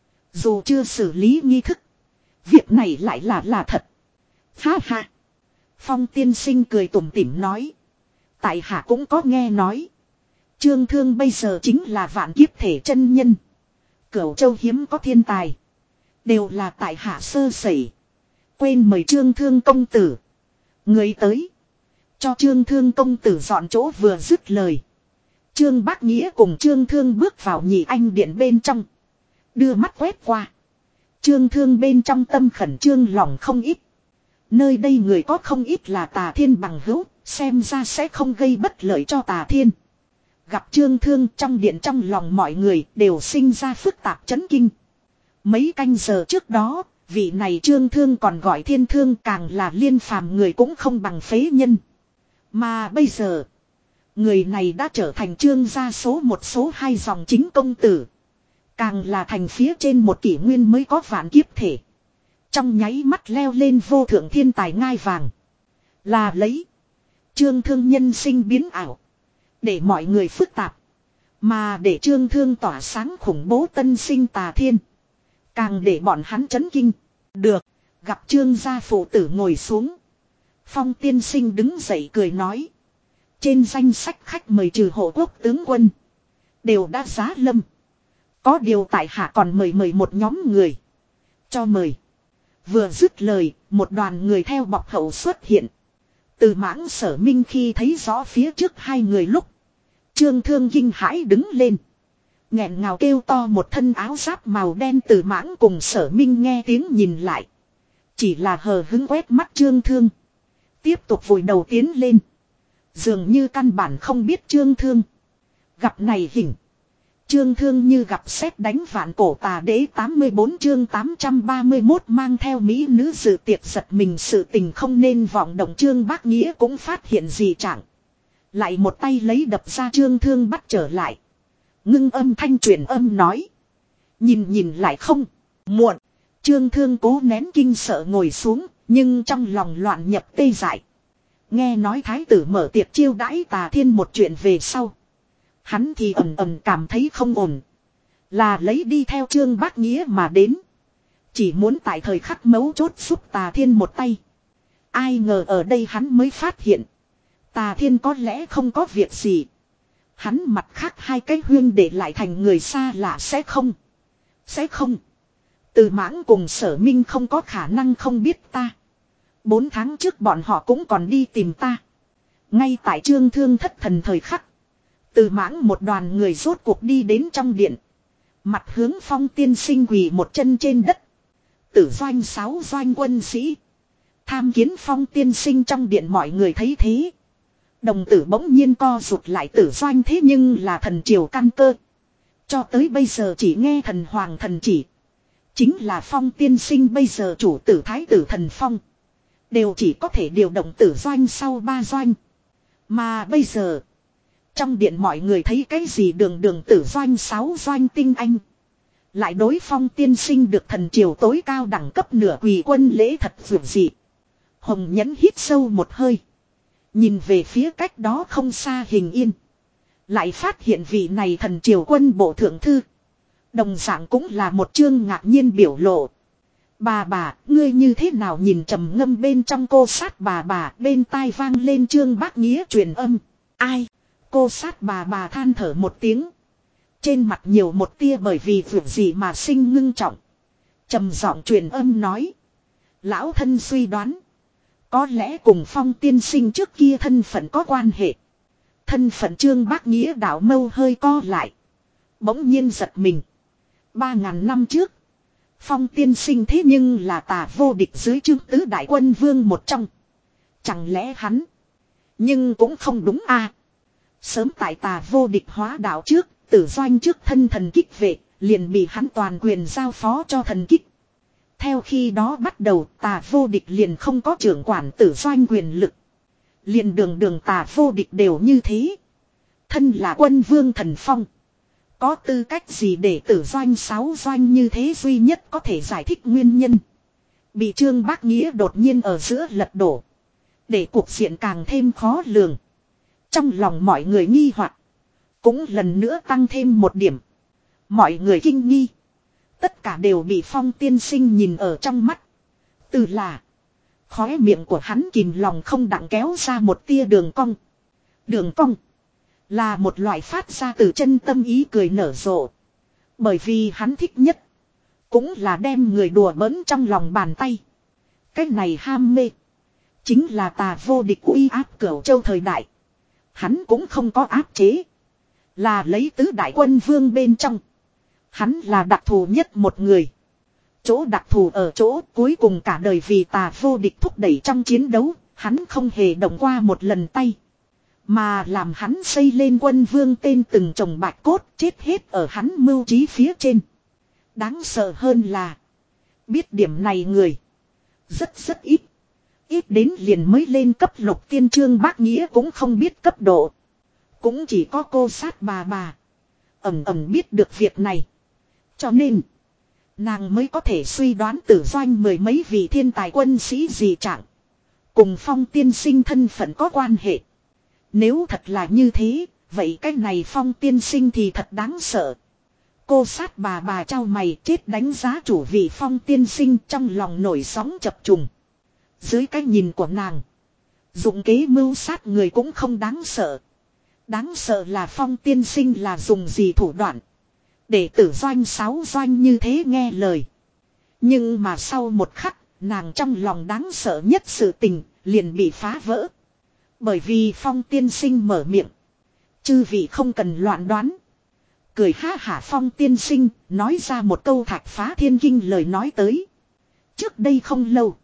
Dù chưa xử lý nghi thức. Việc này lại là là thật. Ha ha. Phong tiên sinh cười tủm tỉm nói. Tại hạ cũng có nghe nói. Trương Thương bây giờ chính là vạn kiếp thể chân nhân. Cửu Châu hiếm có thiên tài. Đều là tại hạ sơ sẩy. Quên mời Trương Thương công tử. Người tới. Cho Trương Thương công tử dọn chỗ vừa dứt lời. Trương Bác Nghĩa cùng Trương Thương bước vào Nhị Anh Điện bên trong. Đưa mắt quét qua. Trương Thương bên trong tâm khẩn trương lòng không ít. Nơi đây người có không ít là Tà Thiên bằng hữu. Xem ra sẽ không gây bất lợi cho Tà Thiên. Gặp Trương Thương trong điện trong lòng mọi người đều sinh ra phức tạp chấn kinh. Mấy canh giờ trước đó, vị này Trương Thương còn gọi Thiên Thương càng là liên phàm người cũng không bằng phế nhân. Mà bây giờ, người này đã trở thành Trương gia số một số hai dòng chính công tử. Càng là thành phía trên một kỷ nguyên mới có vạn kiếp thể. Trong nháy mắt leo lên vô thượng thiên tài ngai vàng. Là lấy Trương Thương nhân sinh biến ảo. Để mọi người phức tạp. Mà để Trương Thương tỏa sáng khủng bố tân sinh Tà Thiên. Càng để bọn hắn chấn kinh. Được. Gặp Trương gia phụ tử ngồi xuống. Phong tiên sinh đứng dậy cười nói. Trên danh sách khách mời trừ hộ quốc tướng quân. Đều đã giá lâm. Có điều tại hạ còn mời mời một nhóm người. Cho mời. Vừa dứt lời. Một đoàn người theo bọc hậu xuất hiện. Từ Mãng Sở Minh khi thấy rõ phía trước hai người lúc. Trương Thương kinh hãi đứng lên. Nghẹn ngào kêu to một thân áo giáp màu đen Từ Mãng cùng Sở Minh nghe tiếng nhìn lại. Chỉ là hờ hứng quét mắt Trương Thương. Tiếp tục vùi đầu tiến lên. Dường như căn bản không biết Trương Thương. Gặp này hình. Trương Thương như gặp sét đánh vạn cổ tà đế tám mươi bốn chương tám trăm ba mươi mốt mang theo mỹ nữ dự tiệc giật mình sự tình không nên vọng động. Trương Bác Nghĩa cũng phát hiện dị trạng. Lại một tay lấy đập ra Trương Thương bắt trở lại. Ngưng âm thanh truyền âm nói. Nhìn nhìn lại không. Muộn. Trương Thương cố nén kinh sợ ngồi xuống. Nhưng trong lòng loạn nhập tê dại. Nghe nói thái tử mở tiệc chiêu đãi Tà Thiên một chuyện về sau. Hắn thì ầm ầm cảm thấy không ổn. Là lấy đi theo Trương Bác Nghĩa mà đến. Chỉ muốn tại thời khắc mấu chốt giúp Tà Thiên một tay. Ai ngờ ở đây hắn mới phát hiện. Tà Thiên có lẽ không có việc gì. Hắn mặt khác hai cái huyên để lại thành người xa lạ sẽ không. Sẽ không. Từ Mãng cùng Sở Minh không có khả năng không biết ta. Bốn tháng trước bọn họ cũng còn đi tìm ta. Ngay tại Trương Thương thất thần thời khắc. Từ Mãng một đoàn người rốt cuộc đi đến trong điện. Mặt hướng Phong tiên sinh quỳ một chân trên đất. Tử doanh sáu doanh quân sĩ. Tham kiến Phong tiên sinh trong điện mọi người thấy thế. Đồng tử bỗng nhiên co rụt lại. Tử doanh thế nhưng là thần triều căn cơ. Cho tới bây giờ chỉ nghe thần hoàng thần chỉ. Chính là Phong tiên sinh bây giờ chủ tử thái tử thần Phong. Đều chỉ có thể điều động tử doanh sau ba doanh. Mà bây giờ. Trong điện mọi người thấy cái gì đường đường tử doanh sáu doanh tinh anh. Lại đối Phong tiên sinh được thần triều tối cao đẳng cấp nửa quỳ quân lễ thật vượt dị. Hồng Nhẫn hít sâu một hơi. Nhìn về phía cách đó không xa Hình Yên. Lại phát hiện vị này thần triều quân bộ thượng thư. Đồng dạng cũng là một chương ngạc nhiên biểu lộ. Bà bà, ngươi như thế nào nhìn trầm ngâm bên trong cô sát bà bà, bên tai vang lên Trương Bác Nghĩa truyền âm. Ai? Cô sát bà bà than thở một tiếng. Trên mặt nhiều một tia bởi vì vượt gì mà sinh ngưng trọng. Trầm giọng truyền âm nói. Lão thân suy đoán. Có lẽ cùng Phong tiên sinh trước kia thân phận có quan hệ. Thân phận Trương Bác Nghĩa đảo mâu hơi co lại. Bỗng nhiên giật mình. Ba ngàn năm trước. Phong tiên sinh thế nhưng là Tà vô địch dưới Trương tứ đại quân vương một trong. Chẳng lẽ hắn. Nhưng cũng không đúng a. À. Sớm tại Tà vô địch hóa đạo trước. Tử doanh trước thân thần kích vệ. Liền bị hắn toàn quyền giao phó cho thần kích. Theo khi đó bắt đầu Tà vô địch liền không có trưởng quản tử doanh quyền lực. Liền đường đường Tà vô địch đều như thế. Thân là quân vương thần Phong. Có tư cách gì để tử doanh sáu doanh như thế duy nhất có thể giải thích nguyên nhân. Bị Trương Bác Nghĩa đột nhiên ở giữa lật đổ. Để cuộc diện càng thêm khó lường. Trong lòng mọi người nghi hoặc cũng lần nữa tăng thêm một điểm. Mọi người kinh nghi. Tất cả đều bị Phong tiên sinh nhìn ở trong mắt. Từ là. Khóe miệng của hắn kìm lòng không đặng kéo ra một tia đường cong. Đường cong. Là một loại phát ra từ chân tâm ý cười nở rộ. Bởi vì hắn thích nhất. Cũng là đem người đùa bỡn trong lòng bàn tay. Cái này ham mê. Chính là Tà vô địch uy áp Cửu Châu thời đại. Hắn cũng không có áp chế. Là lấy tứ đại quân vương bên trong. Hắn là đặc thù nhất một người. Chỗ đặc thù ở chỗ cuối cùng cả đời vì Tà vô địch thúc đẩy trong chiến đấu. Hắn không hề động qua một lần tay. Mà làm hắn xây lên quân vương tên từng chồng bạch cốt chết hết ở hắn mưu trí phía trên. Đáng sợ hơn là. Biết điểm này người. Rất rất ít. Ít đến liền mới lên cấp lục tiên Trương Bác Nghĩa cũng không biết cấp độ. Cũng chỉ có cô sát bà bà. Ẩm ẩm biết được việc này. Cho nên. Nàng mới có thể suy đoán tử doanh mười mấy vị thiên tài quân sĩ gì trạng. Cùng Phong tiên sinh thân phận có quan hệ. Nếu thật là như thế, vậy cái này Phong tiên sinh thì thật đáng sợ. Cô sát bà bà trao mày chết đánh giá chủ vị Phong tiên sinh trong lòng nổi sóng chập trùng. Dưới cái nhìn của nàng, dụng kế mưu sát người cũng không đáng sợ. Đáng sợ là Phong tiên sinh là dùng gì thủ đoạn. Để tử doanh sáu doanh như thế nghe lời. Nhưng mà sau một khắc, nàng trong lòng đáng sợ nhất sự tình, liền bị phá vỡ. Bởi vì Phong tiên sinh mở miệng. Chư vị không cần loạn đoán. Cười ha hả Phong tiên sinh, nói ra một câu thạch phá thiên kinh lời nói tới. Trước đây không lâu.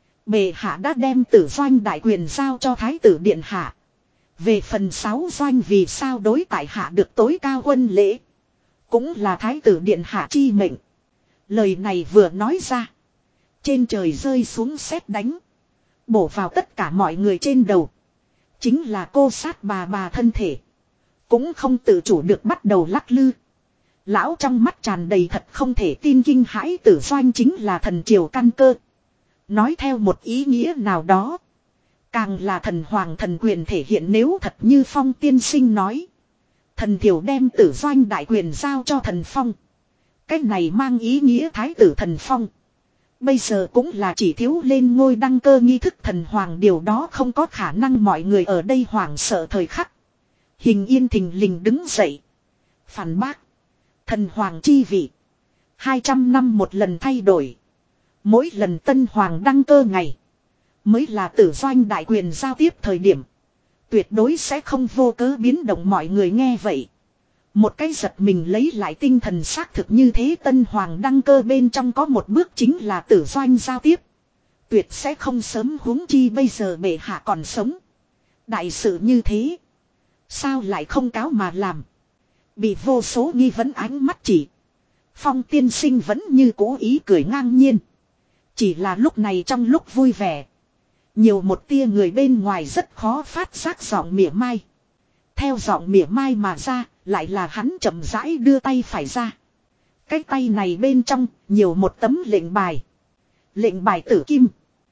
Bệ hạ đã đem tử doanh đại quyền giao cho thái tử điện hạ. Về phần sáu doanh vì sao đối tại hạ được tối cao quân lễ. Cũng là thái tử điện hạ chi mệnh. Lời này vừa nói ra. Trên trời rơi xuống sét đánh. Bổ vào tất cả mọi người trên đầu. Chính là cô sát bà bà thân thể. Cũng không tự chủ được bắt đầu lắc lư. Lão trong mắt tràn đầy thật không thể tin kinh hãi, Tử Doanh chính là thần triều căn cơ. Nói theo một ý nghĩa nào đó. Càng là thần hoàng thần quyền thể hiện, nếu thật như Phong tiên sinh nói. Thần triều đem Tử Doanh đại quyền giao cho thần Phong. Cái này mang ý nghĩa thái tử thần Phong. Bây giờ cũng là chỉ thiếu lên ngôi đăng cơ nghi thức thần hoàng, điều đó không có khả năng. Mọi người ở đây hoảng sợ thời khắc. Hình Yên thình lình đứng dậy. Phản bác. Thần hoàng chi vị. hai trăm năm một lần thay đổi. Mỗi lần tân hoàng đăng cơ ngày. Mới là Tử Doanh đại quyền giao tiếp thời điểm. Tuyệt đối sẽ không vô cớ biến động. Mọi người nghe vậy. Một cái giật mình lấy lại tinh thần, xác thực như thế. Tân hoàng đăng cơ bên trong có một bước chính là Tử Doanh giao tiếp. Tuyệt sẽ không sớm, huống chi bây giờ bệ hạ còn sống. Đại sự như thế. Sao lại không cáo mà làm. Bị vô số nghi vấn ánh mắt chỉ. Phong tiên sinh vẫn như cố ý cười ngang nhiên. Chỉ là lúc này trong lúc vui vẻ. Nhiều một tia người bên ngoài rất khó phát giác giọng mỉa mai. Theo giọng mỉa mai mà ra, lại là hắn chậm rãi đưa tay phải ra. Cái tay này bên trong, nhiều một tấm lệnh bài. Lệnh bài tử kim.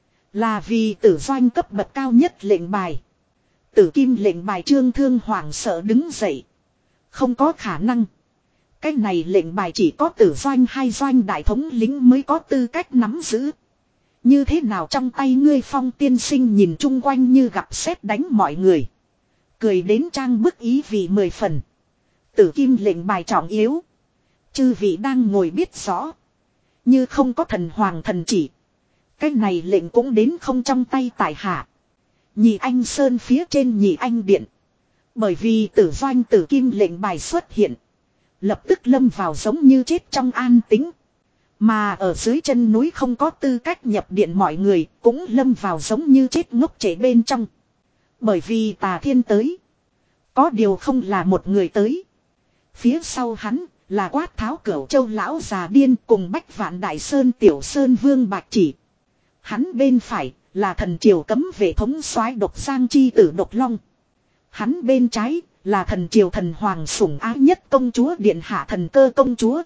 Là vì Tử Doanh cấp bậc cao nhất lệnh bài. Tử kim lệnh bài. Trương Thương hoảng sợ đứng dậy. Không có khả năng. Cái này lệnh bài chỉ có Tử Doanh hay Doanh đại thống lĩnh mới có tư cách nắm giữ. Như thế nào trong tay ngươi? Phong tiên sinh nhìn chung quanh như gặp sét đánh mọi người. Cười đến trang bức ý vị mười phần. Tử kim lệnh bài trọng yếu. Chư vị đang ngồi biết rõ. Như không có thần hoàng thần chỉ. Cái này lệnh cũng đến không trong tay tại hạ. Nhị Anh Sơn phía trên Nhị Anh Điện. Bởi vì Tử Doanh tử kim lệnh bài xuất hiện. Lập tức lâm vào giống như chết trong an tĩnh. Mà ở dưới chân núi không có tư cách nhập điện mọi người cũng lâm vào giống như chết ngốc trễ bên trong. Bởi vì Tà Thiên tới. Có điều không là một người tới. Phía sau hắn là Quát Tháo Cửu Châu lão già điên cùng Bách Vạn Đại Sơn Tiểu Sơn Vương Bạch Chỉ. Hắn bên phải là thần triều cấm vệ thống soái Độc Giang chi tử Độc Long. Hắn bên trái là thần triều thần hoàng sủng ái nhất công chúa điện hạ Thần Cơ công chúa.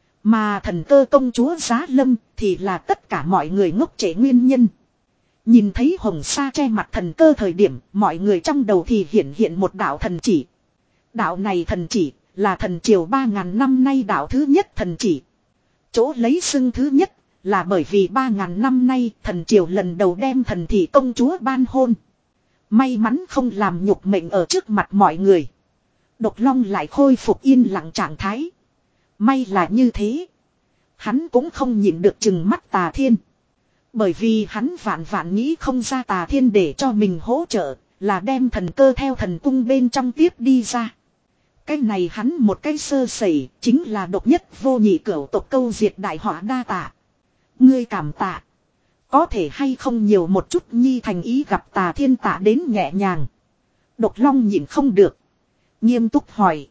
Mà Thần Cơ công chúa Giá Lâm thì là tất cả mọi người ngốc trễ nguyên nhân. Nhìn thấy hồng sa che mặt Thần Cơ thời điểm, mọi người trong đầu thì hiện hiện một đạo thần chỉ. Đạo này thần chỉ là thần triều ba ngàn năm nay đạo thứ nhất thần chỉ. Chỗ lấy xưng thứ nhất là bởi vì ba ngàn năm nay thần triều lần đầu đem thần thị công chúa ban hôn. May mắn không làm nhục mệnh ở trước mặt mọi người. Độc Long lại khôi phục yên lặng trạng thái. May là như thế. Hắn cũng không nhịn được chừng mắt Tà Thiên. Bởi vì hắn vạn vạn nghĩ không ra Tà Thiên để cho mình hỗ trợ là đem Thần Cơ theo thần cung bên trong tiếp đi ra. Cái này hắn một cái sơ sẩy chính là độc nhất vô nhị cửu tộc câu diệt đại họa đa tạ. Ngươi cảm tạ. Có thể hay không nhiều một chút nhi thành ý. Gặp Tà Thiên tạ đến nhẹ nhàng. Độc Long nhịn không được. Nghiêm túc hỏi.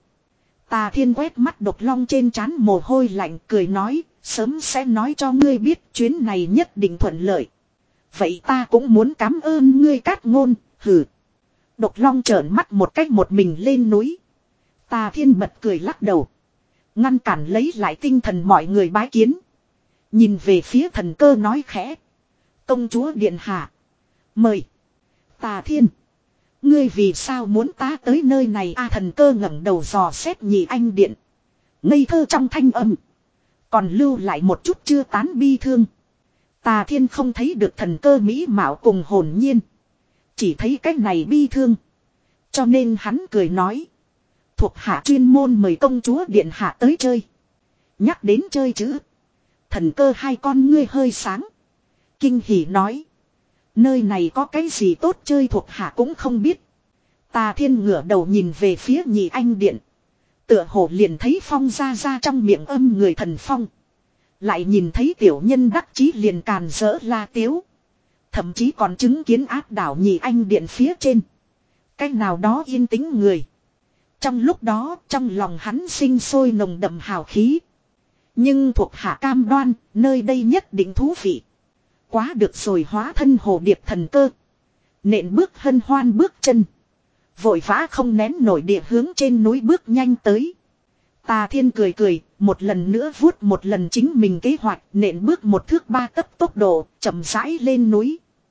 Tà Thiên quét mắt Độc Long trên trán mồ hôi lạnh cười nói. Sớm sẽ nói cho ngươi biết chuyến này nhất định thuận lợi. Vậy ta cũng muốn cảm ơn ngươi Cát Ngôn. Hừ. Độc Long trợn mắt một cách một mình lên núi. Tà Thiên bật cười lắc đầu. Ngăn cản lấy lại tinh thần mọi người bái kiến. Nhìn về phía Thần Cơ nói khẽ. Công chúa điện hạ. Mời. Tà Thiên. Ngươi vì sao muốn ta tới nơi này? A Thần Cơ ngẩng đầu dò xét Nhị Anh Điện. Ngây thơ trong thanh âm. Còn lưu lại một chút chưa tán bi thương. Tà Thiên không thấy được Thần Cơ mỹ mạo cùng hồn nhiên. Chỉ thấy cái này bi thương. Cho nên hắn cười nói. Thuộc hạ chuyên môn mời công chúa điện hạ tới chơi. Nhắc đến chơi chứ. Thần Cơ hai con ngươi hơi sáng. Kinh hỉ nói. Nơi này có cái gì tốt chơi thuộc hạ cũng không biết. Tà Thiên ngửa đầu nhìn về phía Nhị Anh Điện. Tựa hồ liền thấy Phong ra ra trong miệng âm người thần Phong. Lại nhìn thấy tiểu nhân đắc chí liền càn rỡ la tiếu. Thậm chí còn chứng kiến áp đảo Nhị Anh Điện phía trên. Cách nào đó yên tĩnh người. Trong lúc đó, trong lòng hắn sinh sôi nồng đậm hào khí. Nhưng thuộc hạ cam đoan, nơi đây nhất định thú vị. Quá được rồi, hóa thân hồ điệp thần cơ. Nện bước hân hoan bước chân. Vội vã không nén nổi địa hướng trên núi bước nhanh tới. Tà Thiên cười cười, một lần nữa vuốt một lần chính mình kế hoạch, nện bước một thước ba tấc tốc độ, chậm rãi lên núi.